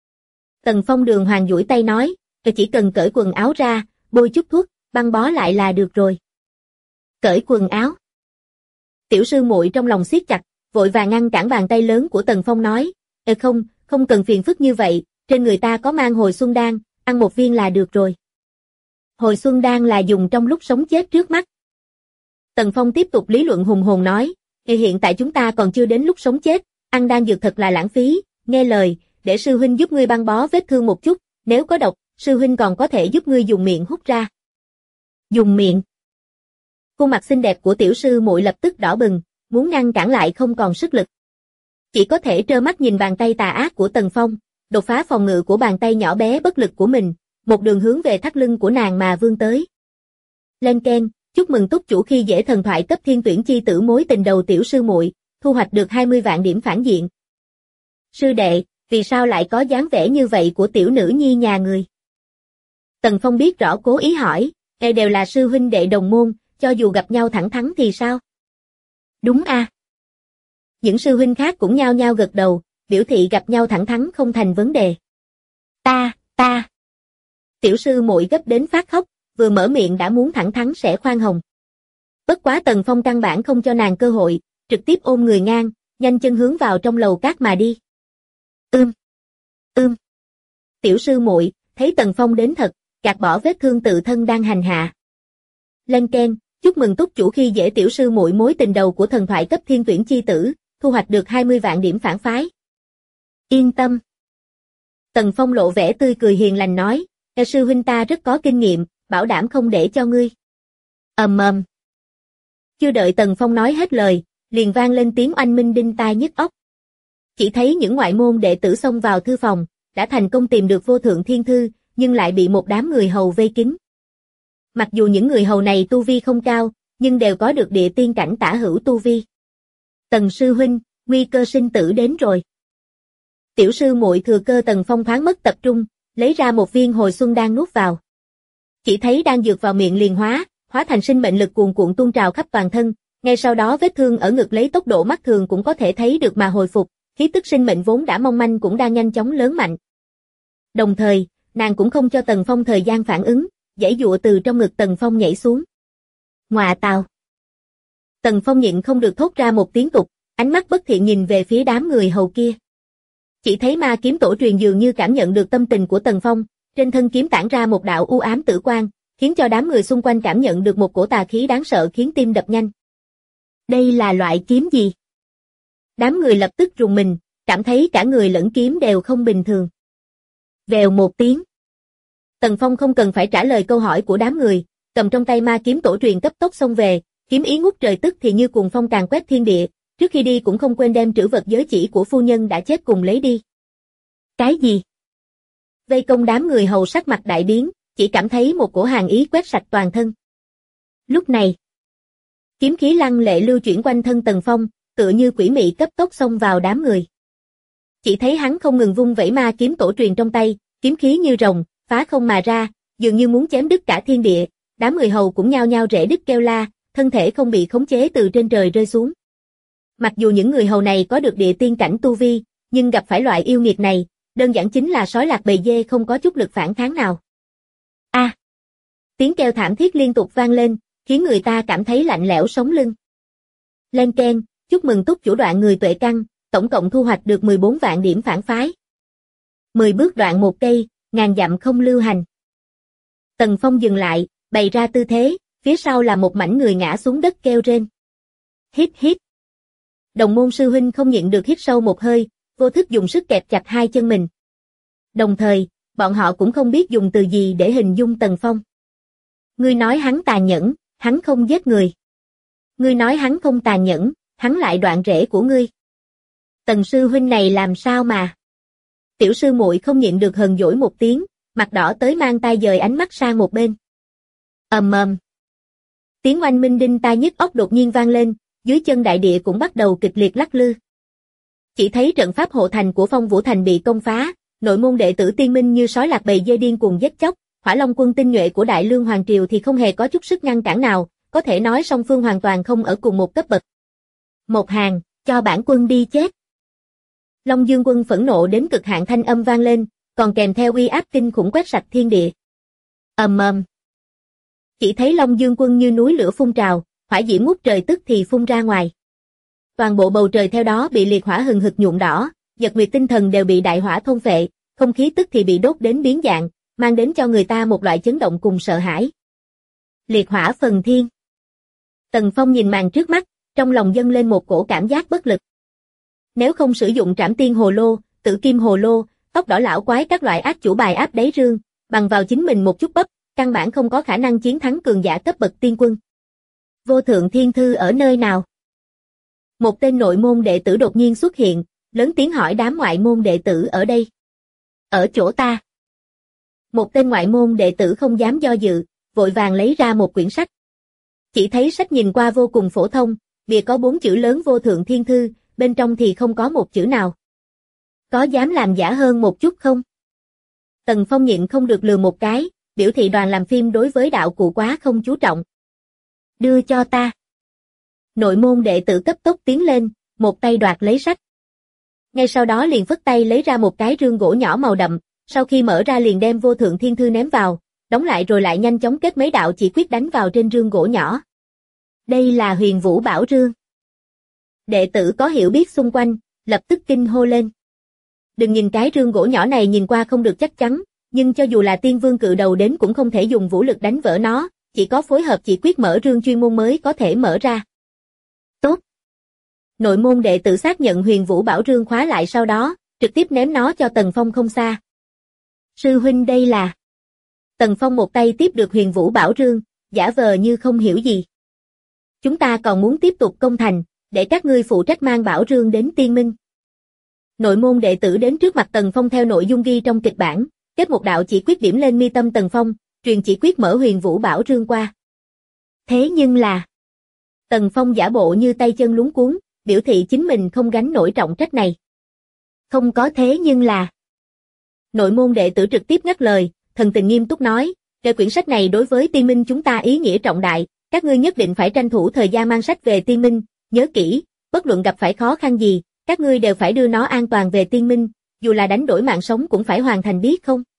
Tần Phong đường hoàng duỗi tay nói, chỉ cần cởi quần áo ra, bôi chút thuốc, băng bó lại là được rồi. Cởi quần áo. Tiểu sư muội trong lòng siết chặt, vội vàng ngăn cản bàn tay lớn của Tần Phong nói, không cần phiền phức như vậy, trên người ta có mang hồi xuân đan, ăn một viên là được rồi. Hồi xuân đan là dùng trong lúc sống chết trước mắt. Tần Phong tiếp tục lý luận hùng hồn nói, hiện tại chúng ta còn chưa đến lúc sống chết, ăn đan dược thật là lãng phí, nghe lời, để sư huynh giúp ngươi băng bó vết thương một chút, nếu có độc, sư huynh còn có thể giúp ngươi dùng miệng hút ra. Dùng miệng. Khuôn mặt xinh đẹp của tiểu sư muội lập tức đỏ bừng, muốn ngăn cản lại không còn sức lực. Chỉ có thể trơ mắt nhìn bàn tay tà ác của Tần Phong, đột phá phòng ngự của bàn tay nhỏ bé bất lực của mình, một đường hướng về thắt lưng của nàng mà vươn tới. Lên keng, chúc mừng túc chủ khi dễ thần thoại cấp thiên tuyển chi tử mối tình đầu tiểu sư muội, thu hoạch được 20 vạn điểm phản diện. Sư đệ, vì sao lại có dáng vẻ như vậy của tiểu nữ nhi nhà người? Tần Phong biết rõ cố ý hỏi, đều là sư huynh đệ đồng môn, cho dù gặp nhau thẳng thắn thì sao? Đúng a. Những sư huynh khác cũng nhao nhao gật đầu, biểu thị gặp nhau thẳng thắn không thành vấn đề. Ta. Tiểu sư muội gấp đến phát khóc, vừa mở miệng đã muốn thẳng thắn sẽ khoan hồng. Bất quá Tần Phong căn bản không cho nàng cơ hội, trực tiếp ôm người ngang, nhanh chân hướng vào trong lầu cát mà đi. Tiểu sư muội thấy Tần Phong đến thật, gạt bỏ vết thương tự thân đang hành hạ. Lên keng, chúc mừng túc chủ khi dễ tiểu sư muội mối tình đầu của thần thoại cấp thiên tuyển chi tử, thu hoạch được 20 vạn điểm phản phái. Yên tâm. Tần Phong lộ vẻ tươi cười hiền lành nói, sư huynh ta rất có kinh nghiệm, bảo đảm không để cho ngươi. Chưa đợi Tần Phong nói hết lời, liền vang lên tiếng oanh minh đinh tai nhức óc. Chỉ thấy những ngoại môn đệ tử xông vào thư phòng, đã thành công tìm được vô thượng thiên thư, nhưng lại bị một đám người hầu vây kín. Mặc dù những người hầu này tu vi không cao, nhưng đều có được địa tiên cảnh tả hữu tu vi. Tần sư huynh, nguy cơ sinh tử đến rồi. Tiểu sư muội thừa cơ Tần Phong thoáng mất tập trung, lấy ra một viên hồi xuân đan nuốt vào. Chỉ thấy đan dược vào miệng liền hóa thành sinh mệnh lực cuồn cuộn tuôn trào khắp toàn thân, ngay sau đó vết thương ở ngực lấy tốc độ mắt thường cũng có thể thấy được mà hồi phục, khí tức sinh mệnh vốn đã mong manh cũng đang nhanh chóng lớn mạnh. Đồng thời, nàng cũng không cho Tần Phong thời gian phản ứng, giãy giụa từ trong ngực Tần Phong nhảy xuống. Ngoà tào. Tần Phong nhịn không được thốt ra một tiếng tục, ánh mắt bất thiện nhìn về phía đám người hầu kia. Chỉ thấy ma kiếm tổ truyền dường như cảm nhận được tâm tình của Tần Phong, trên thân kiếm tản ra một đạo u ám tử quang, khiến cho đám người xung quanh cảm nhận được một cổ tà khí đáng sợ khiến tim đập nhanh. Đây là loại kiếm gì? Đám người lập tức rùng mình, cảm thấy cả người lẫn kiếm đều không bình thường. Vèo một tiếng. Tần Phong không cần phải trả lời câu hỏi của đám người, cầm trong tay ma kiếm tổ truyền cấp tốc xông về, kiếm ý ngút trời tức thì như cuồng phong càn quét thiên địa, trước khi đi cũng không quên đem trữ vật giới chỉ của phu nhân đã chết cùng lấy đi. Cái gì? Vây công đám người hầu sắc mặt đại biến, chỉ cảm thấy một cổ hàn ý quét sạch toàn thân. Lúc này, kiếm khí lăng lệ lưu chuyển quanh thân Tần Phong, tựa như quỷ mị cấp tốc xông vào đám người. Chỉ thấy hắn không ngừng vung vẩy ma kiếm tổ truyền trong tay, kiếm khí như rồng, phá không mà ra, dường như muốn chém đứt cả thiên địa, đám người hầu cũng nhao nhao rễ đứt kêu la, thân thể không bị khống chế từ trên trời rơi xuống. Mặc dù những người hầu này có được địa tiên cảnh tu vi, nhưng gặp phải loại yêu nghiệt này, đơn giản chính là sói lạc bầy dê không có chút lực phản kháng nào. Tiếng kêu thảm thiết liên tục vang lên, khiến người ta cảm thấy lạnh lẽo sống lưng. Lên keng, chúc mừng túc chủ đoạn người tuệ căn, tổng cộng thu hoạch được 14 vạn điểm phản phái. 10 bước đoạn một cây, ngàn dặm không lưu hành. Tần Phong dừng lại, bày ra tư thế, phía sau là một mảnh người ngã xuống đất kêu rên. Hít hít. Đồng môn sư huynh không nhịn được hít sâu một hơi, vô thức dùng sức kẹp chặt hai chân mình. Đồng thời, bọn họ cũng không biết dùng từ gì để hình dung Tần Phong. Ngươi nói hắn tàn nhẫn, hắn không giết người. Ngươi nói hắn không tàn nhẫn, hắn lại đoạn rễ của ngươi. Tần sư huynh này làm sao mà? Tiểu sư muội không nhịn được hờn dỗi một tiếng, mặt đỏ tới mang tay dời ánh mắt sang một bên. Ầm ầm. Tiếng oanh minh đinh tai nhức óc đột nhiên vang lên, dưới chân đại địa cũng bắt đầu kịch liệt lắc lư. Chỉ thấy trận pháp hộ thành của Phong Vũ Thành bị công phá, nội môn đệ tử Tiên Minh như sói lạc bầy dê điên cuồng giết chóc, Hỏa Long quân tinh nhuệ của Đại Lương Hoàng triều thì không hề có chút sức ngăn cản nào, có thể nói song phương hoàn toàn không ở cùng một cấp bậc. Một hàng, cho bản quân đi chết. Long Dương quân phẫn nộ đến cực hạn thanh âm vang lên, còn kèm theo uy áp kinh khủng quét sạch thiên địa. Ầm ầm. Chỉ thấy Long Dương quân như núi lửa phun trào, hỏa diễm ngút trời tức thì phun ra ngoài. Toàn bộ bầu trời theo đó bị liệt hỏa hừng hực nhuộm đỏ, nhật nguyệt tinh thần đều bị đại hỏa thôn phệ, không khí tức thì bị đốt đến biến dạng, mang đến cho người ta một loại chấn động cùng sợ hãi. Liệt hỏa phần thiên. Tần Phong nhìn màn trước mắt, trong lòng dâng lên một cổ cảm giác bất lực. Nếu không sử dụng Trảm Tiên Hồ Lô, Tử Kim Hồ Lô, Tóc Đỏ Lão Quái các loại ác chủ bài áp đáy rương, bằng vào chính mình một chút bắp, căn bản không có khả năng chiến thắng cường giả cấp bậc tiên quân. Vô Thượng Thiên Thư ở nơi nào? Một tên nội môn đệ tử đột nhiên xuất hiện, lớn tiếng hỏi đám ngoại môn đệ tử ở đây. Ở chỗ ta. Một tên ngoại môn đệ tử không dám do dự, vội vàng lấy ra một quyển sách. Chỉ thấy sách nhìn qua vô cùng phổ thông, bìa có 4 chữ lớn Vô Thượng Thiên Thư, bên trong thì không có một chữ nào. Có dám làm giả hơn một chút không? Tần Phong nhịn không được lừa một cái, biểu thị đoàn làm phim đối với đạo cụ quá không chú trọng. Đưa cho ta. Nội môn đệ tử cấp tốc tiến lên, một tay đoạt lấy sách. Ngay sau đó liền phất tay lấy ra một cái rương gỗ nhỏ màu đậm, sau khi mở ra liền đem Vô Thượng Thiên Thư ném vào, đóng lại rồi lại nhanh chóng kết mấy đạo chỉ quyết đánh vào trên rương gỗ nhỏ. Đây là Huyền Vũ Bảo Rương. Đệ tử có hiểu biết xung quanh, lập tức kinh hô lên. Đừng nhìn cái rương gỗ nhỏ này nhìn qua không được chắc chắn, nhưng cho dù là tiên vương cự đầu đến cũng không thể dùng vũ lực đánh vỡ nó, chỉ có phối hợp chỉ quyết mở rương chuyên môn mới có thể mở ra. Tốt. Nội môn đệ tử xác nhận Huyền Vũ Bảo Rương khóa lại sau đó, trực tiếp ném nó cho Tần Phong không xa. Sư huynh đây là... Tần Phong một tay tiếp được Huyền Vũ Bảo Rương, giả vờ như không hiểu gì. Chúng ta còn muốn tiếp tục công thành, để các ngươi phụ trách mang Bảo Rương đến Tiên Minh. Nội môn đệ tử đến trước mặt Tần Phong theo nội dung ghi trong kịch bản, kết một đạo chỉ quyết điểm lên mi tâm Tần Phong, truyền chỉ quyết mở Huyền Vũ Bảo Rương qua. Thế nhưng là... Tần Phong giả bộ như tay chân luống cuống, biểu thị chính mình không gánh nổi trọng trách này. Không có thế nhưng là... Nội môn đệ tử trực tiếp ngắt lời, thần tình nghiêm túc nói, để quyển sách này đối với Tiên Minh chúng ta ý nghĩa trọng đại, các ngươi nhất định phải tranh thủ thời gian mang sách về Tiên Minh, nhớ kỹ, bất luận gặp phải khó khăn gì, các ngươi đều phải đưa nó an toàn về Tiên Minh, dù là đánh đổi mạng sống cũng phải hoàn thành biết không?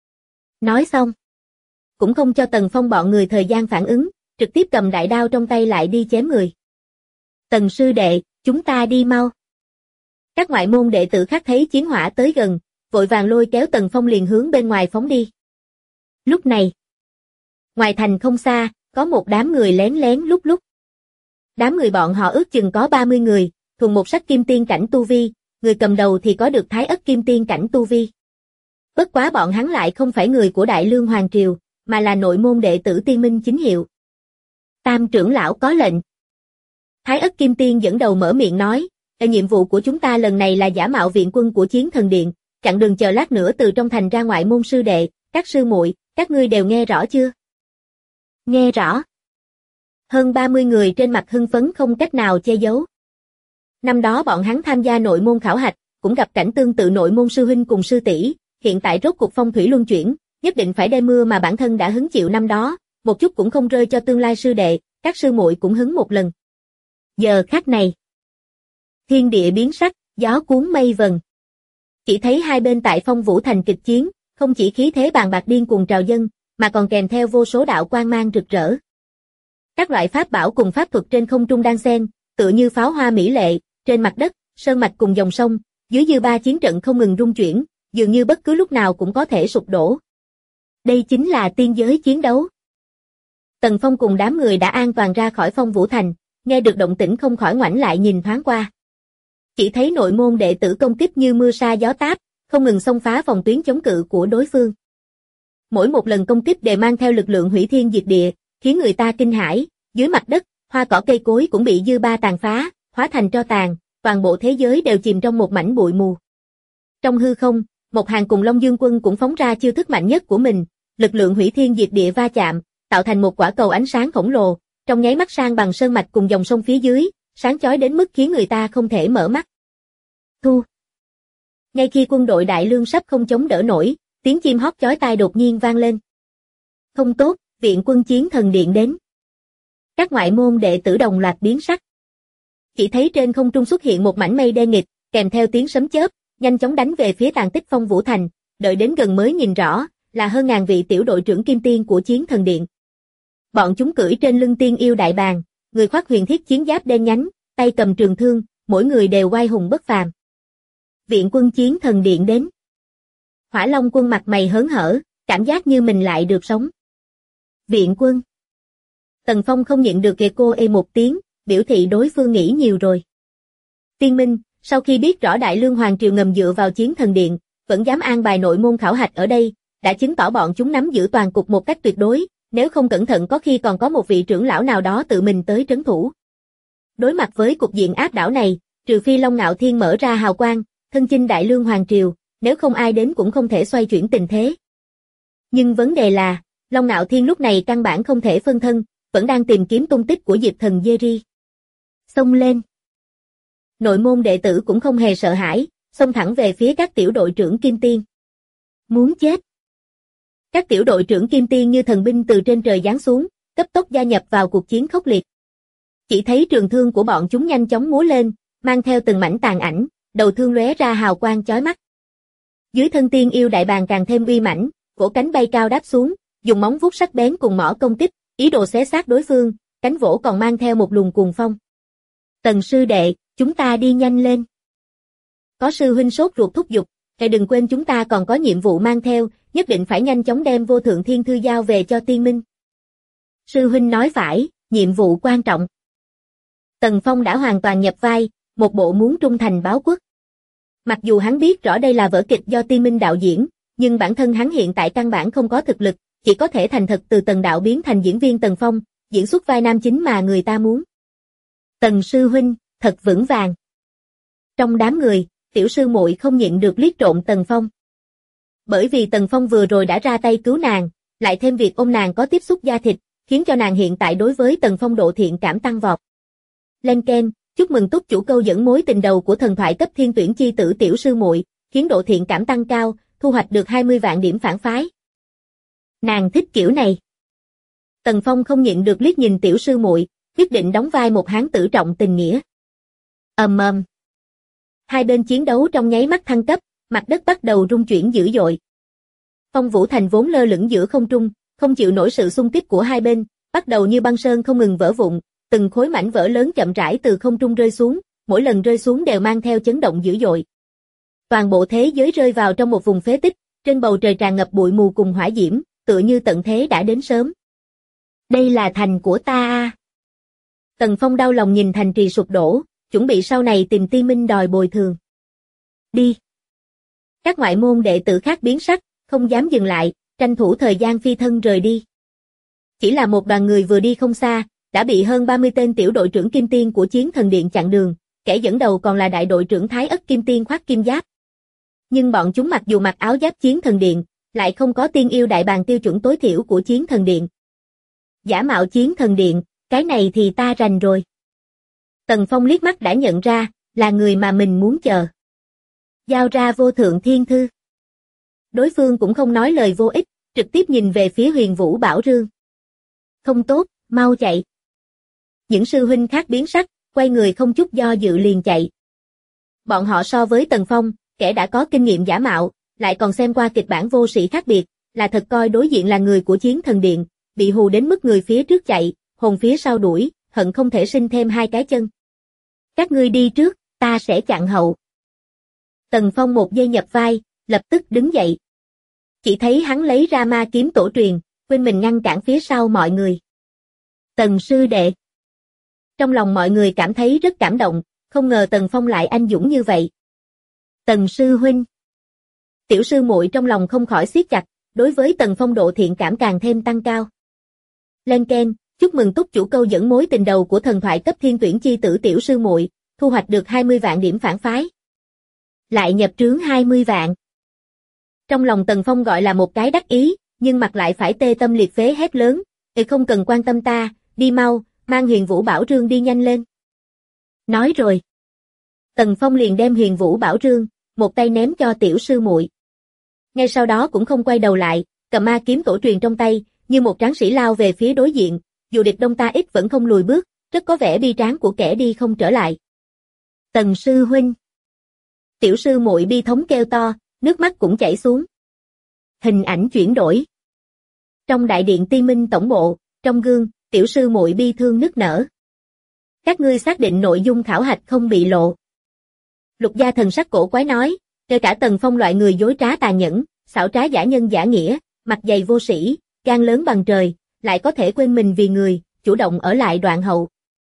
Nói xong, cũng không cho Tần Phong bọn người thời gian phản ứng, trực tiếp cầm đại đao trong tay lại đi chém người. Tần sư đệ, chúng ta đi mau. Các ngoại môn đệ tử khác thấy chiến hỏa tới gần, vội vàng lôi kéo Tần Phong liền hướng bên ngoài phóng đi. Lúc này, ngoài thành không xa, có một đám người lén lén lúc lúc. Đám người bọn họ ước chừng có 30 người, thuần một sắc kim tiên cảnh tu vi, người cầm đầu thì có được thái ất kim tiên cảnh tu vi. Bất quá bọn hắn lại không phải người của Đại Lương Hoàng triều, mà là nội môn đệ tử Tiên Minh chính hiệu. Tam trưởng lão có lệnh. Thái ất kim tiên dẫn đầu mở miệng nói, nhiệm vụ của chúng ta lần này là giả mạo viện quân của Chiến Thần Điện, chặn đường chờ lát nữa từ trong thành ra ngoại môn sư đệ, các sư muội, các ngươi đều nghe rõ chưa? Nghe rõ. Hơn 30 người trên mặt hưng phấn không cách nào che giấu. Năm đó bọn hắn tham gia nội môn khảo hạch, cũng gặp cảnh tương tự nội môn sư huynh cùng sư tỷ, hiện tại rốt cuộc phong thủy luân chuyển, nhất định phải đem mưa mà bản thân đã hứng chịu năm đó, một chút cũng không rơi cho tương lai sư đệ, các sư muội cũng hứng một lần. Giờ khắc này, thiên địa biến sắc, gió cuốn mây vần. Chỉ thấy hai bên tại Phong Vũ Thành kịch chiến, không chỉ khí thế bàn bạc điên cuồng trào dâng, mà còn kèm theo vô số đạo quang mang rực rỡ. Các loại pháp bảo cùng pháp thuật trên không trung đan xen, tựa như pháo hoa mỹ lệ, trên mặt đất, sơn mạch cùng dòng sông, dưới dư ba chiến trận không ngừng rung chuyển, dường như bất cứ lúc nào cũng có thể sụp đổ. Đây chính là tiên giới chiến đấu. Tần Phong cùng đám người đã an toàn ra khỏi Phong Vũ Thành, nghe được động tĩnh không khỏi ngoảnh lại nhìn thoáng qua. Chỉ thấy nội môn đệ tử công kích như mưa sa gió táp, không ngừng xông phá phòng tuyến chống cự của đối phương. Mỗi một lần công kích đều mang theo lực lượng hủy thiên diệt địa, khiến người ta kinh hãi, dưới mặt đất, hoa cỏ cây cối cũng bị dư ba tàn phá, hóa thành tro tàn, toàn bộ thế giới đều chìm trong một mảnh bụi mù. Trong hư không, Mộc Hàn cùng Long Dương Quân cũng phóng ra chiêu thức mạnh nhất của mình, lực lượng hủy thiên diệt địa va chạm, tạo thành một quả cầu ánh sáng khổng lồ, trong nháy mắt sang bằng sơn mạch cùng dòng sông phía dưới, sáng chói đến mức khiến người ta không thể mở mắt. Thu. Ngay khi quân đội Đại Lương sắp không chống đỡ nổi, tiếng chim hót chói tai đột nhiên vang lên. Không tốt, viện quân Chiến Thần Điện đến. Các ngoại môn đệ tử đồng loạt biến sắc. Chỉ thấy trên không trung xuất hiện một mảnh mây đen nghịt, kèm theo tiếng sấm chớp, nhanh chóng đánh về phía tàn tích Phong Vũ Thành, đợi đến gần mới nhìn rõ, là hơn ngàn vị tiểu đội trưởng kim tiên của Chiến Thần Điện. Bọn chúng cưỡi trên lưng tiên yêu đại bàng, người khoác huyền thiết chiến giáp đen nhánh, tay cầm trường thương, mỗi người đều oai hùng bất phàm. Viện quân Chiến Thần Điện đến. Hỏa Long Quân mặt mày hớn hở, cảm giác như mình lại được sống. Viện quân. Tần Phong không nhịn được kìa cô một tiếng, biểu thị đối phương nghĩ nhiều rồi. Tiên Minh, sau khi biết rõ Đại Lương Hoàng Triều ngầm dựa vào Chiến Thần Điện, vẫn dám an bài nội môn khảo hạch ở đây, đã chứng tỏ bọn chúng nắm giữ toàn cục một cách tuyệt đối, nếu không cẩn thận có khi còn có một vị trưởng lão nào đó tự mình tới trấn thủ. Đối mặt với cục diện áp đảo này, trừ phi Long Ngạo Thiên mở ra hào quang, thân chinh Đại Lương Hoàng Triều, nếu không ai đến cũng không thể xoay chuyển tình thế. Nhưng vấn đề là, Long Ngạo Thiên lúc này căn bản không thể phân thân, vẫn đang tìm kiếm tung tích của Diệp Thần Jerry. Xông lên. Nội môn đệ tử cũng không hề sợ hãi, xông thẳng về phía các tiểu đội trưởng kim tiên. Muốn chết. Các tiểu đội trưởng kim tiên như thần binh từ trên trời giáng xuống, cấp tốc gia nhập vào cuộc chiến khốc liệt. Chỉ thấy trường thương của bọn chúng nhanh chóng múa lên, mang theo từng mảnh tàn ảnh, đầu thương lóe ra hào quang chói mắt. Dưới thân tiên yêu đại bàng càng thêm uy mãnh, vỗ cánh bay cao đáp xuống, dùng móng vuốt sắc bén cùng mỏ công kích, ý đồ xé xác đối phương, cánh vỗ còn mang theo một luồng cuồng phong. Tần sư đệ, chúng ta đi nhanh lên. Có sư huynh sốt ruột thúc giục, hãy đừng quên chúng ta còn có nhiệm vụ mang theo, nhất định phải nhanh chóng đem Vô Thượng Thiên Thư giao về cho Tiên Minh. Sư huynh nói phải, nhiệm vụ quan trọng. Tần Phong đã hoàn toàn nhập vai, một bộ muốn trung thành báo quốc. Mặc dù hắn biết rõ đây là vở kịch do Tiên Minh đạo diễn, nhưng bản thân hắn hiện tại căn bản không có thực lực, chỉ có thể thành thật từ Tần đạo biến thành diễn viên Tần Phong, diễn xuất vai nam chính mà người ta muốn. Tần sư huynh, thật vững vàng. Trong đám người, tiểu sư muội không nhịn được liếc trộm Tần Phong. Bởi vì Tần Phong vừa rồi đã ra tay cứu nàng, lại thêm việc ôm nàng có tiếp xúc da thịt, khiến cho nàng hiện tại đối với Tần Phong độ thiện cảm tăng vọt. Lên Ken, chúc mừng túc chủ câu dẫn mối tình đầu của thần thoại cấp thiên tuyển chi tử tiểu sư muội, khiến độ thiện cảm tăng cao, thu hoạch được 20 vạn điểm phản phái. Nàng thích kiểu này. Tần Phong không nhịn được liếc nhìn tiểu sư muội, quyết định đóng vai một hán tử trọng tình nghĩa. Ầm. Hai bên chiến đấu trong nháy mắt thăng cấp, mặt đất bắt đầu rung chuyển dữ dội. Phong Vũ Thành vốn lơ lửng giữa không trung, không chịu nổi sự xung kích của hai bên, bắt đầu như băng sơn không ngừng vỡ vụn, từng khối mảnh vỡ lớn chậm rãi từ không trung rơi xuống, mỗi lần rơi xuống đều mang theo chấn động dữ dội. Toàn bộ thế giới rơi vào trong một vùng phế tích, trên bầu trời tràn ngập bụi mù cùng hỏa diễm, tựa như tận thế đã đến sớm. Đây là thành của ta à? Tần Phong đau lòng nhìn thành trì sụp đổ, chuẩn bị sau này tìm Tiên Minh đòi bồi thường. Đi. Các ngoại môn đệ tử khác biến sắc, không dám dừng lại, tranh thủ thời gian phi thân rời đi. Chỉ là một đoàn người vừa đi không xa, đã bị hơn 30 tên tiểu đội trưởng kim tiên của Chiến Thần Điện chặn đường, kẻ dẫn đầu còn là đại đội trưởng Thái Ất Kim Tiên khoác kim giáp. Nhưng bọn chúng mặc dù mặc áo giáp Chiến Thần Điện, lại không có tiên yêu đại bàng tiêu chuẩn tối thiểu của Chiến Thần Điện. Giả mạo Chiến Thần Điện, cái này thì ta rành rồi. Tần Phong liếc mắt đã nhận ra, là người mà mình muốn chờ. Giao ra Vô Thượng Thiên Thư. Đối phương cũng không nói lời vô ích, trực tiếp nhìn về phía Huyền Vũ Bảo Rương. Không tốt, mau chạy. Những sư huynh khác biến sắc, quay người không chút do dự liền chạy. Bọn họ so với Tần Phong, kẻ đã có kinh nghiệm giả mạo, lại còn xem qua kịch bản vô sĩ khác biệt, là thật coi đối diện là người của Chiến Thần Điện, bị hù đến mức người phía trước chạy, hồn phía sau đuổi, hận không thể sinh thêm hai cái chân. Các ngươi đi trước, ta sẽ chặn hậu. Tần Phong một giây nhập vai, lập tức đứng dậy. Chỉ thấy hắn lấy ra ma kiếm tổ truyền, quên mình ngăn cản phía sau mọi người. Tần sư đệ. Trong lòng mọi người cảm thấy rất cảm động, không ngờ Tần Phong lại anh dũng như vậy. Tần sư huynh. Tiểu sư muội trong lòng không khỏi siết chặt, đối với Tần Phong độ thiện cảm càng thêm tăng cao. Lên keng, chúc mừng túc chủ câu dẫn mối tình đầu của thần thoại cấp thiên tuyển chi tử tiểu sư muội, thu hoạch được 20 vạn điểm phản phái. Lại nhập trướng 20 vạn. Trong lòng Tần Phong gọi là một cái đắc ý, nhưng mặt lại phải tê tâm liệt phế hét lớn, không cần quan tâm ta, đi mau, mang Huyền Vũ Bảo Rương đi nhanh lên. Nói rồi. Tần Phong liền đem Huyền Vũ Bảo Rương, một tay ném cho tiểu sư muội. Ngay sau đó cũng không quay đầu lại, cầm ma kiếm tổ truyền trong tay, như một tráng sĩ lao về phía đối diện, dù địch đông ta ít vẫn không lùi bước, rất có vẻ bi tráng của kẻ đi không trở lại. Tần sư huynh. Tiểu sư muội bi thống kêu to, nước mắt cũng chảy xuống. Hình ảnh chuyển đổi. Trong đại điện Ti Minh tổng bộ, trong gương, tiểu sư muội bi thương nức nở. Các ngươi xác định nội dung khảo hạch không bị lộ. Lục gia thần sắc cổ quái nói, kể cả Tần Phong loại người dối trá tàn nhẫn, xảo trá giả nhân giả nghĩa, mặt dày vô sĩ, gan lớn bằng trời, lại có thể quên mình vì người, chủ động ở lại đoạn hậu.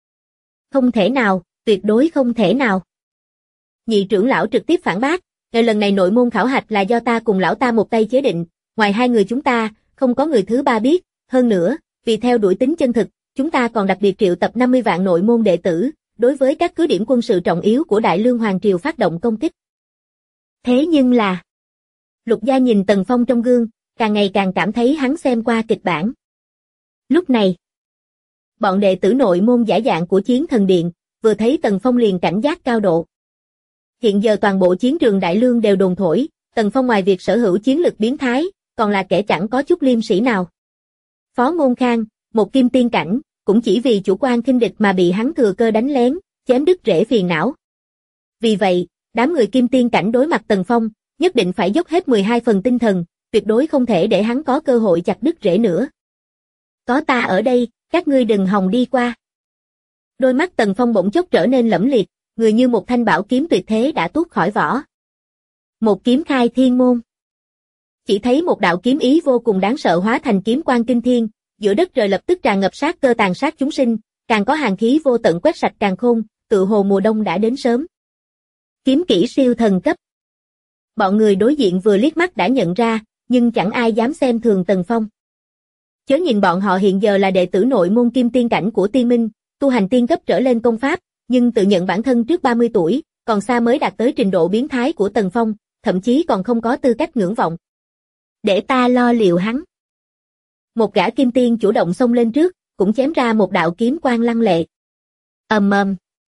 Không thể nào, tuyệt đối không thể nào. Nhị trưởng lão trực tiếp phản bác, lần này nội môn khảo hạch là do ta cùng lão ta một tay chế định, ngoài hai người chúng ta, không có người thứ ba biết, hơn nữa, vì theo đuổi tính chân thực, chúng ta còn đặc biệt triệu tập 50 vạn nội môn đệ tử, đối với các cứ điểm quân sự trọng yếu của Đại Lương Hoàng Triều phát động công kích. Thế nhưng là... Lục gia nhìn Tần Phong trong gương, càng ngày càng cảm thấy hắn xem qua kịch bản. Lúc này, bọn đệ tử nội môn giả dạng của Chiến Thần Điện, vừa thấy Tần Phong liền cảnh giác cao độ. Hiện giờ toàn bộ chiến trường Đại Lương đều đồn thổi, Tần Phong ngoài việc sở hữu chiến lực biến thái, còn là kẻ chẳng có chút liêm sĩ nào. Phó Ngôn Khang, một kim tiên cảnh, cũng chỉ vì chủ quan khinh địch mà bị hắn thừa cơ đánh lén, chém đứt rễ phiền não. Vì vậy, đám người kim tiên cảnh đối mặt Tần Phong, nhất định phải dốc hết 12 phần tinh thần, tuyệt đối không thể để hắn có cơ hội chặt đứt rễ nữa. Có ta ở đây, các ngươi đừng hòng đi qua. Đôi mắt Tần Phong bỗng chốc trở nên lẫm liệt, người như một thanh bảo kiếm tuyệt thế đã tuốt khỏi vỏ. Một kiếm khai thiên môn. Chỉ thấy một đạo kiếm ý vô cùng đáng sợ hóa thành kiếm quang kinh thiên, giữa đất trời lập tức tràn ngập sát cơ tàn sát chúng sinh, càng có hàn khí vô tận quét sạch càn khôn, tự hồ mùa đông đã đến sớm. Kiếm kỹ siêu thần cấp. Bọn người đối diện vừa liếc mắt đã nhận ra, nhưng chẳng ai dám xem thường Tần Phong. Chớ nhìn bọn họ hiện giờ là đệ tử nội môn kim tiên cảnh của Ti Minh, tu hành tiên cấp trở lên công pháp, nhưng tự nhận bản thân trước 30 tuổi, còn xa mới đạt tới trình độ biến thái của Tần Phong, thậm chí còn không có tư cách ngưỡng vọng. Để ta lo liệu hắn. Một gã kim tiên chủ động xông lên trước, cũng chém ra một đạo kiếm quang lăng lệ. Ầm ầm.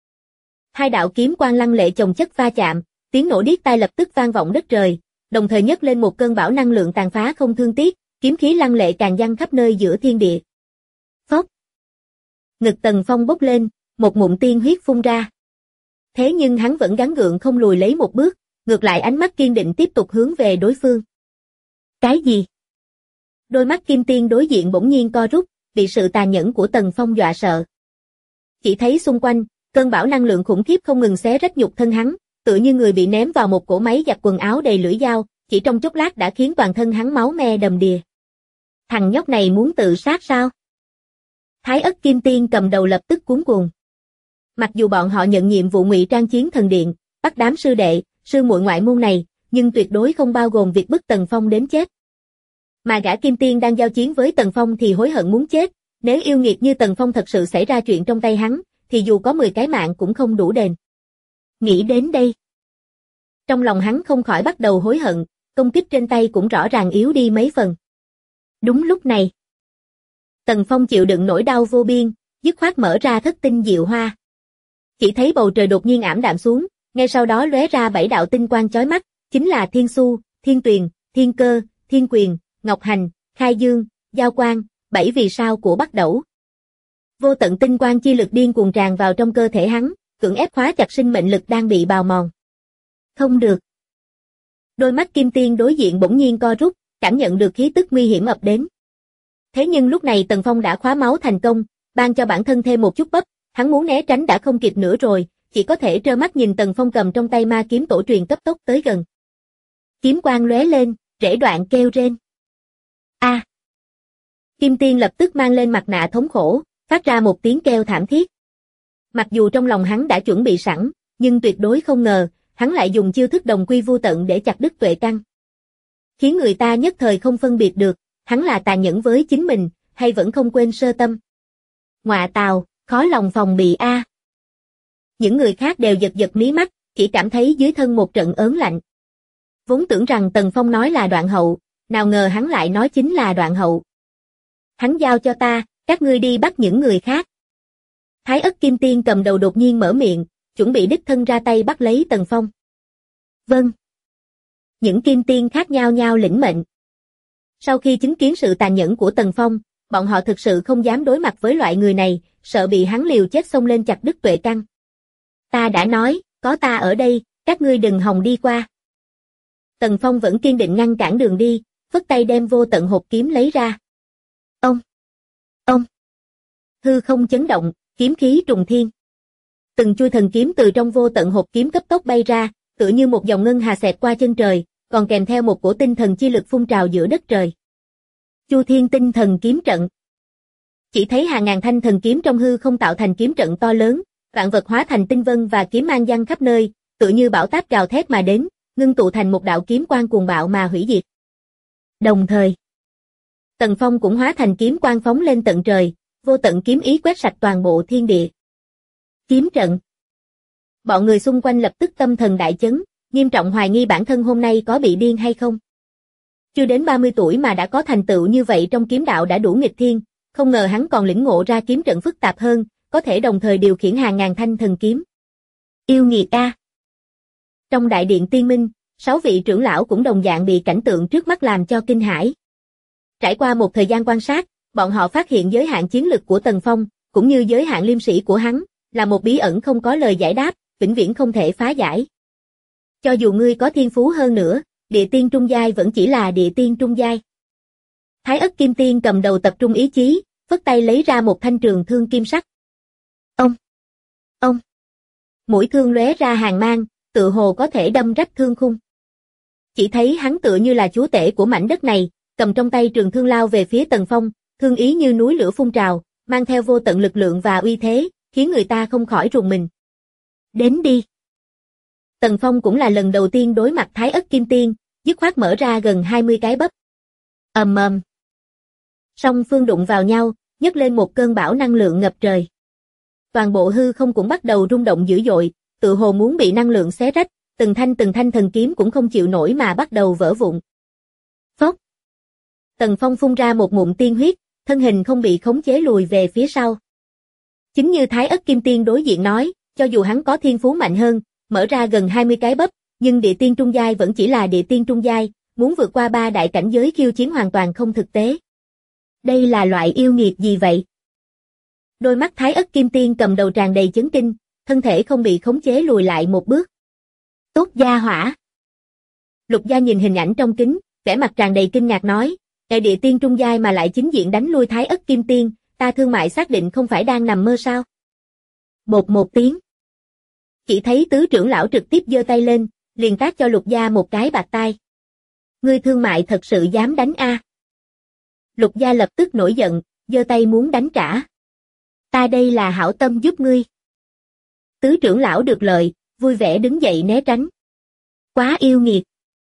Hai đạo kiếm quang lăng lệ chồng chất va chạm, tiếng nổ điếc tai lập tức vang vọng đất trời, đồng thời nhấc lên một cơn bão năng lượng tàn phá không thương tiếc, kiếm khí lăng lệ tràn dang khắp nơi giữa thiên địa. Phốc. Ngực Tần Phong bốc lên, một ngụm tiên huyết phun ra. Thế nhưng hắn vẫn gắng gượng không lùi lấy một bước, ngược lại ánh mắt kiên định tiếp tục hướng về đối phương. Cái gì? Đôi mắt kim tiên đối diện bỗng nhiên co rút, bị sự tàn nhẫn của Tần Phong dọa sợ. Chỉ thấy xung quanh, cơn bão năng lượng khủng khiếp không ngừng xé rách nhục thân hắn, tựa như người bị ném vào một cỗ máy giặt quần áo đầy lưỡi dao, chỉ trong chốc lát đã khiến toàn thân hắn máu me đầm đìa. Thằng nhóc này muốn tự sát sao? Thái Ất Kim Tiên cầm đầu lập tức cuống cuồng. Mặc dù bọn họ nhận nhiệm vụ ngụy trang Chiến Thần Điện, bắt đám sư đệ, sư muội ngoại môn này, nhưng tuyệt đối không bao gồm việc bức Tần Phong đến chết. Mà gã Kim Tiên đang giao chiến với Tần Phong thì hối hận muốn chết, nếu yêu nghiệt như Tần Phong thật sự xảy ra chuyện trong tay hắn, thì dù có 10 cái mạng cũng không đủ đền. Nghĩ đến đây, trong lòng hắn không khỏi bắt đầu hối hận, công kích trên tay cũng rõ ràng yếu đi mấy phần. Đúng lúc này, Tần Phong chịu đựng nỗi đau vô biên, dứt khoát mở ra thất tinh diệu hoa. Chỉ thấy bầu trời đột nhiên ảm đạm xuống, ngay sau đó lóe ra 7 đạo tinh quang chói mắt, chính là Thiên Xu, Thiên Tuyền, Thiên Cơ, Thiên Quyền, Ngọc Hành, Khai Dương, Giao Quang, 7 vì sao của Bắc Đẩu. Vô tận tinh quang chi lực điên cuồng tràn vào trong cơ thể hắn, cưỡng ép khóa chặt sinh mệnh lực đang bị bào mòn. Không được. Đôi mắt Kim Tiên đối diện bỗng nhiên co rút, cảm nhận được khí tức nguy hiểm ập đến. Thế nhưng lúc này Tần Phong đã khóa máu thành công, ban cho bản thân thêm một chút bắp, hắn muốn né tránh đã không kịp nữa rồi, chỉ có thể trơ mắt nhìn Tần Phong cầm trong tay ma kiếm tổ truyền cấp tốc tới gần. Kiếm quang lóe lên, rễ đoạn kêu rên. A! Kim Tiên lập tức mang lên mặt nạ thống khổ, phát ra một tiếng kêu thảm thiết. Mặc dù trong lòng hắn đã chuẩn bị sẵn, nhưng tuyệt đối không ngờ, hắn lại dùng chiêu thức đồng quy vu tận để chặt đứt tuệ căn. Khiến người ta nhất thời không phân biệt được, hắn là tàn nhẫn với chính mình, hay vẫn không quên sơ tâm. Ngọa tào, khó lòng phòng bị a. Những người khác đều giật giật mí mắt, chỉ cảm thấy dưới thân một trận ớn lạnh. Vốn tưởng rằng Tần Phong nói là Đoạn Hậu, nào ngờ hắn lại nói chính là Đoạn Hậu. Hắn giao cho ta, các ngươi đi bắt những người khác. Thái Ất Kim Tiên cầm đầu đột nhiên mở miệng, chuẩn bị đích thân ra tay bắt lấy Tần Phong. Vâng. Những Kim Tiên khác nhao nhao lĩnh mệnh. Sau khi chứng kiến sự tàn nhẫn của Tần Phong, bọn họ thực sự không dám đối mặt với loại người này, sợ bị hắn liều chết xông lên chặt đứt tuệ căn. Ta đã nói, có ta ở đây, các ngươi đừng hòng đi qua. Tần Phong vẫn kiên định ngăn cản đường đi, phất tay đem vô tận hộp kiếm lấy ra. Ông. Hư không chấn động, kiếm khí trùng thiên. Từng chuôi thần kiếm từ trong vô tận hộp kiếm cấp tốc bay ra, tựa như một dòng ngân hà xẹt qua chân trời, còn kèm theo một cổ tinh thần chi lực phun trào giữa đất trời. Chu Thiên Tinh Thần Kiếm Trận. Chỉ thấy hàng ngàn thanh thần kiếm trong hư không tạo thành kiếm trận to lớn, vạn vật hóa thành tinh vân và kiếm mang giăng khắp nơi, tựa như bão táp gào thét mà đến, ngưng tụ thành một đạo kiếm quang cuồng bạo mà hủy diệt. Đồng thời, Tần Phong cũng hóa thành kiếm quang phóng lên tận trời, vô tận kiếm ý quét sạch toàn bộ thiên địa. Kiếm trận. Bọn người xung quanh lập tức tâm thần đại chấn, nghiêm trọng hoài nghi bản thân hôm nay có bị điên hay không. Chưa đến 30 tuổi mà đã có thành tựu như vậy trong kiếm đạo đã đủ nghịch thiên, không ngờ hắn còn lĩnh ngộ ra kiếm trận phức tạp hơn, có thể đồng thời điều khiển hàng ngàn thanh thần kiếm. Yêu nghiệt a. Trong đại điện tiên minh, 6 vị trưởng lão cũng đồng dạng bị cảnh tượng trước mắt làm cho kinh hãi. Trải qua một thời gian quan sát, bọn họ phát hiện giới hạn chiến lực của Tần Phong, cũng như giới hạn liêm sĩ của hắn, là một bí ẩn không có lời giải đáp, vĩnh viễn không thể phá giải. Cho dù ngươi có thiên phú hơn nữa, địa tiên trung giai vẫn chỉ là địa tiên trung giai. Thái Ất Kim Tiên cầm đầu tập trung ý chí, phất tay lấy ra một thanh trường thương kim sắc. Ông. Mũi thương lóe ra hàn mang, tựa hồ có thể đâm rách thương khung. Chỉ thấy hắn tựa như là chúa tể của mảnh đất này, cầm trong tay trường thương lao về phía Tần Phong, thương ý như núi lửa phun trào, mang theo vô tận lực lượng và uy thế, khiến người ta không khỏi rùng mình. Đến đi. Tần Phong cũng là lần đầu tiên đối mặt Thái Ất Kim Tiên, dứt khoát mở ra gần 20 cái bắp. Ầm ầm. Song phương đụng vào nhau, nhấc lên một cơn bão năng lượng ngập trời. Toàn bộ hư không cũng bắt đầu rung động dữ dội, tựa hồ muốn bị năng lượng xé rách, từng thanh thần kiếm cũng không chịu nổi mà bắt đầu vỡ vụn. Phốc. Tần Phong phun ra một ngụm tiên huyết, thân hình không bị khống chế lùi về phía sau. Chính như Thái Ất Kim Tiên đối diện nói, cho dù hắn có thiên phú mạnh hơn, mở ra gần 20 cái bắp, nhưng địa tiên trung giai vẫn chỉ là địa tiên trung giai, muốn vượt qua 3 đại cảnh giới khiêu chiến hoàn toàn không thực tế. Đây là loại yêu nghiệt gì vậy? Đôi mắt Thái Ất Kim Tiên cầm đầu tràn đầy chấn kinh, thân thể không bị khống chế lùi lại một bước. Tốt gia hỏa. Lục Gia nhìn hình ảnh trong kính, vẻ mặt tràn đầy kinh ngạc nói, địa tiên trung giai mà lại chính diện đánh lui Thái Ất Kim Tiên, ta Thương Mại xác định không phải đang nằm mơ sao? Bột một tiếng. Chỉ thấy tứ trưởng lão trực tiếp giơ tay lên, liền tát cho Lục Gia một cái bạt tai. Ngươi Thương Mại thật sự dám đánh a? Lục Gia lập tức nổi giận, giơ tay muốn đánh trả. Ta đây là hảo tâm giúp ngươi. Tứ trưởng lão được lợi, vui vẻ đứng dậy né tránh. Quá yêu nghiệt.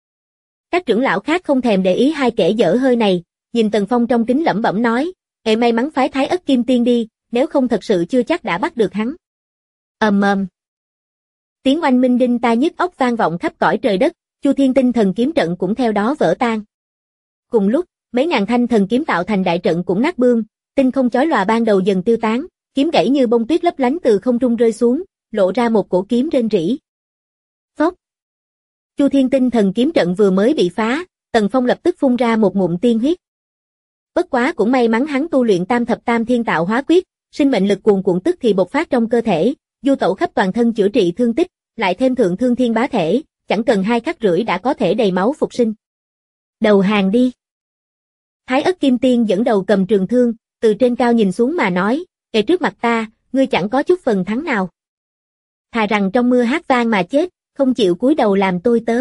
Các trưởng lão khác không thèm để ý hai kẻ dở hơi này, nhìn Tần Phong trong kính lẩm bẩm nói, may mắn phái Thái Ất Kim Tiên đi, nếu không thật sự chưa chắc đã bắt được hắn. Ầm ầm. Tiếng oanh minh đinh tai nhức óc vang vọng khắp cõi trời đất, Chu Thiên Tinh Thần Kiếm Trận cũng theo đó vỡ tan. Cùng lúc, mấy ngàn thanh thần kiếm tạo thành đại trận cũng nát bươm, tinh không chói lòa ban đầu dần tiêu tán, kiếm gãy như bông tuyết lấp lánh từ không trung rơi xuống, lộ ra một cổ kiếm rên rỉ. Phốc. Chu Thiên Tinh Thần Kiếm Trận vừa mới bị phá, Tần Phong lập tức phun ra một ngụm tiên huyết. Bất quá cũng may mắn hắn tu luyện Tam Thập Tam Thiên Tạo Hóa Quyết, sinh mệnh lực cuồn cuộn tức thì bộc phát trong cơ thể, du tẩu khắp toàn thân chữa trị thương tích, lại thêm Thượng Thương Thiên Bá Thể, chẳng cần 2 khắc rưỡi đã có thể đầy máu phục sinh. Đầu hàng đi. Thái Ất Kim Tiên dẫn đầu cầm trường thương, từ trên cao nhìn xuống mà nói, trước mặt ta, ngươi chẳng có chút phần thắng nào. Thà rằng trong mưa hát vang mà chết, không chịu cúi đầu làm tôi tớ.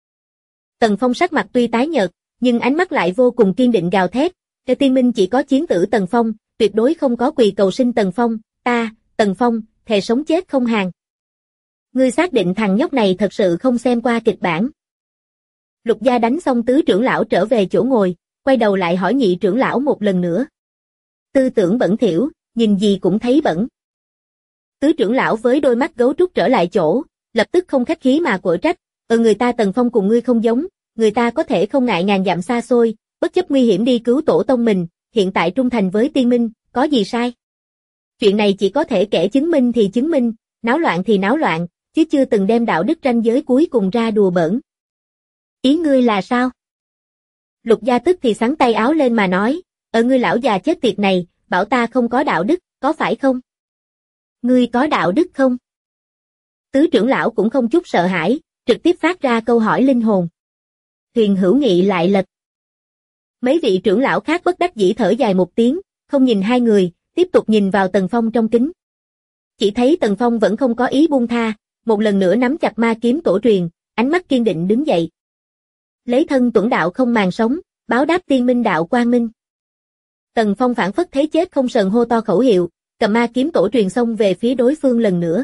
Tần Phong sắc mặt tuy tái nhợt, nhưng ánh mắt lại vô cùng kiên định gào thét, Tiên Minh chỉ có chiến tử Tần Phong, tuyệt đối không có quỳ cầu sinh Tần Phong, ta, Tần Phong, thề sống chết không hàng. Ngươi xác định thằng nhóc này thật sự không xem qua kịch bản. Lục Gia đánh xong tứ trưởng lão trở về chỗ ngồi, quay đầu lại hỏi nhị trưởng lão một lần nữa. Tư tưởng bẩn thỉu, nhìn gì cũng thấy bẩn. Tứ trưởng lão với đôi mắt gấu trúc trở lại chỗ, lập tức không khách khí mà quở trách. Người ta Tần Phong cùng ngươi không giống, người ta có thể không ngại ngàn dặm xa xôi, bất chấp nguy hiểm đi cứu tổ tông mình, hiện tại trung thành với tiên minh, có gì sai? Chuyện này chỉ có thể kẻ chứng minh thì chứng minh, náo loạn thì náo loạn, chứ chưa từng đem đạo đức ranh giới cuối cùng ra đùa bỡn. Ý ngươi là sao? Lục Gia tức thì xắn tay áo lên mà nói, ngươi lão già chết tiệt này, bảo ta không có đạo đức, có phải không? Ngươi có đạo đức không? Tứ trưởng lão cũng không chút sợ hãi, trực tiếp phát ra câu hỏi linh hồn. Thuyền hữu nghị lại lật. Mấy vị trưởng lão khác bất đắc dĩ thở dài một tiếng, không nhìn hai người, tiếp tục nhìn vào Tần Phong trong kính. Chỉ thấy Tần Phong vẫn không có ý buông tha, một lần nữa nắm chặt ma kiếm tổ truyền, ánh mắt kiên định đứng dậy. Lấy thân tuẫn đạo không màng sống, báo đáp tiên minh đạo quang minh. Tần Phong phản phất thấy chết không sờn hô to khẩu hiệu, cầm ma kiếm tổ truyền xông về phía đối phương lần nữa.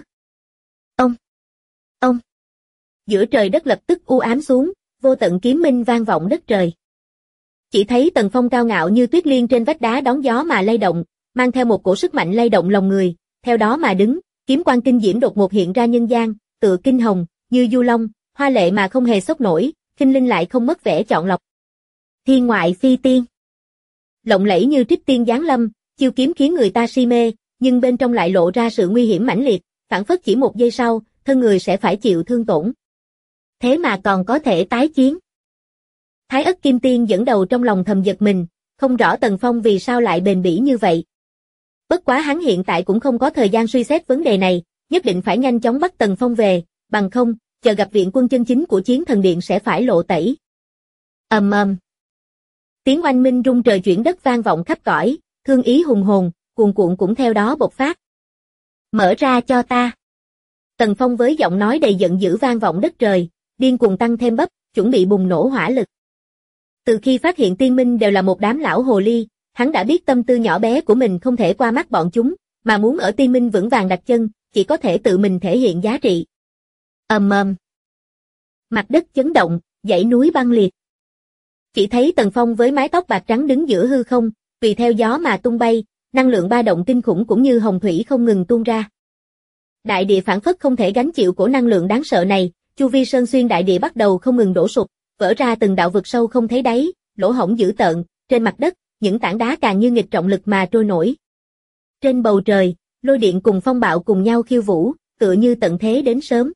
Ông! Giữa trời đất lập tức u ám xuống, vô tận kiếm minh vang vọng đất trời. Chỉ thấy Tần Phong cao ngạo như tuyết liên trên vách đá đón gió mà lay động, mang theo một cổ sức mạnh lay động lòng người, theo đó mà đứng, kiếm quang kinh diễm đột ngột hiện ra nhân gian, tựa kinh hồng, như du long, hoa lệ mà không hề sốc nổi, khinh linh lại không mất vẻ chọn lọc. Thiên ngoại phi tiên. Lộng lẫy như trích tiên giáng lâm, chiêu kiếm khiến người ta si mê, nhưng bên trong lại lộ ra sự nguy hiểm mãnh liệt, phảng phất chỉ một giây sau, thân người sẽ phải chịu thương tổn. Thế mà còn có thể tái chiến. Thái Ất Kim Tiên dẫn đầu trong lòng thầm giật mình, không rõ Tần Phong vì sao lại bền bỉ như vậy. Bất quá hắn hiện tại cũng không có thời gian suy xét vấn đề này, nhất định phải nhanh chóng bắt Tần Phong về, bằng không, chờ gặp viện quân chân chính của Chiến Thần Điện sẽ phải lộ tẩy. Ầm ầm. Tiếng oanh minh rung trời chuyển đất vang vọng khắp cõi, thương ý hùng hồn, cuồn cuộn cũng theo đó bộc phát. Mở ra cho ta. Tần Phong với giọng nói đầy giận dữ vang vọng đất trời, điên cuồng tăng thêm bắp, chuẩn bị bùng nổ hỏa lực. Từ khi phát hiện tiên minh đều là một đám lão hồ ly, hắn đã biết tâm tư nhỏ bé của mình không thể qua mắt bọn chúng, mà muốn ở tiên minh vững vàng đặt chân, chỉ có thể tự mình thể hiện giá trị. Ầm ầm. Mặt đất chấn động, dãy núi băng liệt. Chỉ thấy Tần Phong với mái tóc bạc trắng đứng giữa hư không, tùy theo gió mà tung bay, năng lượng ba động kinh khủng cũng như hồng thủy không ngừng tuôn ra. Đại địa phảng phất không thể gánh chịu cổ năng lượng đáng sợ này, chu vi sơn xuyên đại địa bắt đầu không ngừng đổ sụp, vỡ ra từng đạo vực sâu không thấy đáy, lỗ hổng dữ tợn, trên mặt đất, những tảng đá càng như nghịch trọng lực mà trôi nổi. Trên bầu trời, lôi điện cùng phong bạo cùng nhau khiêu vũ, tựa như tận thế đến sớm.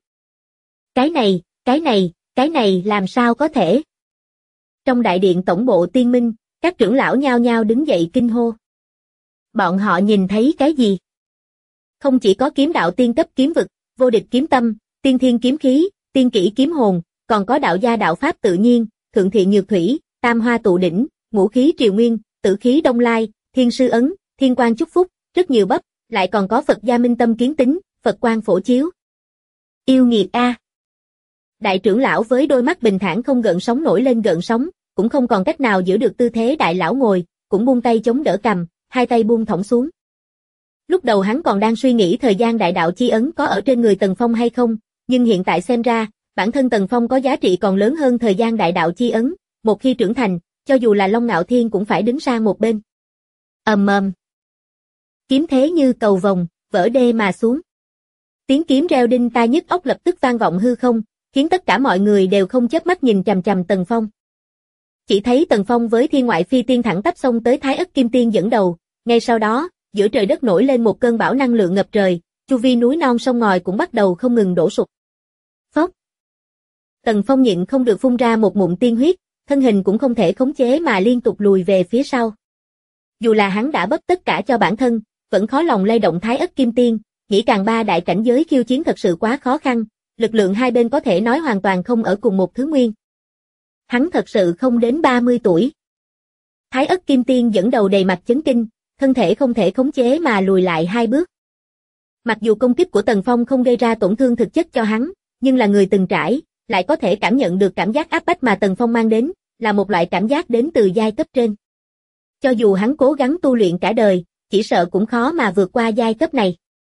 Cái này làm sao có thể? Trong đại điện tổng bộ tiên minh, các trưởng lão nhao nhao đứng dậy kinh hô. Bọn họ nhìn thấy cái gì? Không chỉ có kiếm đạo tiên cấp kiếm vực, vô địch kiếm tâm, tiên thiên kiếm khí, tiên kỷ kiếm hồn, còn có đạo gia đạo pháp tự nhiên, thượng thiện nhược thủy, tam hoa tụ đỉnh, ngũ khí triều nguyên, tử khí đông lai, thiên sư ấn, thiên quang chúc phúc, rất nhiều bắp, lại còn có Phật gia minh tâm kiến tính, Phật quang phổ chiếu. Yêu nghiệt a. Đại trưởng lão với đôi mắt bình thản không gợn sóng nổi lên gợn sóng, cũng không còn cách nào giữ được tư thế đại lão ngồi, cũng buông tay chống đỡ cằm, hai tay buông thõng xuống. Lúc đầu hắn còn đang suy nghĩ thời gian đại đạo chi ấn có ở trên người Tần Phong hay không, nhưng hiện tại xem ra, bản thân Tần Phong có giá trị còn lớn hơn thời gian đại đạo chi ấn, một khi trưởng thành, cho dù là Long Ngạo Thiên cũng phải đứng sang một bên. Ầm ầm. Kiếm thế như cầu vồng, vỡ đê mà xuống. Tiếng kiếm reo đinh tai nhức óc lập tức vang vọng hư không, khiến tất cả mọi người đều không chớp mắt nhìn chằm chằm Tần Phong. Chỉ thấy Tần Phong với thiên ngoại phi tiên thẳng tắp xông tới Thái Ất Kim Tiên dẫn đầu, ngay sau đó, giữa trời đất nổi lên một cơn bão năng lượng ngập trời, chu vi núi non sông ngòi cũng bắt đầu không ngừng đổ sụp. Phốc. Tần Phong nhịn không được phun ra một ngụm tiên huyết, thân hình cũng không thể khống chế mà liên tục lùi về phía sau. Dù là hắn đã bấp tất cả cho bản thân, vẫn khó lòng lay động Thái Ất Kim Tiên, nghĩ càng ba đại cảnh giới khiêu chiến thật sự quá khó khăn, lực lượng hai bên có thể nói hoàn toàn không ở cùng một thứ nguyên. Hắn thật sự không đến 30 tuổi. Thái Ất Kim Tiên dẫn đầu đầy mặt chấn kinh, thân thể không thể khống chế mà lùi lại hai bước. Mặc dù công kích của Tần Phong không gây ra tổn thương thực chất cho hắn, nhưng là người từng trải, lại có thể cảm nhận được cảm giác áp bách mà Tần Phong mang đến, là một loại cảm giác đến từ giai cấp trên. Cho dù hắn cố gắng tu luyện cả đời, chỉ sợ cũng khó mà vượt qua giai cấp này.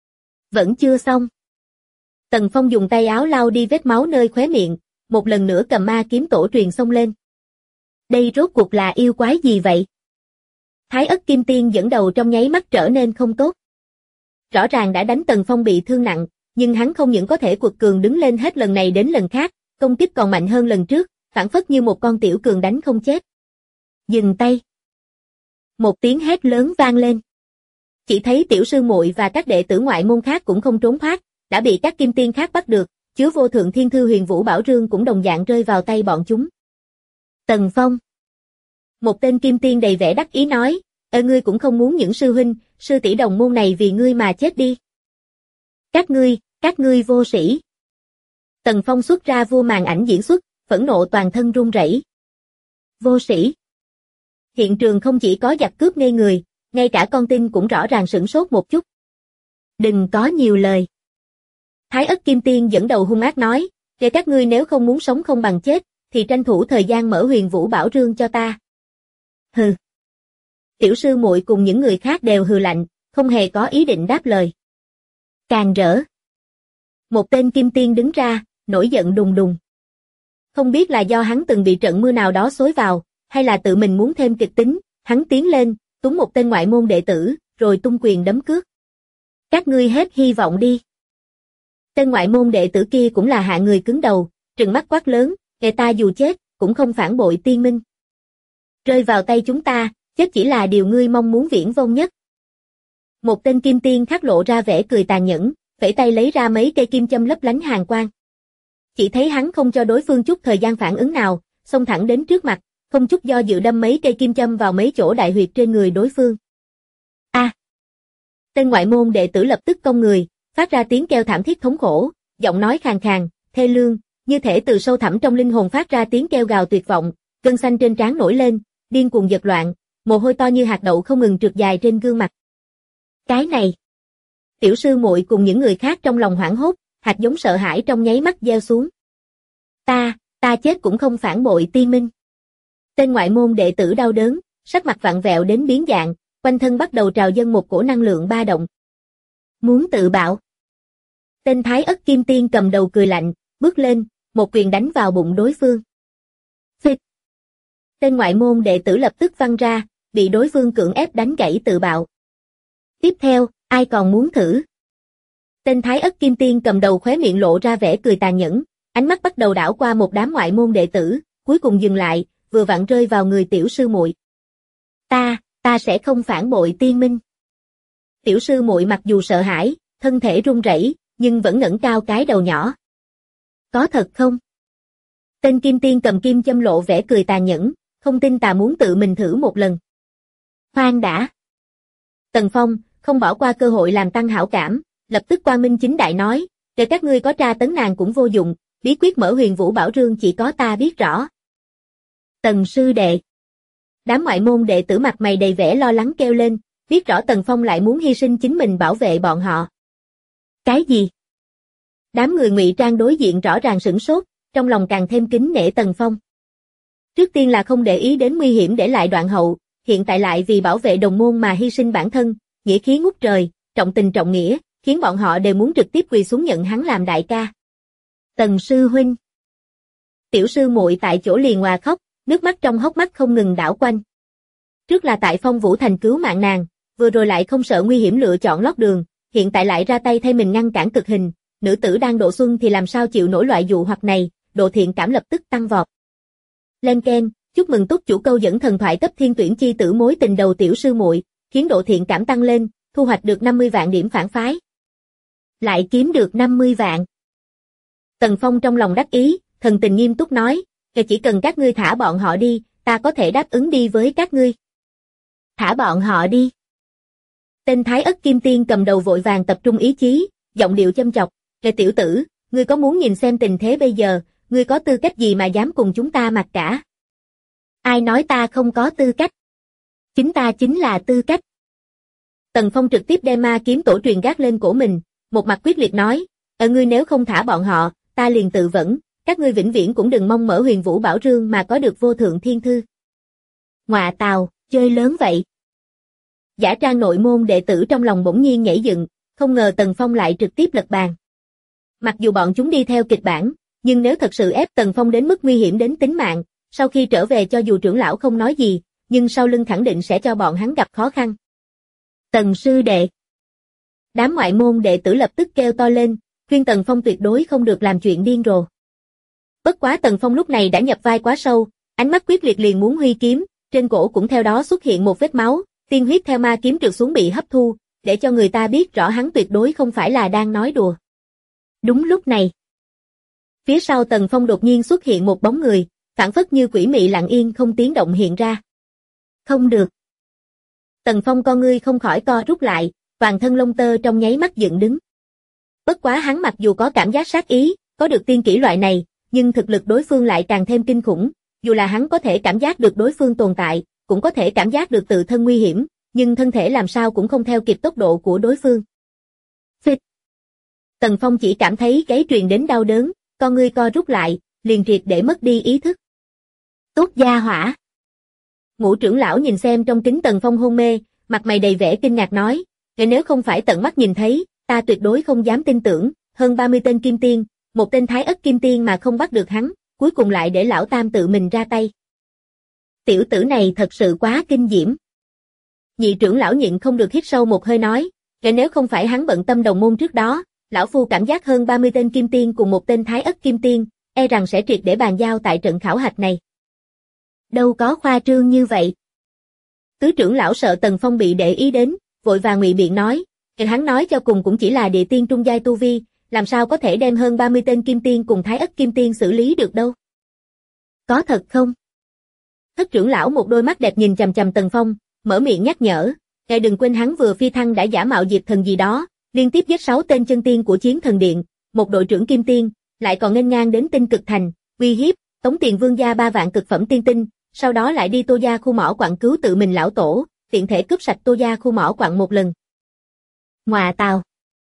Vẫn chưa xong. Tần Phong dùng tay áo lau đi vết máu nơi khóe miệng, một lần nữa cầm ma kiếm tổ truyền xông lên. Đây rốt cuộc là yêu quái gì vậy? Thái Ất Kim Tiên dẫn đầu trong nháy mắt trở nên không tốt. Rõ ràng đã đánh Tần Phong bị thương nặng, nhưng hắn không những có thể quật cường đứng lên hết lần này đến lần khác, công kích còn mạnh hơn lần trước, phảng phất như một con tiểu cường đánh không chết. Dừng tay. Một tiếng hét lớn vang lên. Chỉ thấy tiểu sư muội và các đệ tử ngoại môn khác cũng không trốn thoát, đã bị các kim tiên khác bắt được, chứa vô thượng thiên thư Huyền Vũ Bảo Rương cũng đồng dạng rơi vào tay bọn chúng. Tần Phong. Một tên kim tiên đầy vẻ đắc ý nói, ngươi cũng không muốn những sư huynh, sư tỷ đồng môn này vì ngươi mà chết đi. Các ngươi vô sĩ. Tần Phong xuất ra vua màn ảnh diễn xuất, phẫn nộ toàn thân run rẩy. Vô sĩ. Hiện trường không chỉ có giặc cướp ngây người, ngay cả con tin cũng rõ ràng sửng sốt một chút. Đừng có nhiều lời. Thái Ất Kim Tiên dẫn đầu hung ác nói, để các ngươi nếu không muốn sống không bằng chết, thì tranh thủ thời gian mở Huyền Vũ Bảo Rương cho ta. Hừ. Tiểu sư muội cùng những người khác đều hừ lạnh, không hề có ý định đáp lời. Càng rỡ. Một tên kim tiên đứng ra, nổi giận đùng đùng. Không biết là do hắn từng bị trận mưa nào đó xối vào, hay là tự mình muốn thêm kịch tính, hắn tiến lên, túm một tên ngoại môn đệ tử, rồi tung quyền đấm cước. Các ngươi hết hy vọng đi. Tên ngoại môn đệ tử kia cũng là hạ người cứng đầu, trừng mắt quát lớn, người ta dù chết, cũng không phản bội tiên minh. Rơi vào tay chúng ta, chết chỉ là điều ngươi mong muốn viển vông nhất. Một tên kim tiên khác lộ ra vẻ cười tàn nhẫn, vẫy tay lấy ra mấy cây kim châm lấp lánh hàn quang. Chỉ thấy hắn không cho đối phương chút thời gian phản ứng nào, xông thẳng đến trước mặt, không chút do dự đâm mấy cây kim châm vào mấy chỗ đại huyệt trên người đối phương. A! Tên ngoại môn đệ tử lập tức cong người, phát ra tiếng kêu thảm thiết thống khổ, giọng nói khàn khàn, thê lương, như thể từ sâu thẳm trong linh hồn phát ra tiếng kêu gào tuyệt vọng, gân xanh trên trán nổi lên, điên cuồng giật loạn, mồ hôi to như hạt đậu không ngừng trượt dài trên gương mặt. Cái này! Tiểu sư muội cùng những người khác trong lòng hoảng hốt, hạt giống sợ hãi trong nháy mắt gieo xuống. Ta chết cũng không phản bội tiên minh. Tên ngoại môn đệ tử đau đớn, sắc mặt vặn vẹo đến biến dạng, quanh thân bắt đầu trào dâng một cổ năng lượng ba động. Muốn tự bạo. Tên Thái Ất Kim Tiên cầm đầu cười lạnh, bước lên, một quyền đánh vào bụng đối phương. Phịch. Tên ngoại môn đệ tử lập tức văng ra, bị đối phương cưỡng ép đánh gãy tự bạo. Tiếp theo, ai còn muốn thử? Tên Thái Ất Kim Tiên cầm đầu khóe miệng lộ ra vẻ cười tàn nhẫn, ánh mắt bắt đầu đảo qua một đám ngoại môn đệ tử, cuối cùng dừng lại, vừa vặn rơi vào người tiểu sư muội. Ta sẽ không phản bội tiên minh. Tiểu sư muội mặc dù sợ hãi, thân thể run rẩy, nhưng vẫn ngẩng cao cái đầu nhỏ. Có thật không? Tên kim tiên cầm kim châm lộ vẻ cười tàn nhẫn, không tin ta muốn tự mình thử một lần. Khoan đã. Tần Phong, không bỏ qua cơ hội làm tăng hảo cảm, lập tức quang minh chính đại nói, để các ngươi có tra tấn nàng cũng vô dụng, bí quyết mở Huyền Vũ Bảo Rương chỉ có ta biết rõ. Tần sư đệ. Đám ngoại môn đệ tử mặt mày đầy vẻ lo lắng kêu lên, biết rõ Tần Phong lại muốn hy sinh chính mình bảo vệ bọn họ. Cái gì? Đám người ngụy trang đối diện rõ ràng sửng sốt, trong lòng càng thêm kính nể Tần Phong. Trước tiên là không để ý đến nguy hiểm để lại đoạn hậu, hiện tại lại vì bảo vệ đồng môn mà hy sinh bản thân, nghĩa khí ngút trời, trọng tình trọng nghĩa, khiến bọn họ đều muốn trực tiếp quỳ xuống nhận hắn làm đại ca. Tần sư huynh. Tiểu sư muội tại chỗ liền òa khóc, nước mắt trong hốc mắt không ngừng đảo quanh. Trước là tại Phong Vũ Thành cứu mạng nàng, vừa rồi lại không sợ nguy hiểm lựa chọn lót đường, hiện tại lại ra tay thay mình ngăn cản cực hình, nữ tử đang độ xuân thì làm sao chịu nổi loại dụ hoặc này, độ thiện cảm lập tức tăng vọt. Lên keng, chúc mừng túc chủ câu dẫn thần thoại cấp thiên tuyển chi tử mối tình đầu tiểu sư muội, khiến độ thiện cảm tăng lên, thu hoạch được 50 vạn điểm phản phái. Lại kiếm được 50 vạn. Tần Phong trong lòng đắc ý, thần tình nghiêm túc nói, chỉ cần các ngươi thả bọn họ đi, ta có thể đáp ứng đi với các ngươi. Thả bọn họ đi. Tên Thái Ất Kim Tiên cầm đầu vội vàng tập trung ý chí, giọng điệu châm chọc, tiểu tử, ngươi có muốn nhìn xem tình thế bây giờ, ngươi có tư cách gì mà dám cùng chúng ta mặc cả? Ai nói ta không có tư cách? Chính ta chính là tư cách. Tần Phong trực tiếp đem ma kiếm tổ truyền gác lên cổ mình, một mặt quyết liệt nói, ngươi nếu không thả bọn họ, ta liền tự vẫn, các ngươi vĩnh viễn cũng đừng mong mở Huyền Vũ Bảo Rương mà có được vô thượng thiên thư. Ngọa tào, chơi lớn vậy. Giả trang nội môn đệ tử trong lòng bỗng nhiên nhảy dựng, không ngờ Tần Phong lại trực tiếp lật bàn. Mặc dù bọn chúng đi theo kịch bản, nhưng nếu thật sự ép Tần Phong đến mức nguy hiểm đến tính mạng, sau khi trở về cho dù trưởng lão không nói gì, nhưng sau lưng khẳng định sẽ cho bọn hắn gặp khó khăn. Tần sư đệ. Đám ngoại môn đệ tử lập tức kêu to lên, khuyên Tần Phong tuyệt đối không được làm chuyện điên rồ. Bất quá Tần Phong lúc này đã nhập vai quá sâu, ánh mắt quyết liệt liền muốn huy kiếm, trên cổ cũng theo đó xuất hiện một vết máu, tiên huyết theo ma kiếm trượt xuống bị hấp thu, để cho người ta biết rõ hắn tuyệt đối không phải là đang nói đùa. Đúng lúc này, phía sau Tần Phong đột nhiên xuất hiện một bóng người, phảng phất như quỷ mị lặng yên không tiếng động hiện ra. Không được. Tần Phong con ngươi không khỏi co rút lại, toàn thân lông tơ trong nháy mắt dựng đứng. Bất quá hắn mặc dù có cảm giác sát ý, có được tiên kỹ loại này, nhưng thực lực đối phương lại càng thêm kinh khủng, dù là hắn có thể cảm giác được đối phương tồn tại, cũng có thể cảm giác được tự thân nguy hiểm, nhưng thân thể làm sao cũng không theo kịp tốc độ của đối phương. Phịch. Tần Phong chỉ cảm thấy gáy truyền đến đau đớn, con ngươi co rút lại, liền triệt để mất đi ý thức. Tốt gia hỏa. Ngũ trưởng lão nhìn xem trong kính Tần Phong hôn mê, mặt mày đầy vẻ kinh ngạc nói, nếu không phải tận mắt nhìn thấy, ta tuyệt đối không dám tin tưởng, hơn 30 tên kim tiên, một tên thái ất kim tiên mà không bắt được hắn, cuối cùng lại để lão tam tự mình ra tay. Tiểu tử này thật sự quá kinh diễm. Nhị trưởng lão nhịn không được hít sâu một hơi nói, nếu không phải hắn bận tâm đồng môn trước đó, lão phu cảm giác hơn 30 tên kim tiên cùng một tên thái ất kim tiên, e rằng sẽ triệt để bàn giao tại trận khảo hạch này. Đâu có khoa trương như vậy. Tứ trưởng lão sợ Tần Phong bị để ý đến, vội vàng ngụy biện nói, hắn nói cho cùng cũng chỉ là địa tiên trung giai tu vi, làm sao có thể đem hơn 30 tên kim tiên cùng thái ất kim tiên xử lý được đâu. Có thật không? Thất trưởng lão một đôi mắt đẹp nhìn chằm chằm Tần Phong, mở miệng nhắc nhở, ngài đừng quên hắn vừa phi thăng đã giả mạo diệp thần gì đó, liên tiếp giết 6 tên chân tiên của chiến thần điện, một đội trưởng kim tiên, lại còn nghênh ngang đến tinh cực thành, uy hiếp, tống tiền vương gia 3 vạn cực phẩm tiên tinh, sau đó lại đi Tô gia khu mỏ quặng cứu tự mình lão tổ, tiện thể cướp sạch Tô gia khu mỏ quặng một lần. Ngoà tào.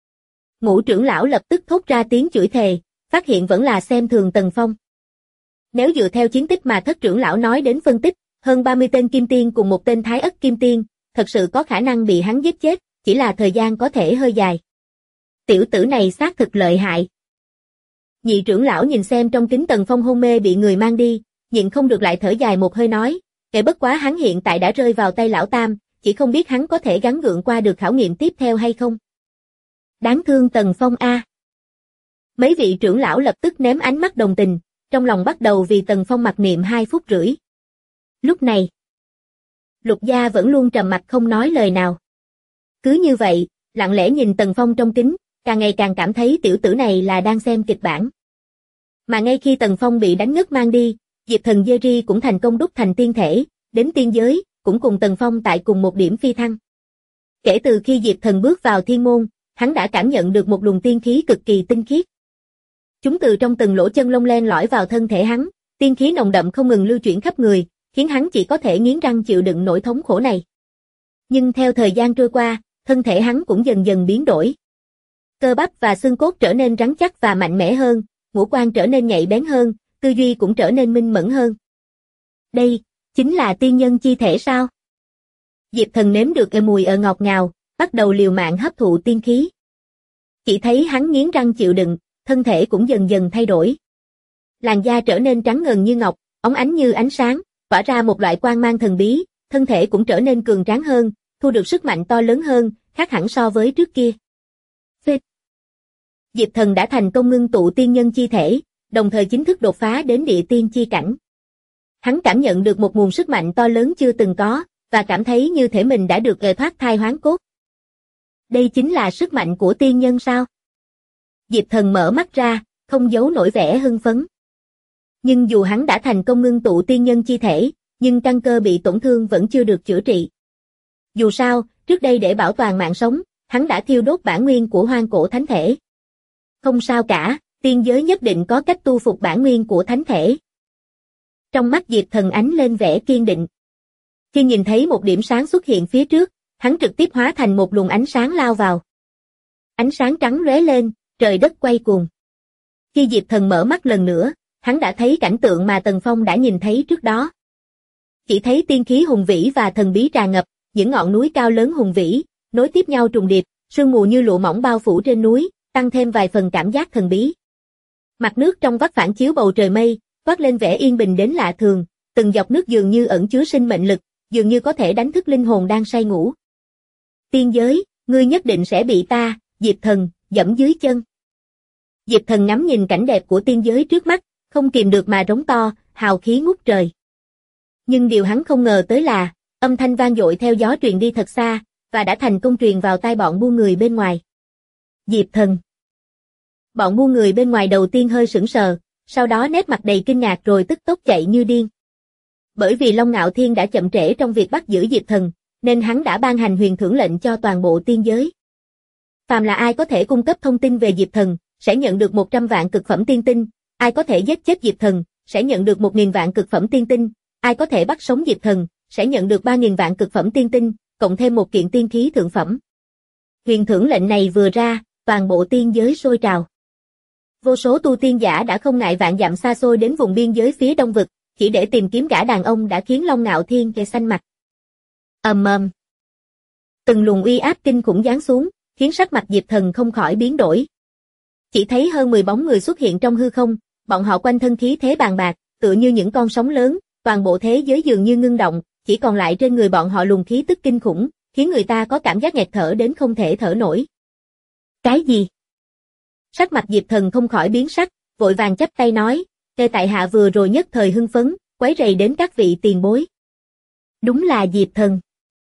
Ngũ trưởng lão lập tức thốt ra tiếng chửi thề, phát hiện vẫn là xem thường Tần Phong. Nếu dựa theo chiến tích mà thất trưởng lão nói đến phân tích, hơn 30 tên kim tiên cùng một tên thái ất kim tiên, thật sự có khả năng bị hắn giết chết, chỉ là thời gian có thể hơi dài. Tiểu tử này xác thực lợi hại. Nhị trưởng lão nhìn xem trong kính Tần Phong hôn mê bị người mang đi, nhịn không được lại thở dài một hơi nói, kể bất quá hắn hiện tại đã rơi vào tay lão tam, chỉ không biết hắn có thể gắng gượng qua được khảo nghiệm tiếp theo hay không. Đáng thương Tần Phong a. Mấy vị trưởng lão lập tức ném ánh mắt đồng tình, trong lòng bắt đầu vì Tần Phong mặc niệm 2 phút rưỡi. Lúc này, Lục Gia vẫn luôn trầm mặc không nói lời nào. Cứ như vậy, lặng lẽ nhìn Tần Phong trong kính, càng ngày càng cảm thấy tiểu tử này là đang xem kịch bản. Mà ngay khi Tần Phong bị đánh ngất mang đi, Diệp Thần Jerry cũng thành công đúc thành tiên thể, đến tiên giới, cũng cùng Tần Phong tại cùng một điểm phi thăng. Kể từ khi Diệp Thần bước vào thiên môn, hắn đã cảm nhận được một luồng tiên khí cực kỳ tinh khiết. Chúng từ trong từng lỗ chân lông len lỏi vào thân thể hắn, tiên khí nồng đậm không ngừng lưu chuyển khắp người, khiến hắn chỉ có thể nghiến răng chịu đựng nỗi thống khổ này. Nhưng theo thời gian trôi qua, thân thể hắn cũng dần dần biến đổi. Cơ bắp và xương cốt trở nên rắn chắc và mạnh mẽ hơn, ngũ quan trở nên nhạy bén hơn, tư duy cũng trở nên minh mẫn hơn. Đây, chính là tiên nhân chi thể sao? Diệp Thần nếm được mùi ngọt ngào, bắt đầu liều mạng hấp thụ tiên khí. Chỉ thấy hắn nghiến răng chịu đựng, thân thể cũng dần dần thay đổi. Làn da trở nên trắng ngần như ngọc, óng ánh như ánh sáng, tỏa ra một loại quang mang thần bí, thân thể cũng trở nên cường tráng hơn, thu được sức mạnh to lớn hơn, khác hẳn so với trước kia. Phích. Diệp Thần đã thành công ngưng tụ tiên nhân chi thể, đồng thời chính thức đột phá đến địa tiên chi cảnh. Hắn cảm nhận được một nguồn sức mạnh to lớn chưa từng có, và cảm thấy như thể mình đã được thoát thai hoán cốt. Đây chính là sức mạnh của tiên nhân sao? Diệp Thần mở mắt ra, không giấu nổi vẻ hưng phấn. Nhưng dù hắn đã thành công ngưng tụ tiên nhân chi thể, nhưng căn cơ bị tổn thương vẫn chưa được chữa trị. Dù sao, trước đây để bảo toàn mạng sống, hắn đã thiêu đốt bản nguyên của hoang cổ thánh thể. Không sao cả, tiên giới nhất định có cách tu phục bản nguyên của thánh thể. Trong mắt Diệp Thần ánh lên vẻ kiên định. Khi nhìn thấy một điểm sáng xuất hiện phía trước, hắn trực tiếp hóa thành một luồng ánh sáng lao vào. Ánh sáng trắng lóe lên, trời đất quay cuồng. Khi Diệp Thần mở mắt lần nữa, hắn đã thấy cảnh tượng mà Tần Phong đã nhìn thấy trước đó. Chỉ thấy tiên khí hùng vĩ và thần bí tràn ngập, những ngọn núi cao lớn hùng vĩ, nối tiếp nhau trùng điệp, Sương mù như lụa mỏng bao phủ trên núi, tăng thêm vài phần cảm giác thần bí. Mặt nước trong vắt phản chiếu bầu trời mây, toát lên vẻ yên bình đến lạ thường, từng giọt nước dường như ẩn chứa sinh mệnh lực, dường như có thể đánh thức linh hồn đang say ngủ. Tiên giới, ngươi nhất định sẽ bị ta, Diệp Thần, dẫm dưới chân. Diệp Thần ngắm nhìn cảnh đẹp của tiên giới trước mắt, không kìm được mà rống to, hào khí ngút trời. Nhưng điều hắn không ngờ tới là, âm thanh vang dội theo gió truyền đi thật xa, và đã thành công truyền vào tai bọn buôn người bên ngoài. Diệp Thần. Bọn buôn người bên ngoài đầu tiên hơi sững sờ, sau đó nét mặt đầy kinh ngạc rồi tức tốc chạy như điên. Bởi vì Long Ngạo Thiên đã chậm trễ trong việc bắt giữ Diệp Thần, nên hắn đã ban hành huyền thưởng lệnh cho toàn bộ tiên giới. Phàm là ai có thể cung cấp thông tin về Diệp Thần, sẽ nhận được 100 vạn cực phẩm tiên tinh, ai có thể giết chết Diệp Thần, sẽ nhận được 1.000 vạn cực phẩm tiên tinh, ai có thể bắt sống Diệp Thần, sẽ nhận được 3.000 vạn cực phẩm tiên tinh, cộng thêm một kiện tiên khí thượng phẩm. Huyền thưởng lệnh này vừa ra, toàn bộ tiên giới sôi trào. Vô số tu tiên giả đã không ngại vạn dặm xa xôi đến vùng biên giới phía đông vực, chỉ để tìm kiếm gã đàn ông đã khiến Long Ngạo Thiên kề xanh mặt. Ầm ầm. Từng luồng uy áp kinh khủng giáng xuống, khiến sắc mặt Diệp Thần không khỏi biến đổi. Chỉ thấy hơn 10 bóng người xuất hiện trong hư không, bọn họ quanh thân khí thế bàn bạc, tựa như những con sóng lớn, toàn bộ thế giới dường như ngưng động, chỉ còn lại trên người bọn họ luồng khí tức kinh khủng, khiến người ta có cảm giác nghẹt thở đến không thể thở nổi. Cái gì? Sắc mặt Diệp Thần không khỏi biến sắc, vội vàng chắp tay nói, "Tề tại hạ vừa rồi nhất thời hưng phấn, quấy rầy đến các vị tiền bối." Đúng là Diệp Thần.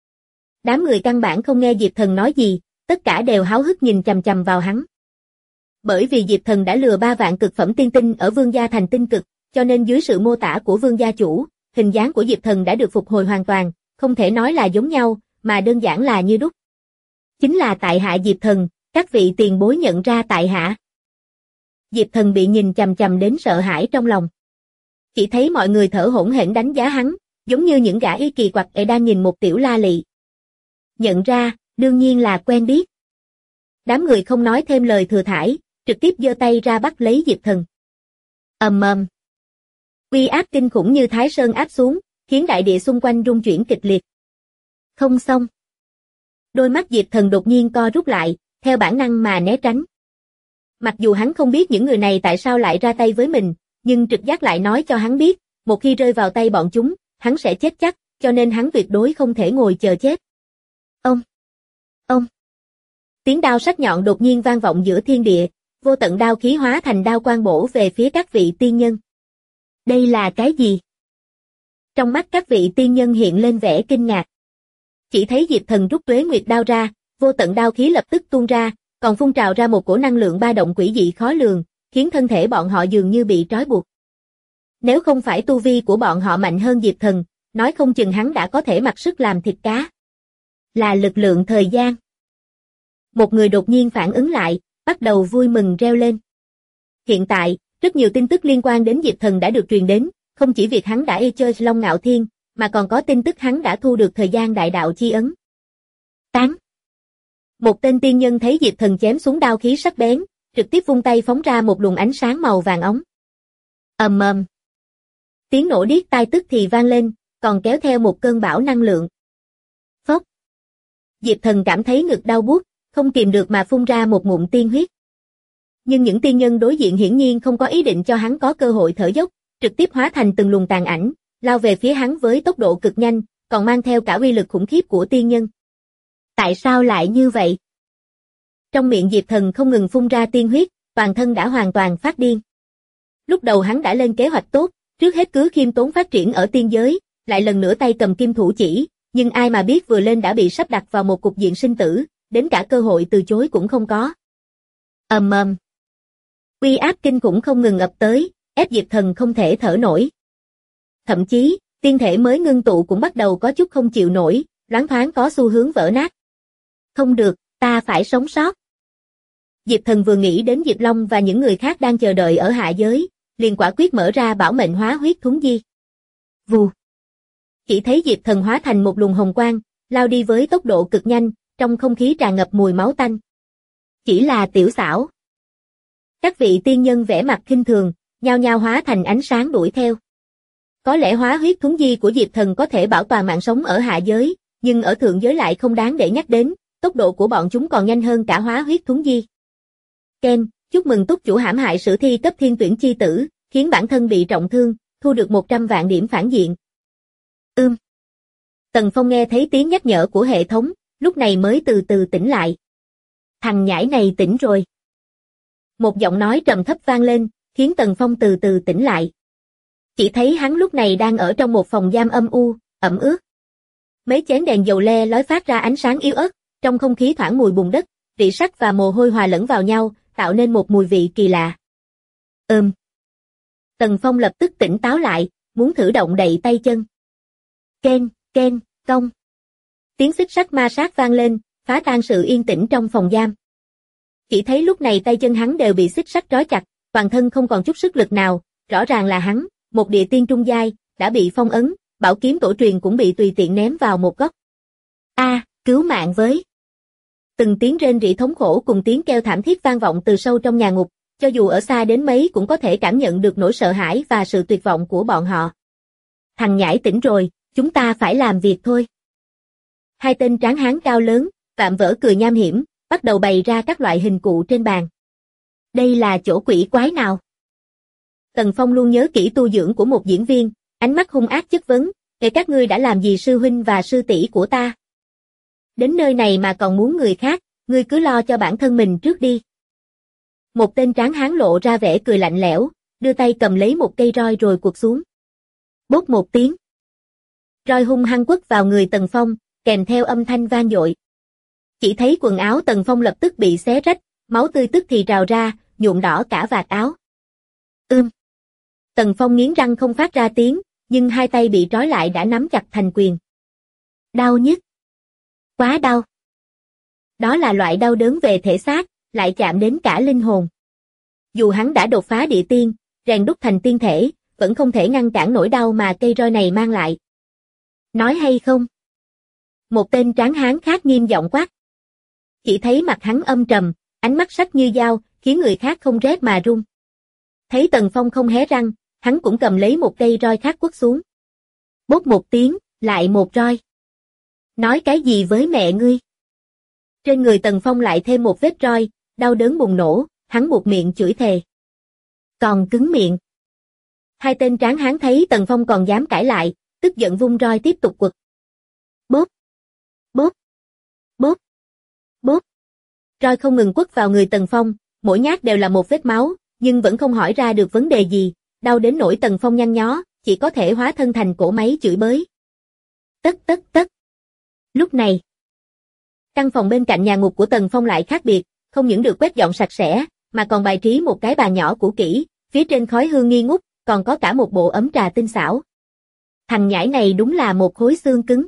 Đám người căn bản không nghe Diệp Thần nói gì, tất cả đều háo hức nhìn chằm chằm vào hắn. Bởi vì Diệp Thần đã lừa 3 vạn cực phẩm tiên tinh ở Vương gia thành tinh cực, cho nên dưới sự mô tả của Vương gia chủ, hình dáng của Diệp Thần đã được phục hồi hoàn toàn, không thể nói là giống nhau, mà đơn giản là như đúc. Chính là tại hạ Diệp Thần, các vị tiền bối nhận ra tại hạ. Diệp Thần bị nhìn chằm chằm đến sợ hãi trong lòng. Chỉ thấy mọi người thở hổn hển đánh giá hắn, giống như những gã y kỳ quặc đang nhìn một tiểu la lị. Nhận ra, đương nhiên là quen biết. Đám người không nói thêm lời thừa thãi, trực tiếp giơ tay ra bắt lấy Diệp Thần. Ầm ầm. Uy áp kinh khủng như Thái Sơn áp xuống, khiến đại địa xung quanh rung chuyển kịch liệt. Không xong. Đôi mắt Diệp Thần đột nhiên co rút lại, theo bản năng mà né tránh. Mặc dù hắn không biết những người này tại sao lại ra tay với mình, nhưng trực giác lại nói cho hắn biết, một khi rơi vào tay bọn chúng, hắn sẽ chết chắc, cho nên hắn tuyệt đối không thể ngồi chờ chết. Ông! Tiếng đao sắc nhọn đột nhiên vang vọng giữa thiên địa, vô tận đao khí hóa thành đao quang bổ về phía các vị tiên nhân. Đây là cái gì? Trong mắt các vị tiên nhân hiện lên vẻ kinh ngạc. Chỉ thấy Diệp Thần rút Tuế Nguyệt đao ra, vô tận đao khí lập tức tuôn ra, còn phun trào ra một cổ năng lượng ba động quỷ dị khó lường, khiến thân thể bọn họ dường như bị trói buộc. Nếu không phải tu vi của bọn họ mạnh hơn Diệp Thần, nói không chừng hắn đã có thể mặc sức làm thịt cá. Là lực lượng thời gian. Một người đột nhiên phản ứng lại, bắt đầu vui mừng reo lên. Hiện tại, rất nhiều tin tức liên quan đến Diệp Thần đã được truyền đến, không chỉ việc hắn đã chơi Long Ngạo Thiên, mà còn có tin tức hắn đã thu được thời gian đại đạo chi ấn. Tán. Một tên tiên nhân thấy Diệp Thần chém xuống đao khí sắc bén, trực tiếp vung tay phóng ra một luồng ánh sáng màu vàng óng. Ầm ầm. Tiếng nổ điếc tai tức thì vang lên, còn kéo theo một cơn bão năng lượng. Phốc. Diệp Thần cảm thấy ngực đau buốt, không kìm được mà phun ra một ngụm tiên huyết. Nhưng những tiên nhân đối diện hiển nhiên không có ý định cho hắn có cơ hội thở dốc, trực tiếp hóa thành từng luồng tàn ảnh, lao về phía hắn với tốc độ cực nhanh, còn mang theo cả uy lực khủng khiếp của tiên nhân. Tại sao lại như vậy? Trong miệng Diệp Thần không ngừng phun ra tiên huyết, toàn thân đã hoàn toàn phát điên. Lúc đầu hắn đã lên kế hoạch tốt, trước hết cứ khiêm tốn phát triển ở tiên giới, lại lần nữa tay cầm kim thủ chỉ, nhưng ai mà biết vừa lên đã bị sắp đặt vào một cục diện sinh tử, đến cả cơ hội từ chối cũng không có. Ầm ầm. Uy áp kinh khủng không ngừng ập tới, ép Diệp Thần không thể thở nổi. Thậm chí, tiên thể mới ngưng tụ cũng bắt đầu có chút không chịu nổi, loáng thoáng có xu hướng vỡ nát. Không được, ta phải sống sót. Diệp Thần vừa nghĩ đến Diệp Long và những người khác đang chờ đợi ở hạ giới, liền quả quyết mở ra bảo mệnh hóa huyết thúng di. Vù. Chỉ thấy Diệp Thần hóa thành một luồng hồng quang, lao đi với tốc độ cực nhanh, trong không khí tràn ngập mùi máu tanh. Chỉ là tiểu xảo. Các vị tiên nhân vẻ mặt khinh thường, nhao nhao hóa thành ánh sáng đuổi theo. Có lẽ hóa huyết thúng di của Diệp Thần có thể bảo toàn mạng sống ở hạ giới, nhưng ở thượng giới lại không đáng để nhắc đến, tốc độ của bọn chúng còn nhanh hơn cả hóa huyết thúng di. Ken, chúc mừng túc chủ hãm hại sử thi cấp thiên tuyển chi tử, khiến bản thân bị trọng thương, thu được 100 vạn điểm phản diện. Tần Phong nghe thấy tiếng nhắc nhở của hệ thống, lúc này mới từ từ tỉnh lại. Thằng nhãi này tỉnh rồi. Một giọng nói trầm thấp vang lên, khiến Tần Phong từ từ tỉnh lại. Chỉ thấy hắn lúc này đang ở trong một phòng giam âm u, ẩm ướt. Mấy chén đèn dầu le lói phát ra ánh sáng yếu ớt, trong không khí thoảng mùi bùn đất, rỉ sắt và mồ hôi hòa lẫn vào nhau, tạo nên một mùi vị kỳ lạ. Tần Phong lập tức tỉnh táo lại, muốn thử động đậy tay chân. Ken, ken, cong. Tiếng xích sắt ma sát vang lên, phá tan sự yên tĩnh trong phòng giam. Chỉ thấy lúc này tay chân hắn đều bị xích sắt trói chặt, toàn thân không còn chút sức lực nào, rõ ràng là hắn, một địa tiên trung giai, đã bị phong ấn, bảo kiếm tổ truyền cũng bị tùy tiện ném vào một góc. Cứu mạng với! Từng tiếng rên rỉ thống khổ cùng tiếng kêu thảm thiết vang vọng từ sâu trong nhà ngục, cho dù ở xa đến mấy cũng có thể cảm nhận được nỗi sợ hãi và sự tuyệt vọng của bọn họ. Thằng nhãi tỉnh rồi, chúng ta phải làm việc thôi. Hai tên tráng hán cao lớn, vạm vỡ cười nham hiểm, bắt đầu bày ra các loại hình cụ trên bàn. Đây là chỗ quỷ quái nào? Tần Phong luôn nhớ kỹ tu dưỡng của một diễn viên, ánh mắt hung ác chất vấn, các ngươi đã làm gì sư huynh và sư tỷ của ta? Đến nơi này mà còn muốn người khác, ngươi cứ lo cho bản thân mình trước đi. Một tên tráng hán lộ ra vẻ cười lạnh lẽo, đưa tay cầm lấy một cây roi rồi quật xuống. Bốp một tiếng. Roi hung hăng quất vào người Tần Phong, kèm theo âm thanh vang dội. Chỉ thấy quần áo Tần Phong lập tức bị xé rách, máu tươi tức thì trào ra, nhuộm đỏ cả vạt áo. Tần Phong nghiến răng không phát ra tiếng, nhưng hai tay bị trói lại đã nắm chặt thành quyền. Đau nhức. Quá đau. Đó là loại đau đớn về thể xác, lại chạm đến cả linh hồn. Dù hắn đã đột phá địa tiên, rèn đúc thành tiên thể, vẫn không thể ngăn cản nỗi đau mà cây roi này mang lại. Nói hay không? Một tên tráng hán khác nghiêm giọng quát. Chỉ thấy mặt hắn âm trầm, ánh mắt sắc như dao, khiến người khác không rét mà run. Thấy Tần Phong không hé răng, hắn cũng cầm lấy một cây roi khác quất xuống. Bốp một tiếng, lại một roi. Nói cái gì với mẹ ngươi? Trên người Tần Phong lại thêm một vết roi, đau đớn bùng nổ, hắn buột miệng chửi thề. Còn cứng miệng. Hai tên tráng hán thấy Tần Phong còn dám cãi lại, tức giận vung roi tiếp tục quật. Bốp, bốp, bốp, bốp. Roi không ngừng quất vào người Tần Phong, mỗi nhát đều là một vết máu, nhưng vẫn không hỏi ra được vấn đề gì, đau đến nỗi Tần Phong nhăn nhó, chỉ có thể hóa thân thành cỗ máy chửi bới. Tất tất tất. Lúc này, căn phòng bên cạnh nhà ngục của Tần Phong lại khác biệt, không những được quét dọn sạch sẽ, mà còn bày trí một cái bàn nhỏ cũ kỹ, phía trên khói hương nghi ngút, còn có cả một bộ ấm trà tinh xảo. Thằng nhãi này đúng là một khối xương cứng.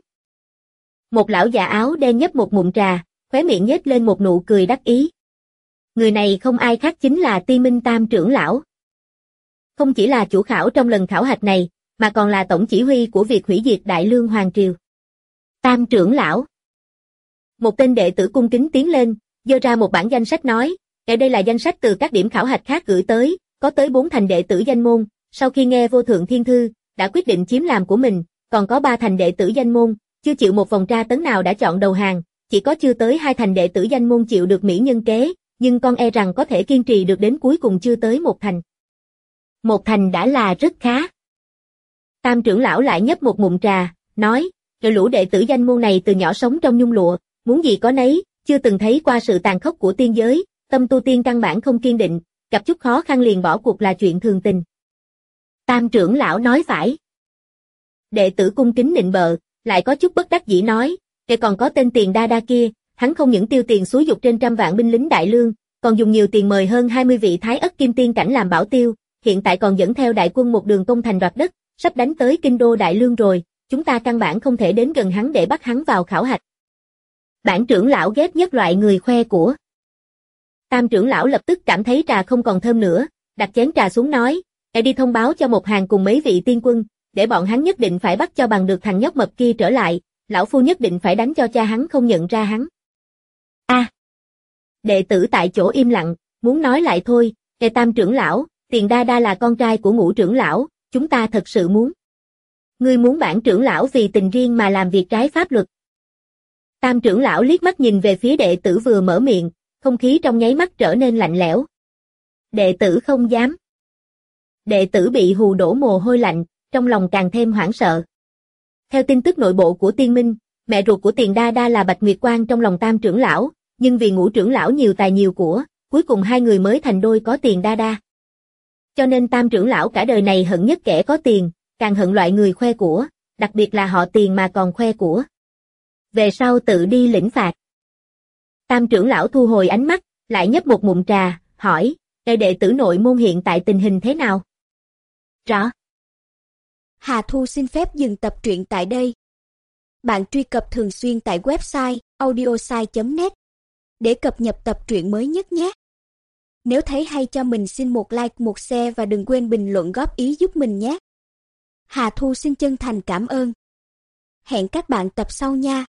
Một lão già áo đen nhấp một ngụm trà, khóe miệng nhếch lên một nụ cười đắc ý. Người này không ai khác chính là Ti Minh Tam trưởng lão. Không chỉ là chủ khảo trong lần khảo hạch này, mà còn là tổng chỉ huy của việc hủy diệt Đại Lương Hoàng Triều. Tam trưởng lão. Một tên đệ tử cung kính tiến lên, giơ ra một bản danh sách nói, đây là danh sách từ các điểm khảo hạch khác gửi tới, có tới 4 thành đệ tử danh môn, sau khi nghe vô thượng thiên thư, đã quyết định chiếm làm của mình, còn có 3 thành đệ tử danh môn, chưa chịu một vòng tra tấn nào đã chọn đầu hàng, chỉ có chưa tới 2 thành đệ tử danh môn chịu được mỹ nhân kế, nhưng con e rằng có thể kiên trì được đến cuối cùng chưa tới 1 thành. 1 thành đã là rất khá. Tam trưởng lão lại nhấp một ngụm trà, nói, lũ đệ tử danh môn này từ nhỏ sống trong nhung lụa, muốn gì có nấy, chưa từng thấy qua sự tàn khốc của tiên giới, tâm tu tiên căn bản không kiên định, gặp chút khó khăn liền bỏ cuộc là chuyện thường tình. Tam trưởng lão nói phải. Đệ tử cung kính nịnh bợ, lại có chút bất đắc dĩ nói, còn có tên Tiền Đa Đa kia, hắn không những tiêu tiền xúi dục trên 100 vạn binh lính Đại Lương, còn dùng nhiều tiền mời hơn 20 vị Thái Ất Kim Tiên cảnh làm bảo tiêu, hiện tại còn dẫn theo đại quân một đường công thành đoạt đất, sắp đánh tới kinh đô Đại Lương rồi, chúng ta căn bản không thể đến gần hắn để bắt hắn vào khảo hạch. Bản trưởng lão ghét nhất loại người khoe của. Tam trưởng lão lập tức cảm thấy trà không còn thơm nữa, đặt chén trà xuống nói, đi thông báo cho một hàng cùng mấy vị tiên quân, để bọn hắn nhất định phải bắt cho bằng được thằng nhóc mập kia trở lại, lão phu nhất định phải đánh cho cha hắn không nhận ra hắn. Đệ tử tại chỗ im lặng, muốn nói lại thôi, Tam trưởng lão, Tiền Đa Đa là con trai của Ngũ trưởng lão, chúng ta thật sự muốn. Ngươi muốn bản trưởng lão vì tình riêng mà làm việc trái pháp luật. Tam trưởng lão liếc mắt nhìn về phía đệ tử vừa mở miệng, không khí trong nháy mắt trở nên lạnh lẽo. Đệ tử không dám. Đệ tử bị hù đổ mồ hôi lạnh, trong lòng càng thêm hoảng sợ. Theo tin tức nội bộ của Tiên Minh, mẹ ruột của Tiền Đa Đa là Bạch Nguyệt Quang trong lòng Tam trưởng lão, nhưng vì Ngũ trưởng lão nhiều tài nhiều của, cuối cùng hai người mới thành đôi có Tiền Đa Đa. Cho nên Tam trưởng lão cả đời này hận nhất kẻ có tiền, càng hận loại người khoe của, đặc biệt là họ Tiền mà còn khoe của. Về sau tự đi lĩnh phạt. Tam trưởng lão thu hồi ánh mắt, lại nhấp một ngụm trà, hỏi, đệ tử nội môn hiện tại tình hình thế nào? Rõ. Hà Thu xin phép dừng tập truyện tại đây. Bạn truy cập thường xuyên tại website audiosai.net để cập nhật tập truyện mới nhất nhé. Nếu thấy hay cho mình xin một like, một share và đừng quên bình luận góp ý giúp mình nhé. Hà Thu xin chân thành cảm ơn. Hẹn các bạn tập sau nha.